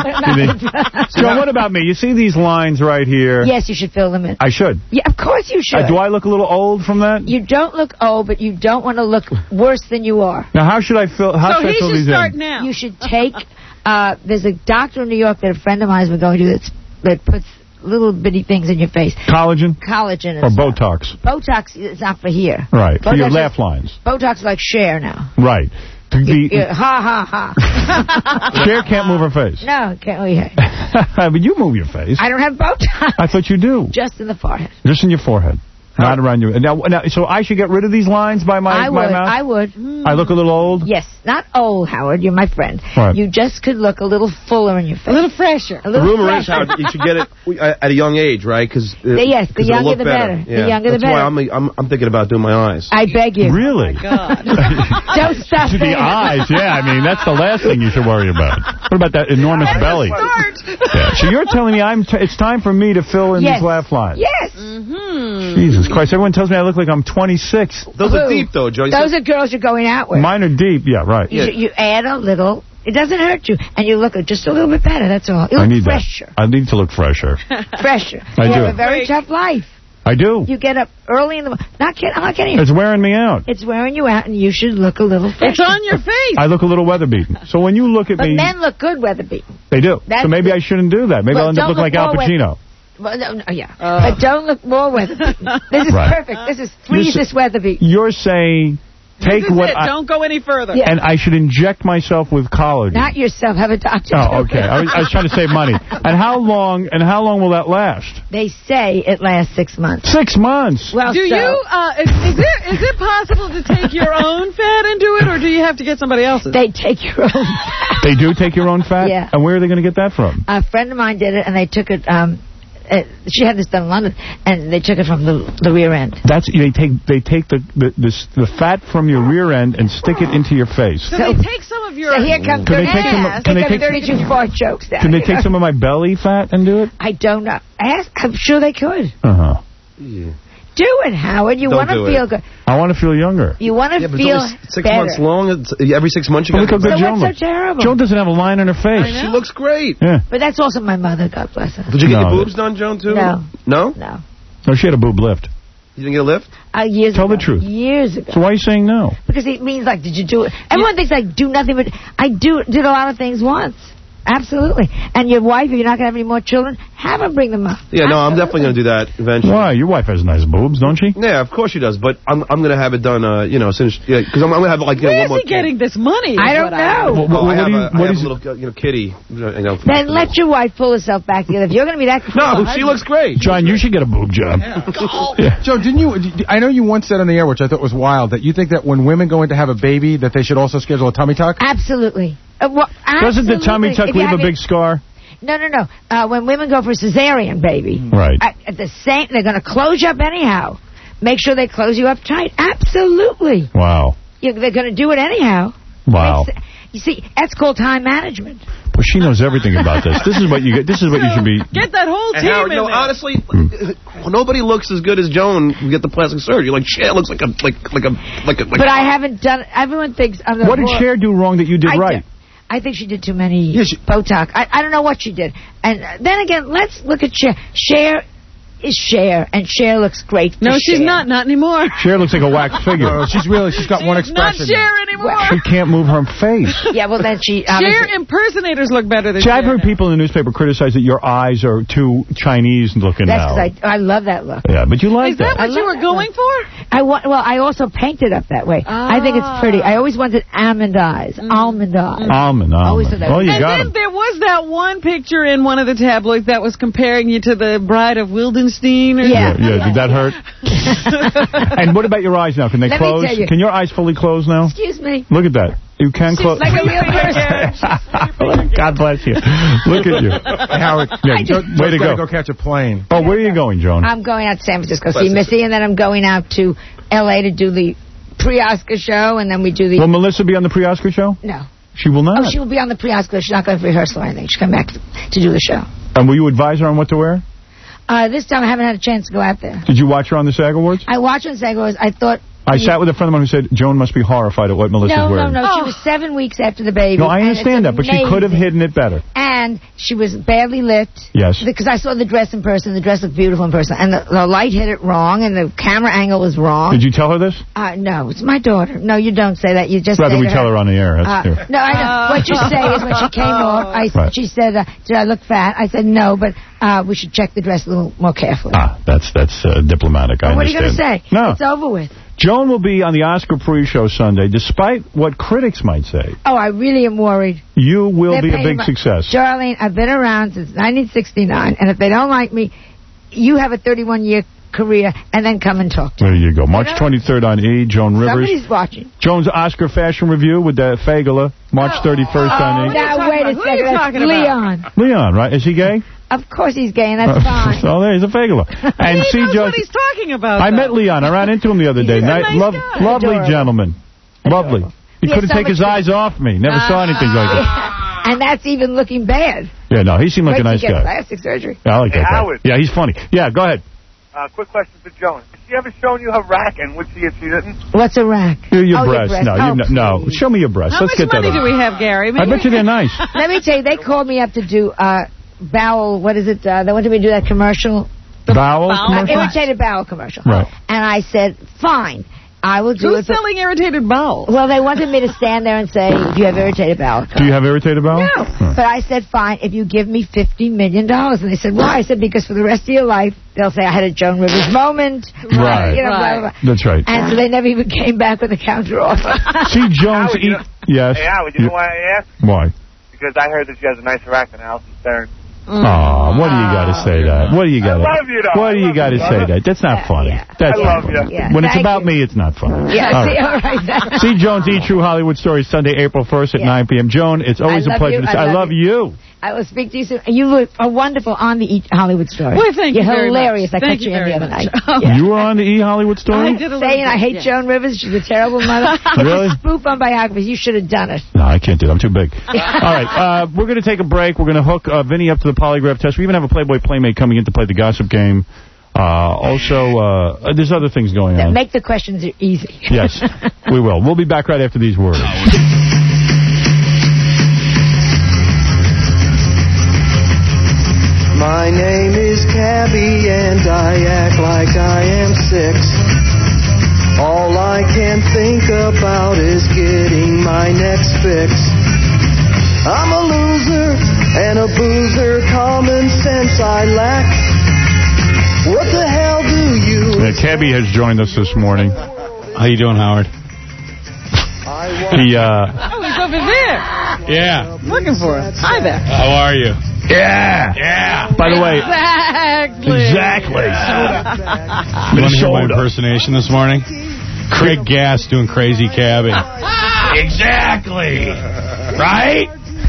Joan, what about me? You see these lines right here? Yes, you should fill them in. I should. Yeah, of course you should. Uh, do I look a little old from that? You don't look old, but you don't want to look worse than you are. Now, how should I fill? How so should I he fill should these start in? now. You should take. Uh, there's a doctor in New York that a friend of mine has been going to that's, that puts little bitty things in your face. Collagen Collagen and or stuff. Botox? Botox is not for here. Right. For your Botox laugh is- lines. Botox is like Cher now. Right. The, Yeah, ha ha ha. Cher can't move her face. No, can't we? But you move your face. I don't have Botox. I thought you do. Just in the forehead. Just in your forehead. Not around your... Now, now, so I should get rid of these lines by my, I my would. mouth? I would. I look a little old? Yes, not old, Howard. You're my friend. Right. You just could look a little fuller in your face. A little fresher. A The little rumor is, fresher. Howard, you should get it at a young age, right? Because uh, Yes, the 'cause it'll younger look the better. The Yeah. younger the That's better. why I'm, I'm, I'm thinking about doing my eyes. I beg you. Really? Don't stop To the saying eyes, yeah. I mean, that's the last thing you should worry about. What about that enormous belly? Yeah. So you're telling me I'm t it's time for me to fill in Yes. these laugh lines? Yes. Mm-hmm. Jesus Christ. Everyone tells me I look like I'm twenty-six. Those are deep, though, Joe. You Those said- are girls you're going out with. Mine are deep. Yeah, right. You, you add a little. It doesn't hurt you. And you look just a little bit better, that's all. You I look need fresher. that. I need to look fresher. Fresher. I you do. have a very tough life. I do. You get up early in the morning. Not kidding. I'm not kidding. It's wearing me out. It's wearing you out, and you should look a little fresher. It's on your face. I look a little weather beaten. So when you look at But me, men look good weather beaten. they do. That's So maybe the- I shouldn't do that. Maybe Well, I'll end up don't looking like look Al more Pacino. Well, no, no, yeah. but don't look more weather beaten. This is Right. perfect. This is freeze You're this weather beaten. You're saying take This is what it. I... Don't go any further. Yeah. And I should inject myself with collagen. Not yourself. Have a doctor. Oh, do okay. it. I was, I was trying to save money. And how long? And how long will that last? They say it lasts six months. Six months. Well, do so, you, uh, is, is, it, is it possible to take your own fat into it, or do you have to get somebody else's? They take your own. They do take your own fat? Yeah. And where are they going to get that from? A friend of mine did it, and they took it. Um, uh, she had this done in London, and they took it from the the rear end. That's they take they take the the, this, the fat from your rear end and stick it into your face. So, so they take some of your. So here comes can they take some, ass. Can they take thirty-two fart jokes down. Can they take some of my belly fat and do it? I don't know. Ask, I'm sure they could. Uh huh. Yeah. Do it, Howard. You want to feel good. I want to feel younger. You want to yeah, but feel it's only six better. months long. It's, every six months you well, got look how good so Joan what's so looks. terrible? Joan doesn't have a line on her face. She looks great. Yeah. But that's also my mother, God bless her. Did you get no, your boobs done, Joan, too? No. No? No. No, she had a boob lift. You didn't get a lift? Uh, years Tell ago. the truth. Years ago. So why are you saying no? Because it means, like, did you do it? Everyone thinks I do nothing, but I do did a lot of things once. Absolutely. And your wife, if you're not going to have any more children, have her bring them up. Yeah, no, Absolutely. I'm definitely going to do that eventually. Why? Your wife has nice boobs, don't she? Yeah, of course she does. But I'm I'm going to have it done, uh, you know, since yeah, because I'm, I'm going to have like you know, Where's one more he getting this money? I don't know. I Well, Oh, what, I have, what do you, a, I what have is a little, you know, kitty. You know, Then let your wife pull herself back together. If you're going to be that... No, she looks great. John, you should get a boob job. Yeah. Joe, didn't you? I know you once said on the air, which I thought was wild, that you think that when women go in to have a baby, that they should also schedule a tummy tuck. Absolutely. Uh, well, Doesn't the tummy absolutely. tuck If you leave a have big it- scar? No, no, no. Uh, when women go for cesarean, baby, Right. at, at the same, they're going to close you up anyhow. Make sure they close you up tight. Absolutely. Wow. You, they're going to do it anyhow. Wow. Makes- You see, that's called time management. Well, she knows everything about this. This is what you get. This is what you should be. Get that whole And team Howard, in you know, there. honestly, nobody looks as good as Joan who get the plastic surgery. Like Cher looks like a like like a like a. Like But I haven't done. Everyone thinks I'm the. What did whore. Cher do wrong that you did I right? did- I think she did too many Yeah, she- Botox. I, I don't know what she did. And uh, then again, let's look at Cher. Cher is Cher, and Cher looks great. for No, she's Cher. not. Not anymore. Cher looks like a wax figure. No, she's really, she's got one She's not expression. Cher anymore. She can't move her face. Yeah, well then she. Cher obviously- impersonators look better than See, I've Cher heard now. people in the newspaper criticize that your eyes are too Chinese looking That's now. because I, I love that look. Yeah, but you like Is that what I you love were that going look. for? I want. Well, I also painted up that way. I think it's pretty. I always wanted almond eyes, almond eyes. Almond, Always almond. said that. Oh, you and got then him. there was that one picture in one of the tabloids that was comparing you to the Bride of Wildenstein. Or Yeah. Yeah, yeah, did that hurt? And what about your eyes now? Can they Let me close? tell you. Can your eyes fully close now? Excuse me. Look at that. You can close. Like a real person. God bless you. Look at you. Howard, Yeah, Joe, way to gotta go. go catch a plane. Oh, where are you going, Joan? I'm going out to San Francisco to see Missy, and then I'm going out to L A to do the pre-Oscar show, and then we do the... Will Melissa be on the pre-Oscar show? No. She will not. Oh, she will be on the pre-Oscar. She's not going for rehearsal or anything. She'll come back to, to do the show. And will you advise her on what to wear? Uh, this time I haven't had a chance to go out there. Did you watch her on the SAG Awards? I watched on SAG Awards. I thought... I sat with a friend of mine who said Joan must be horrified at what Melissa's No, no, wearing. no. She was seven weeks after the baby. No, I and understand it's that, but she could have amazing. hidden it better. And she was badly lit. Yes. Because I saw the dress in person. The dress looked beautiful in person. And the, the light hit it wrong, and the camera angle was wrong. Did you tell her this? Uh, no, it's my daughter. No, you don't say that. You just Rather say we to tell her on the air. That's Uh, clear. no, I know. What you say is when she came off, I, Right. she said, uh, did I look fat? I said, no, but uh, we should check the dress a little more carefully. Ah, that's that's uh, diplomatic. I Well, what are you going to understand. say? No. It's over with. Joan will be on the Oscar pre-show Sunday, despite what critics might say. Oh, I really am worried. You will They're be a paying big my- success. Darlene, I've been around since nineteen sixty-nine, and if they don't like me, you have a thirty-one year career, and then come and talk to me. There you go. March twenty-third on E! Joan Rivers. Somebody's watching. Joan's Oscar Fashion Review with the Fagula, March thirty-first on E! Now, wait a Who are you second. talking That's about? Leon. Leon, right? Is he gay? Of course he's gay, and that's fine. Oh, there, he's a Fagula. And he see, knows Joan, what he's talking about. I though. met Leon. I ran into him the other day. He's a Ni- nice lov- guy. lovely Adorable. gentleman. Lovely. He He has couldn't so take his much- eyes off me. Never saw anything like that. And that's even looking bad. Yeah, no, he seemed like Wait a till nice you get guy. plastic surgery. Yeah, I like Hey, that guy. Howard. Yeah, he's funny. Yeah, go ahead. Uh, quick question for Joan. Has she ever shown you her rack and would she if she didn't? What's a rack? Your, your Oh, breasts. breast. No, Oh, you, no. please. Show me your breasts. How Let's much get that money do on. we have, Gary? I bet you they're nice. Let me tell you, they called me up to do uh, bowel, what is it? Uh, they wanted me to do that commercial. Bowel bowel commercial? Irritated bowel commercial. Right. And I said, fine, I will do Who's it. but- selling irritated bowels? Well, they wanted me to stand there and say, do you have irritated bowel? Do you have irritated bowel? No. Huh. But I said, fine, if you give me fifty million dollars. And they said, why? I said, because for the rest of your life, they'll say I had a Joan Rivers moment. Right. You know, blah, Right. blah, blah. That's right. And so they never even came back with a counter offer. See, Jones Howard, you eat... know- Yes. Hey, Howard, you know why I asked? Why? Because I heard that she has a nicer rack than Alison Stern. Oh, what do you got to say that? What do you got to... I love you, though. What do I you love got to you, say brother. that? That's not Yeah, funny. yeah. That's I not love funny. you. Yeah, When it's thank about you. me, it's not funny. Yeah, All see, right. all right. See Joan's E! True Hollywood Stories Sunday, April first at Yeah. nine p.m. Joan, it's always I a love pleasure you. to say I I love love you. I will speak to you soon. You look are wonderful on the E! Hollywood Story. Well, thank You're you very hilarious. much. I Thank cut you you in very the other much. night. Oh. Yeah. You were on the E! Hollywood Story? I did a saying I hate yeah. Joan Rivers. She's a terrible mother. Really? Spoof on biographies. You should have done it. No, I can't do it. I'm too big. All right, uh, we're going to take a break. We're going to hook uh, Vinny up to the polygraph test. We even have a Playboy Playmate coming in to play the gossip game. Uh, also, uh, there's other things going on. Make the questions easy. Yes, we will. We'll be back right after these words. My name is Cabby and I act like I am six. All I can think about is getting my next fix. I'm a loser and a boozer, common sense I lack. What the hell do you... Yeah, Cabby has joined us this morning. How you doing, Howard? He, uh... Oh, he's over there. Yeah. Looking for us. Hi there. How are you? Yeah. Yeah. By the way... Exactly. Exactly. You want to hear my impersonation this morning? Craig Gass doing Crazy Cabby. Exactly. Right?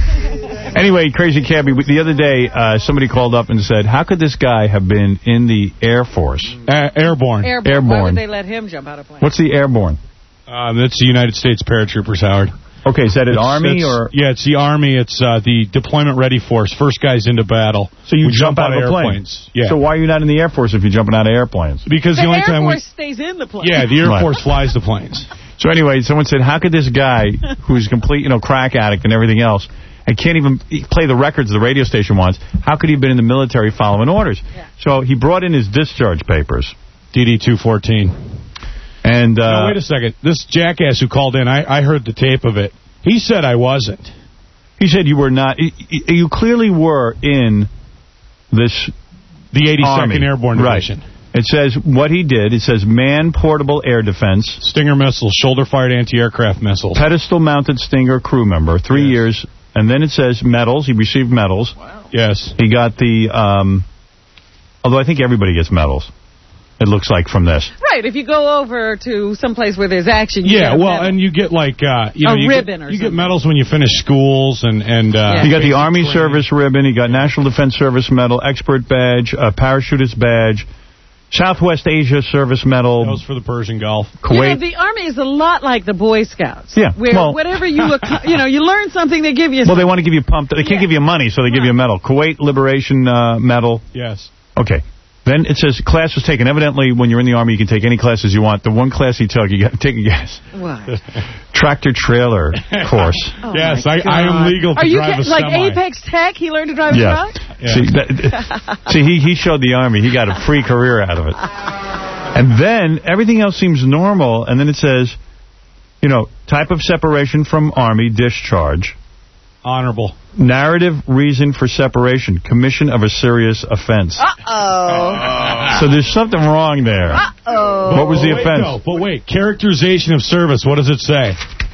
Anyway, Crazy Cabby, the other day, uh, somebody called up and said, how could this guy have been in the Air Force? Uh, airborne. Airborne. Airborne. Why would they let him jump out of plane? What's the Airborne? Um, that's the United States Paratroopers, Howard. Okay, is that an it's, Army it's, or? Yeah, it's the Army. It's uh, the deployment ready force. First guys into battle. So you we jump, jump out, out of a plane? airplanes. Yeah. So why are you not in the Air Force if you're jumping out of airplanes? Because the, the only Air time Force we stays in the plane. Yeah, the Air Right. Force flies the planes. So anyway, someone said, how could this guy, who's a complete, you know, crack addict and everything else, and can't even play the records the radio station wants, how could he have been in the military following orders? Yeah. So he brought in his discharge papers. D D two fourteen. And, uh... No, wait a second. This jackass who called in, I, I heard the tape of it. He said I wasn't. He said you were not. You clearly were in this The eighty-second Army. Airborne Division. Right. It says what he did. It says man-portable air defense. Stinger missiles, shoulder-fired anti-aircraft missiles. Pedestal-mounted Stinger crew member, three yes. years. And then it says medals. He received medals. Wow. Yes. He got the, um, although I think everybody gets medals. It looks like from this. Right, if you go over to someplace where there's action, you yeah, get a well, medal. and you get like uh, you know, a you ribbon get, or you something. get medals when you finish schools and and uh, yeah. You got the Army training. Service ribbon. You got National Defense Service Medal, Expert Badge, uh, Parachutist Badge, Southwest Asia Service Medal. That was for the Persian Gulf. Kuwait. You know, the Army is a lot like the Boy Scouts. Yeah. Where well, whatever you, you know, you learn something, they give you Well, something. they want to give you pumped. They can't yeah. give you money, so they give right. you a medal. Kuwait Liberation uh, Medal. Yes. Okay. Then it says class was taken. Evidently, when you're in the Army, you can take any classes you want. The one class he took, you got to take a guess. What? Tractor trailer course. Oh yes, I, I am legal to Are you drive a like semi. Apex Tech? He learned to drive yeah. a truck? Yeah. See, that, see he, he showed the Army. He got a free career out of it. And then everything else seems normal. And then it says, you know, type of separation from Army, discharge. Honorable. Narrative reason for separation, commission of a serious offense. Uh-oh. So there's something wrong there. Uh-oh. What was the wait, offense? No, but wait, characterization of service, what does it say?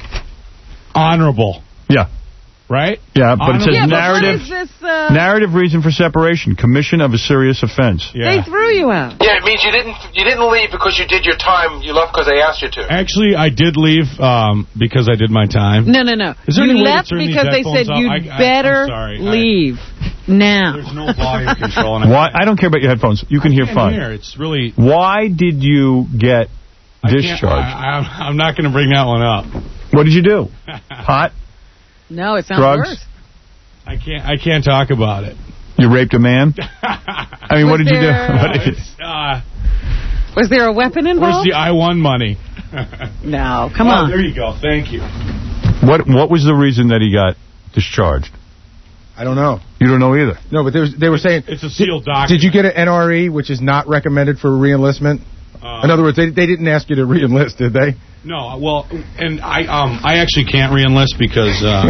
Honorable. Yeah. Right? Yeah, but Honorable. it says yeah, narrative but what is this, uh... narrative reason for separation, commission of a serious offense. Yeah. They threw you out. Yeah, it means you didn't you didn't leave because you did your time. You left because they asked you to. Actually, I did leave um, because I did my time. No, no, no. Is there you any way to left turn these because they headphones said up? you'd I- I- better I'm sorry. leave now. There's no volume control. And Why? I don't care about your headphones. You can I hear can't fine. hear. It's really... Why did you get I can't- discharged? I, I, I'm not going to bring that one up. What did you do? Pot? No, it sounds Drugs? worse. I can't. I can't talk about it. You raped a man? I mean, Was what did you do? there- What did you- Uh, Was there a weapon where's involved? the I won money? No, come Oh, on. there you go. Thank you. What What was the reason that he got discharged? I don't know. You don't know either. No, but there was, they were saying... It's a sealed did, document. did you get an N R E, which is not recommended for reenlistment? Uh, In other words, they, they didn't ask you to reenlist, did they? No, well, and I um I actually can't reenlist because uh,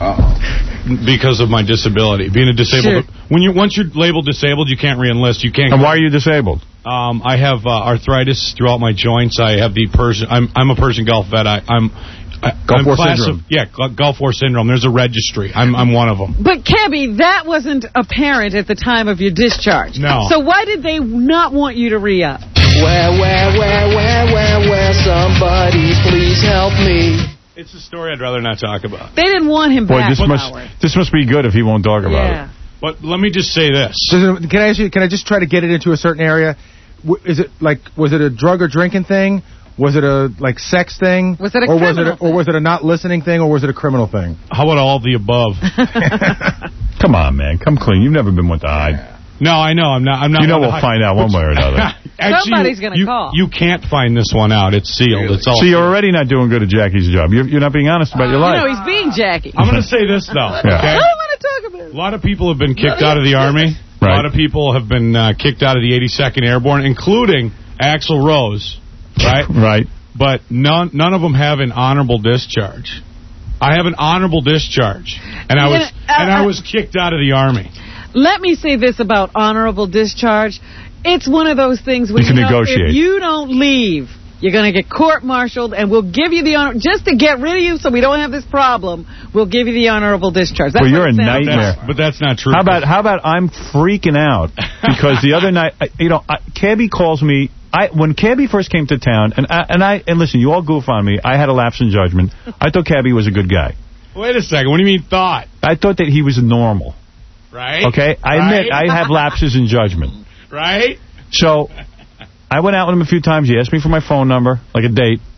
because of my disability, being a disabled. Sure. When you once you're labeled disabled, you can't reenlist. You can't. And why are you disabled? Um, I have uh, arthritis throughout my joints. I have the Persian. I'm I'm a Persian Gulf vet. I, I'm. I, Gulf I'm War class syndrome. Of, yeah, Gu- Gulf War syndrome. There's a registry. I'm I'm one of them. But, Cabby, that wasn't apparent at the time of your discharge. No. So why did they not want you to re-up? Where, where, where, where, where, where, somebody please help me. It's a story I'd rather not talk about. They didn't want him Boy, back. this must Howard. this must be good if he won't talk about Yeah. it. But let me just say this. Does it- Can I ask you? Can I just try to get it into a certain area? W- Is it like was it a drug or drinking thing? Was it a like sex thing? Was it a or was it criminal a, or was it a not listening thing? Or was it a criminal thing? How about all the above? Come on, man. Come clean. You've never been one to hide. No, I know. I'm not. I'm not. You know one to we'll hide. find out one way or another. Actually, Somebody's you- gonna you, call. You can't find this one out. It's sealed. It's all. So you're already not doing good at Jackie's job. You're, you're not being honest about your You life. know, he's being Jackie. I'm going to say this though. Yeah. Okay? I don't want to talk about it. A lot of people have been kicked out of the Army. A Right. lot of people have been uh, kicked out of the eighty-second Airborne, including Axl Rose. Right. Right. But none none of them have an honorable discharge. I have an honorable discharge, and I was Yeah, uh, and I uh, was kicked out of the Army. Let me say this about honorable discharge. It's one of those things where You can know, negotiate. if you don't leave, you're going to get court-martialed, and we'll give you the honor just to get rid of you so we don't have this problem. We'll give you the honorable discharge. That's Well, you're what it a sounds nightmare. like. But that's not true. How about how about I'm freaking out because the other night, I- you know, I, Cabby calls me. I when Cabby first came to town, and I, and I and listen, you all goof on me. I had a lapse in judgment. I thought Cabby was a good guy. Wait a second. What do you mean thought? I thought that he was normal. Right. Okay, I admit Right? I have lapses in judgment. Right. So I went out with him a few times. He asked me for my phone number, like a date.